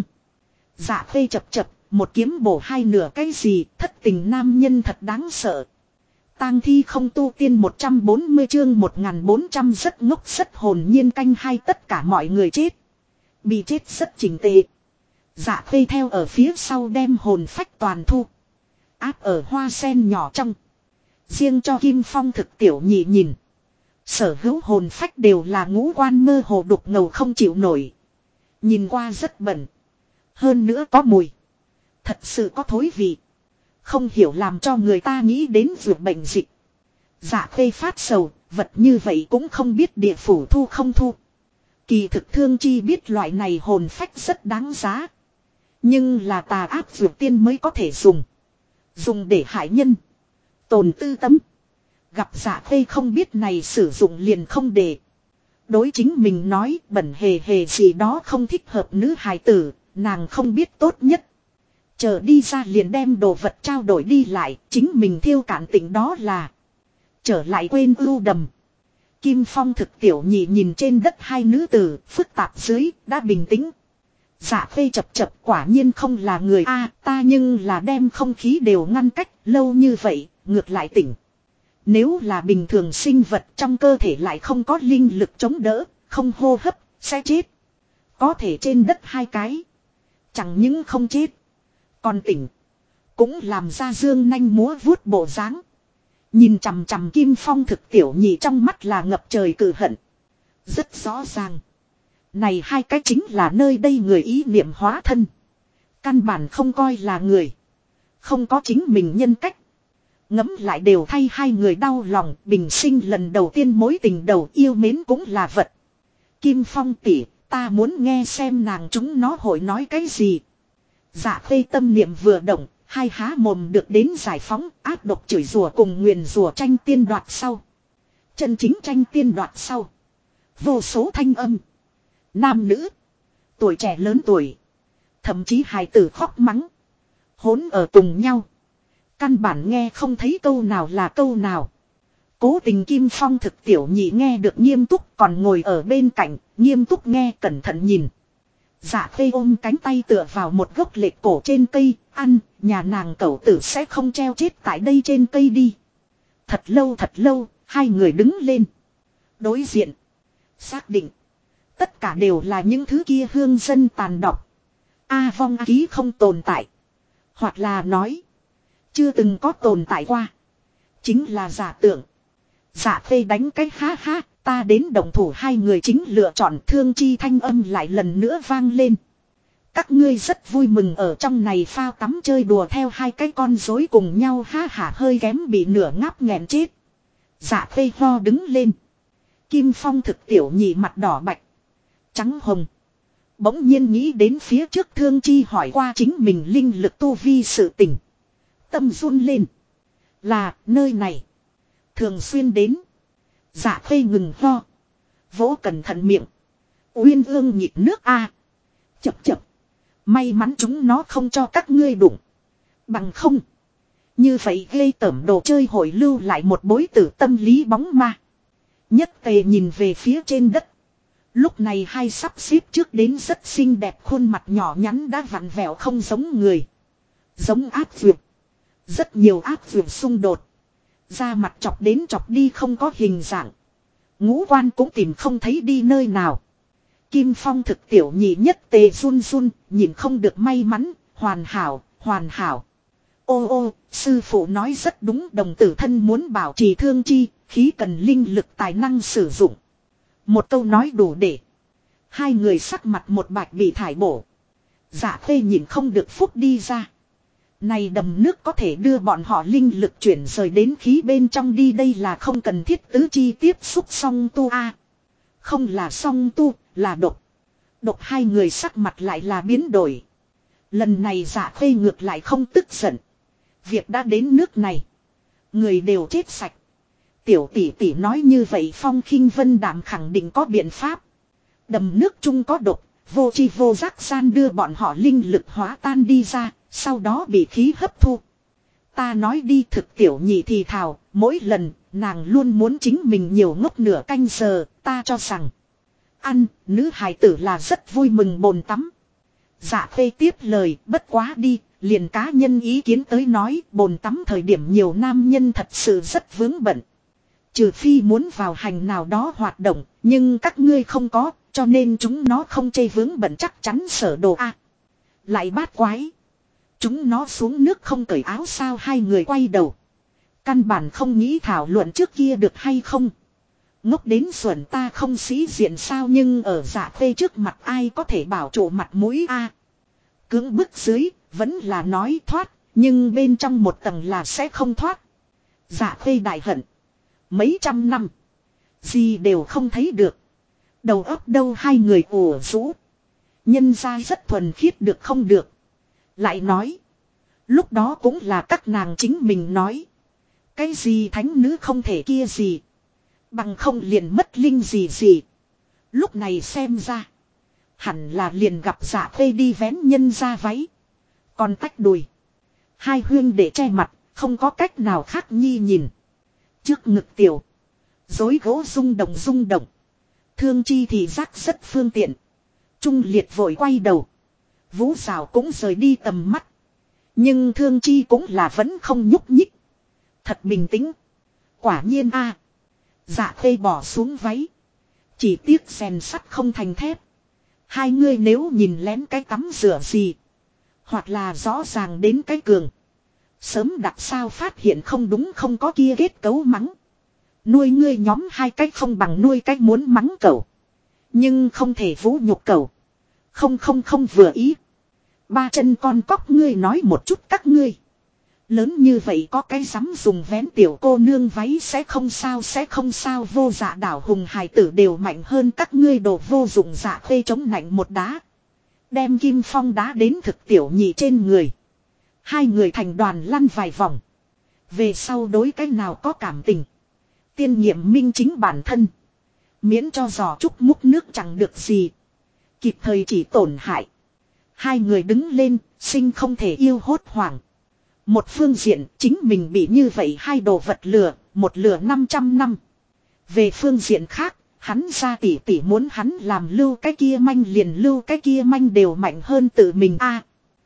Dạ phê chập chập. Một kiếm bổ hai nửa cái gì. Thất tình nam nhân thật đáng sợ. Tang thi không tu tiên 140 chương 1400 rất ngốc rất hồn nhiên canh hai tất cả mọi người chết. Bị chết rất chỉnh tề. Dạ phê theo ở phía sau đem hồn phách toàn thu. Áp ở hoa sen nhỏ trong. Riêng cho Kim Phong thực tiểu nhị nhìn. Sở hữu hồn phách đều là ngũ quan mơ hồ đục ngầu không chịu nổi. Nhìn qua rất bẩn. Hơn nữa có mùi. Thật sự có thối vị. Không hiểu làm cho người ta nghĩ đến vượt bệnh dịch. Dạ phê phát sầu, vật như vậy cũng không biết địa phủ thu không thu. Kỳ thực thương chi biết loại này hồn phách rất đáng giá. Nhưng là tà ác vượt tiên mới có thể dùng. Dùng để hại nhân. Tồn tư tâm. Gặp dạ phê không biết này sử dụng liền không để. Đối chính mình nói bẩn hề hề gì đó không thích hợp nữ hài tử, nàng không biết tốt nhất. Chờ đi ra liền đem đồ vật trao đổi đi lại, chính mình thiêu cản tỉnh đó là. Trở lại quên ưu đầm. Kim Phong thực tiểu nhị nhìn trên đất hai nữ tử, phức tạp dưới, đã bình tĩnh. Dạ phê chập chập quả nhiên không là người ta nhưng là đem không khí đều ngăn cách, lâu như vậy, ngược lại tỉnh. Nếu là bình thường sinh vật trong cơ thể lại không có linh lực chống đỡ, không hô hấp, sẽ chết. Có thể trên đất hai cái. Chẳng những không chết. Còn tỉnh. Cũng làm ra dương nanh múa vuốt bộ dáng. Nhìn chằm chằm Kim Phong thực tiểu nhị trong mắt là ngập trời cử hận. Rất rõ ràng. Này hai cái chính là nơi đây người ý niệm hóa thân. Căn bản không coi là người. Không có chính mình nhân cách. Ngẫm lại đều thay hai người đau lòng. Bình sinh lần đầu tiên mối tình đầu yêu mến cũng là vật. Kim Phong tỉ, ta muốn nghe xem nàng chúng nó hội nói cái gì. Dạ phê tâm niệm vừa động, hai há mồm được đến giải phóng, áp độc chửi rủa cùng nguyền rủa tranh tiên đoạt sau. Chân chính tranh tiên đoạt sau. Vô số thanh âm. Nam nữ. Tuổi trẻ lớn tuổi. Thậm chí hài tử khóc mắng. Hỗn ở cùng nhau. Căn bản nghe không thấy câu nào là câu nào. Cố tình Kim Phong thực tiểu nhị nghe được nghiêm túc còn ngồi ở bên cạnh, nghiêm túc nghe cẩn thận nhìn. Dạ phê ôm cánh tay tựa vào một gốc lệch cổ trên cây, ăn, nhà nàng cẩu tử sẽ không treo chết tại đây trên cây đi. Thật lâu, hai người đứng lên. Đối diện. Xác định. Tất cả đều là những thứ kia hương dân tàn độc. Vong ký không tồn tại. Hoặc là nói. Chưa từng có tồn tại qua. Chính là giả tưởng. Dạ phê đánh cái ha ha. Ta đến đồng thủ hai người chính lựa chọn thương chi thanh âm lại lần nữa vang lên. Các ngươi rất vui mừng ở trong này phao tắm chơi đùa theo hai cái con rối cùng nhau ha hả hơi kém bị nửa ngáp nghẹn chết. Dạ phê ho đứng lên. Kim Phong thực tiểu nhị mặt đỏ bạch. Trắng hồng. Bỗng nhiên nghĩ đến phía trước Thương Chi hỏi qua chính mình linh lực tu vi sự tình. Tâm run lên. Là nơi này. Thường xuyên đến. Dạ khê ngừng ho. Vỗ cẩn thận miệng. Uyên ương nhịp nước a. Chập chập. May mắn chúng nó không cho các ngươi đụng. Bằng không. Như vậy gây tẩm đồ chơi hội lưu lại một bối tử tâm lý bóng ma. Nhất tề nhìn về phía trên đất. Lúc này hai sắp xếp trước đến rất xinh đẹp khuôn mặt nhỏ nhắn đã vặn vẹo không giống người. Giống áp dược. Rất nhiều áp dược xung đột. Da mặt chọc đến chọc đi không có hình dạng. Ngũ quan cũng tìm không thấy đi nơi nào. Kim Phong thực tiểu nhị nhất tề run run, nhìn không được may mắn, hoàn hảo, hoàn hảo. Ô ô, sư phụ nói rất đúng, đồng tử thân muốn bảo trì Thương Chi, khí cần linh lực tài năng sử dụng. Một câu nói đủ để. Hai người sắc mặt một bạch bị thải bổ. Dạ khê nhìn không được phúc đi ra. Này đầm nước có thể đưa bọn họ linh lực chuyển rời đến khí bên trong đi, đây là không cần thiết tứ chi tiếp xúc song tu a. Không là song tu, là độc. Độc hai người sắc mặt lại là biến đổi. Lần này dạ khê ngược lại không tức giận. Việc đã đến nước này. Người đều chết sạch. Tiểu tỷ tỷ nói như vậy Phong Khinh Vân Đạm khẳng định có biện pháp. Đầm nước chung có độc, vô chi vô giác gian đưa bọn họ linh lực hóa tan đi ra, sau đó bị khí hấp thu. Ta nói đi thực tiểu nhị thì thào, mỗi lần nàng luôn muốn chính mình nhiều ngốc nửa canh giờ, ta cho rằng. Ăn, nữ hài tử là rất vui mừng bồn tắm. Dạ khê tiếp lời, bất quá đi, liền cá nhân ý kiến tới nói, bồn tắm thời điểm nhiều nam nhân thật sự rất vướng bận. Trừ phi muốn vào hành nào đó hoạt động, nhưng các ngươi không có, cho nên chúng nó không chê vướng bận chắc chắn sở đồ a. Lại bát quái. Chúng nó xuống nước không cởi áo sao, hai người quay đầu. Căn bản không nghĩ thảo luận trước kia được hay không. Ngốc đến xuẩn ta không sĩ diện sao, nhưng ở dạ khê trước mặt ai có thể bảo trụ mặt mũi a. Cưỡng bức dưới, vẫn là nói thoát, nhưng bên trong một tầng là sẽ không thoát. Dạ khê đại hận. Mấy trăm năm. Gì đều không thấy được. Đầu óc đâu hai người ủ rũ. Nhân ra rất thuần khiết được không được. Lại nói. Lúc đó cũng là các nàng chính mình nói. Cái gì thánh nữ không thể kia gì. Bằng không liền mất linh gì gì. Lúc này xem ra. Hẳn là liền gặp dạ khê đi vén nhân ra váy. Còn tách đùi. Hai huyên để che mặt. Không có cách nào khác nhi nhìn. Trước ngực tiểu. Dối gỗ rung động rung động. Thương Chi thì giác rất phương tiện. Trung liệt vội quay đầu. Vũ Sào cũng rời đi tầm mắt. Nhưng Thương Chi cũng là vẫn không nhúc nhích. Thật bình tĩnh. Quả nhiên a. Dạ khê bỏ xuống váy. Chỉ tiếc rèn sắt không thành thép. Hai người nếu nhìn lén cái tắm rửa gì. Hoặc là rõ ràng đến cái cường. Sớm đặt sao phát hiện không đúng, không có kia kết cấu mắng. Nuôi ngươi nhóm hai cách không bằng nuôi cách muốn mắng cậu. Nhưng không thể vũ nhục cậu. Không vừa ý. Ba chân con cóc ngươi nói một chút các ngươi. Lớn như vậy có cái dám dùng vén tiểu cô nương váy sẽ không sao vô dạ đảo hùng hài tử đều mạnh hơn các ngươi đồ vô dụng. Dạ khê chống nạnh một đá. Đem Kim Phong đá đến thực tiểu nhị trên người. Hai người thành đoàn lăn vài vòng. Về sau đối cái nào có cảm tình. Tiên nghiệm minh chính bản thân. Miễn cho giò trúc múc nước chẳng được gì. Kịp thời chỉ tổn hại. Hai người đứng lên, sinh không thể yêu hốt hoảng. Một phương diện chính mình bị như vậy hai đồ vật lừa, một lừa 500 năm. Về phương diện khác, hắn ra tỉ tỉ muốn hắn làm lưu cái kia manh liền lưu cái kia manh đều mạnh hơn tự mình a.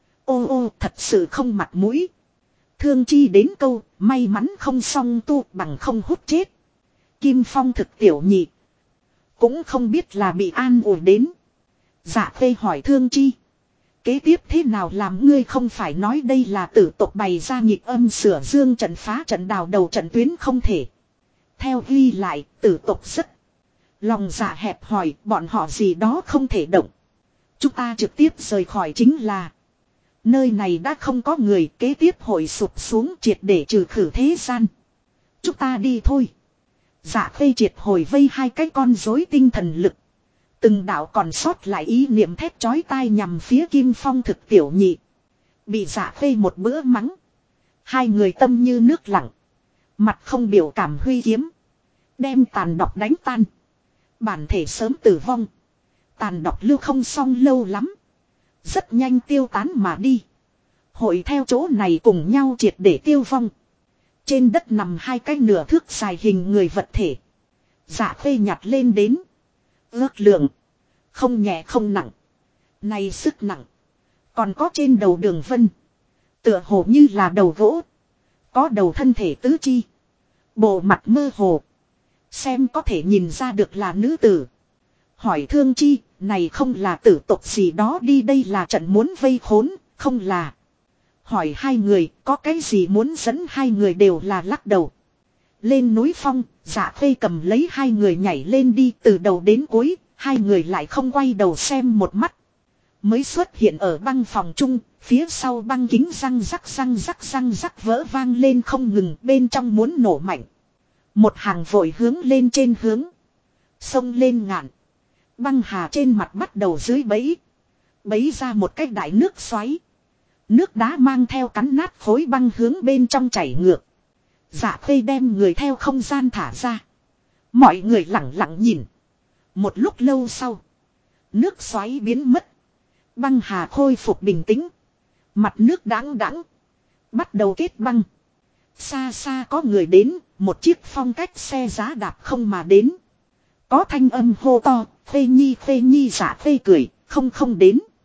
Ô thật sự không mặt mũi. Thương Chi đến câu, may mắn không song tu bằng không hút chết. Kim Phong thực tiểu nhị. Cũng không biết là bị an ủi đến. Dạ khê hỏi Thương Chi. Kế tiếp thế nào làm, ngươi không phải nói đây là tử tộc bày ra nghịch âm sửa dương trận phá trận đào đầu trận tuyến không thể. Theo ghi lại, tử tộc rất lòng dạ hẹp hòi, bọn họ gì đó không thể động. Chúng ta trực tiếp rời khỏi chính là. Nơi này đã không có người, kế tiếp hội sụp xuống triệt để trừ khử thế gian. Chúng ta đi thôi. Dạ khê triệt hồi vây hai cái con rối tinh thần lực. Từng đạo còn sót lại ý niệm thét chói tai nhằm phía Kim Phong thực tiểu nhị. Bị Dạ Khê một bữa mắng. Hai người tâm như nước lặng. Mặt không biểu cảm huy kiếm. Đem tàn độc đánh tan. Bản thể sớm tử vong. Tàn độc lưu không xong lâu lắm. Rất nhanh tiêu tán mà đi. Hội theo chỗ này cùng nhau triệt để tiêu vong. Trên đất nằm hai cái nửa thước dài hình người vật thể. Dạ Khê nhặt lên đến. Ước lượng. Không nhẹ không nặng. Này sức nặng. Còn có trên đầu Đường Vân. Tựa hồ như là đầu gỗ. Có đầu thân thể tứ chi. Bộ mặt mơ hồ. Xem có thể nhìn ra được là nữ tử. Hỏi Thương Chi, này không là tử tộc gì đó đi, đây là trận muốn vây khốn, không là. Hỏi hai người, có cái gì muốn dẫn hai người đều là lắc đầu. Lên núi phong, Dạ Khê cầm lấy hai người nhảy lên đi, từ đầu đến cuối, hai người lại không quay đầu xem một mắt. Mới xuất hiện ở băng phòng chung, phía sau băng kính răng rắc vỡ vang lên không ngừng, bên trong muốn nổ mạnh. Một hàng vội hướng lên trên hướng. Xông lên ngạn. Băng hà trên mặt bắt đầu dưới bẫy. Bẫy ra một cái đại nước xoáy. Nước đá mang theo cắn nát khối băng hướng bên trong chảy ngược. Dạ Khê đem người theo không gian thả ra. Mọi người lặng lặng nhìn. Một lúc lâu sau. Nước xoáy biến mất. Băng hà khôi phục bình tĩnh. Mặt nước đãng đãng. Bắt đầu kết băng. Xa xa có người đến. Một chiếc phong cách xe giá đạp không mà đến. Có thanh âm hô to. Phê Nhi Dạ Khê cười. Không đến.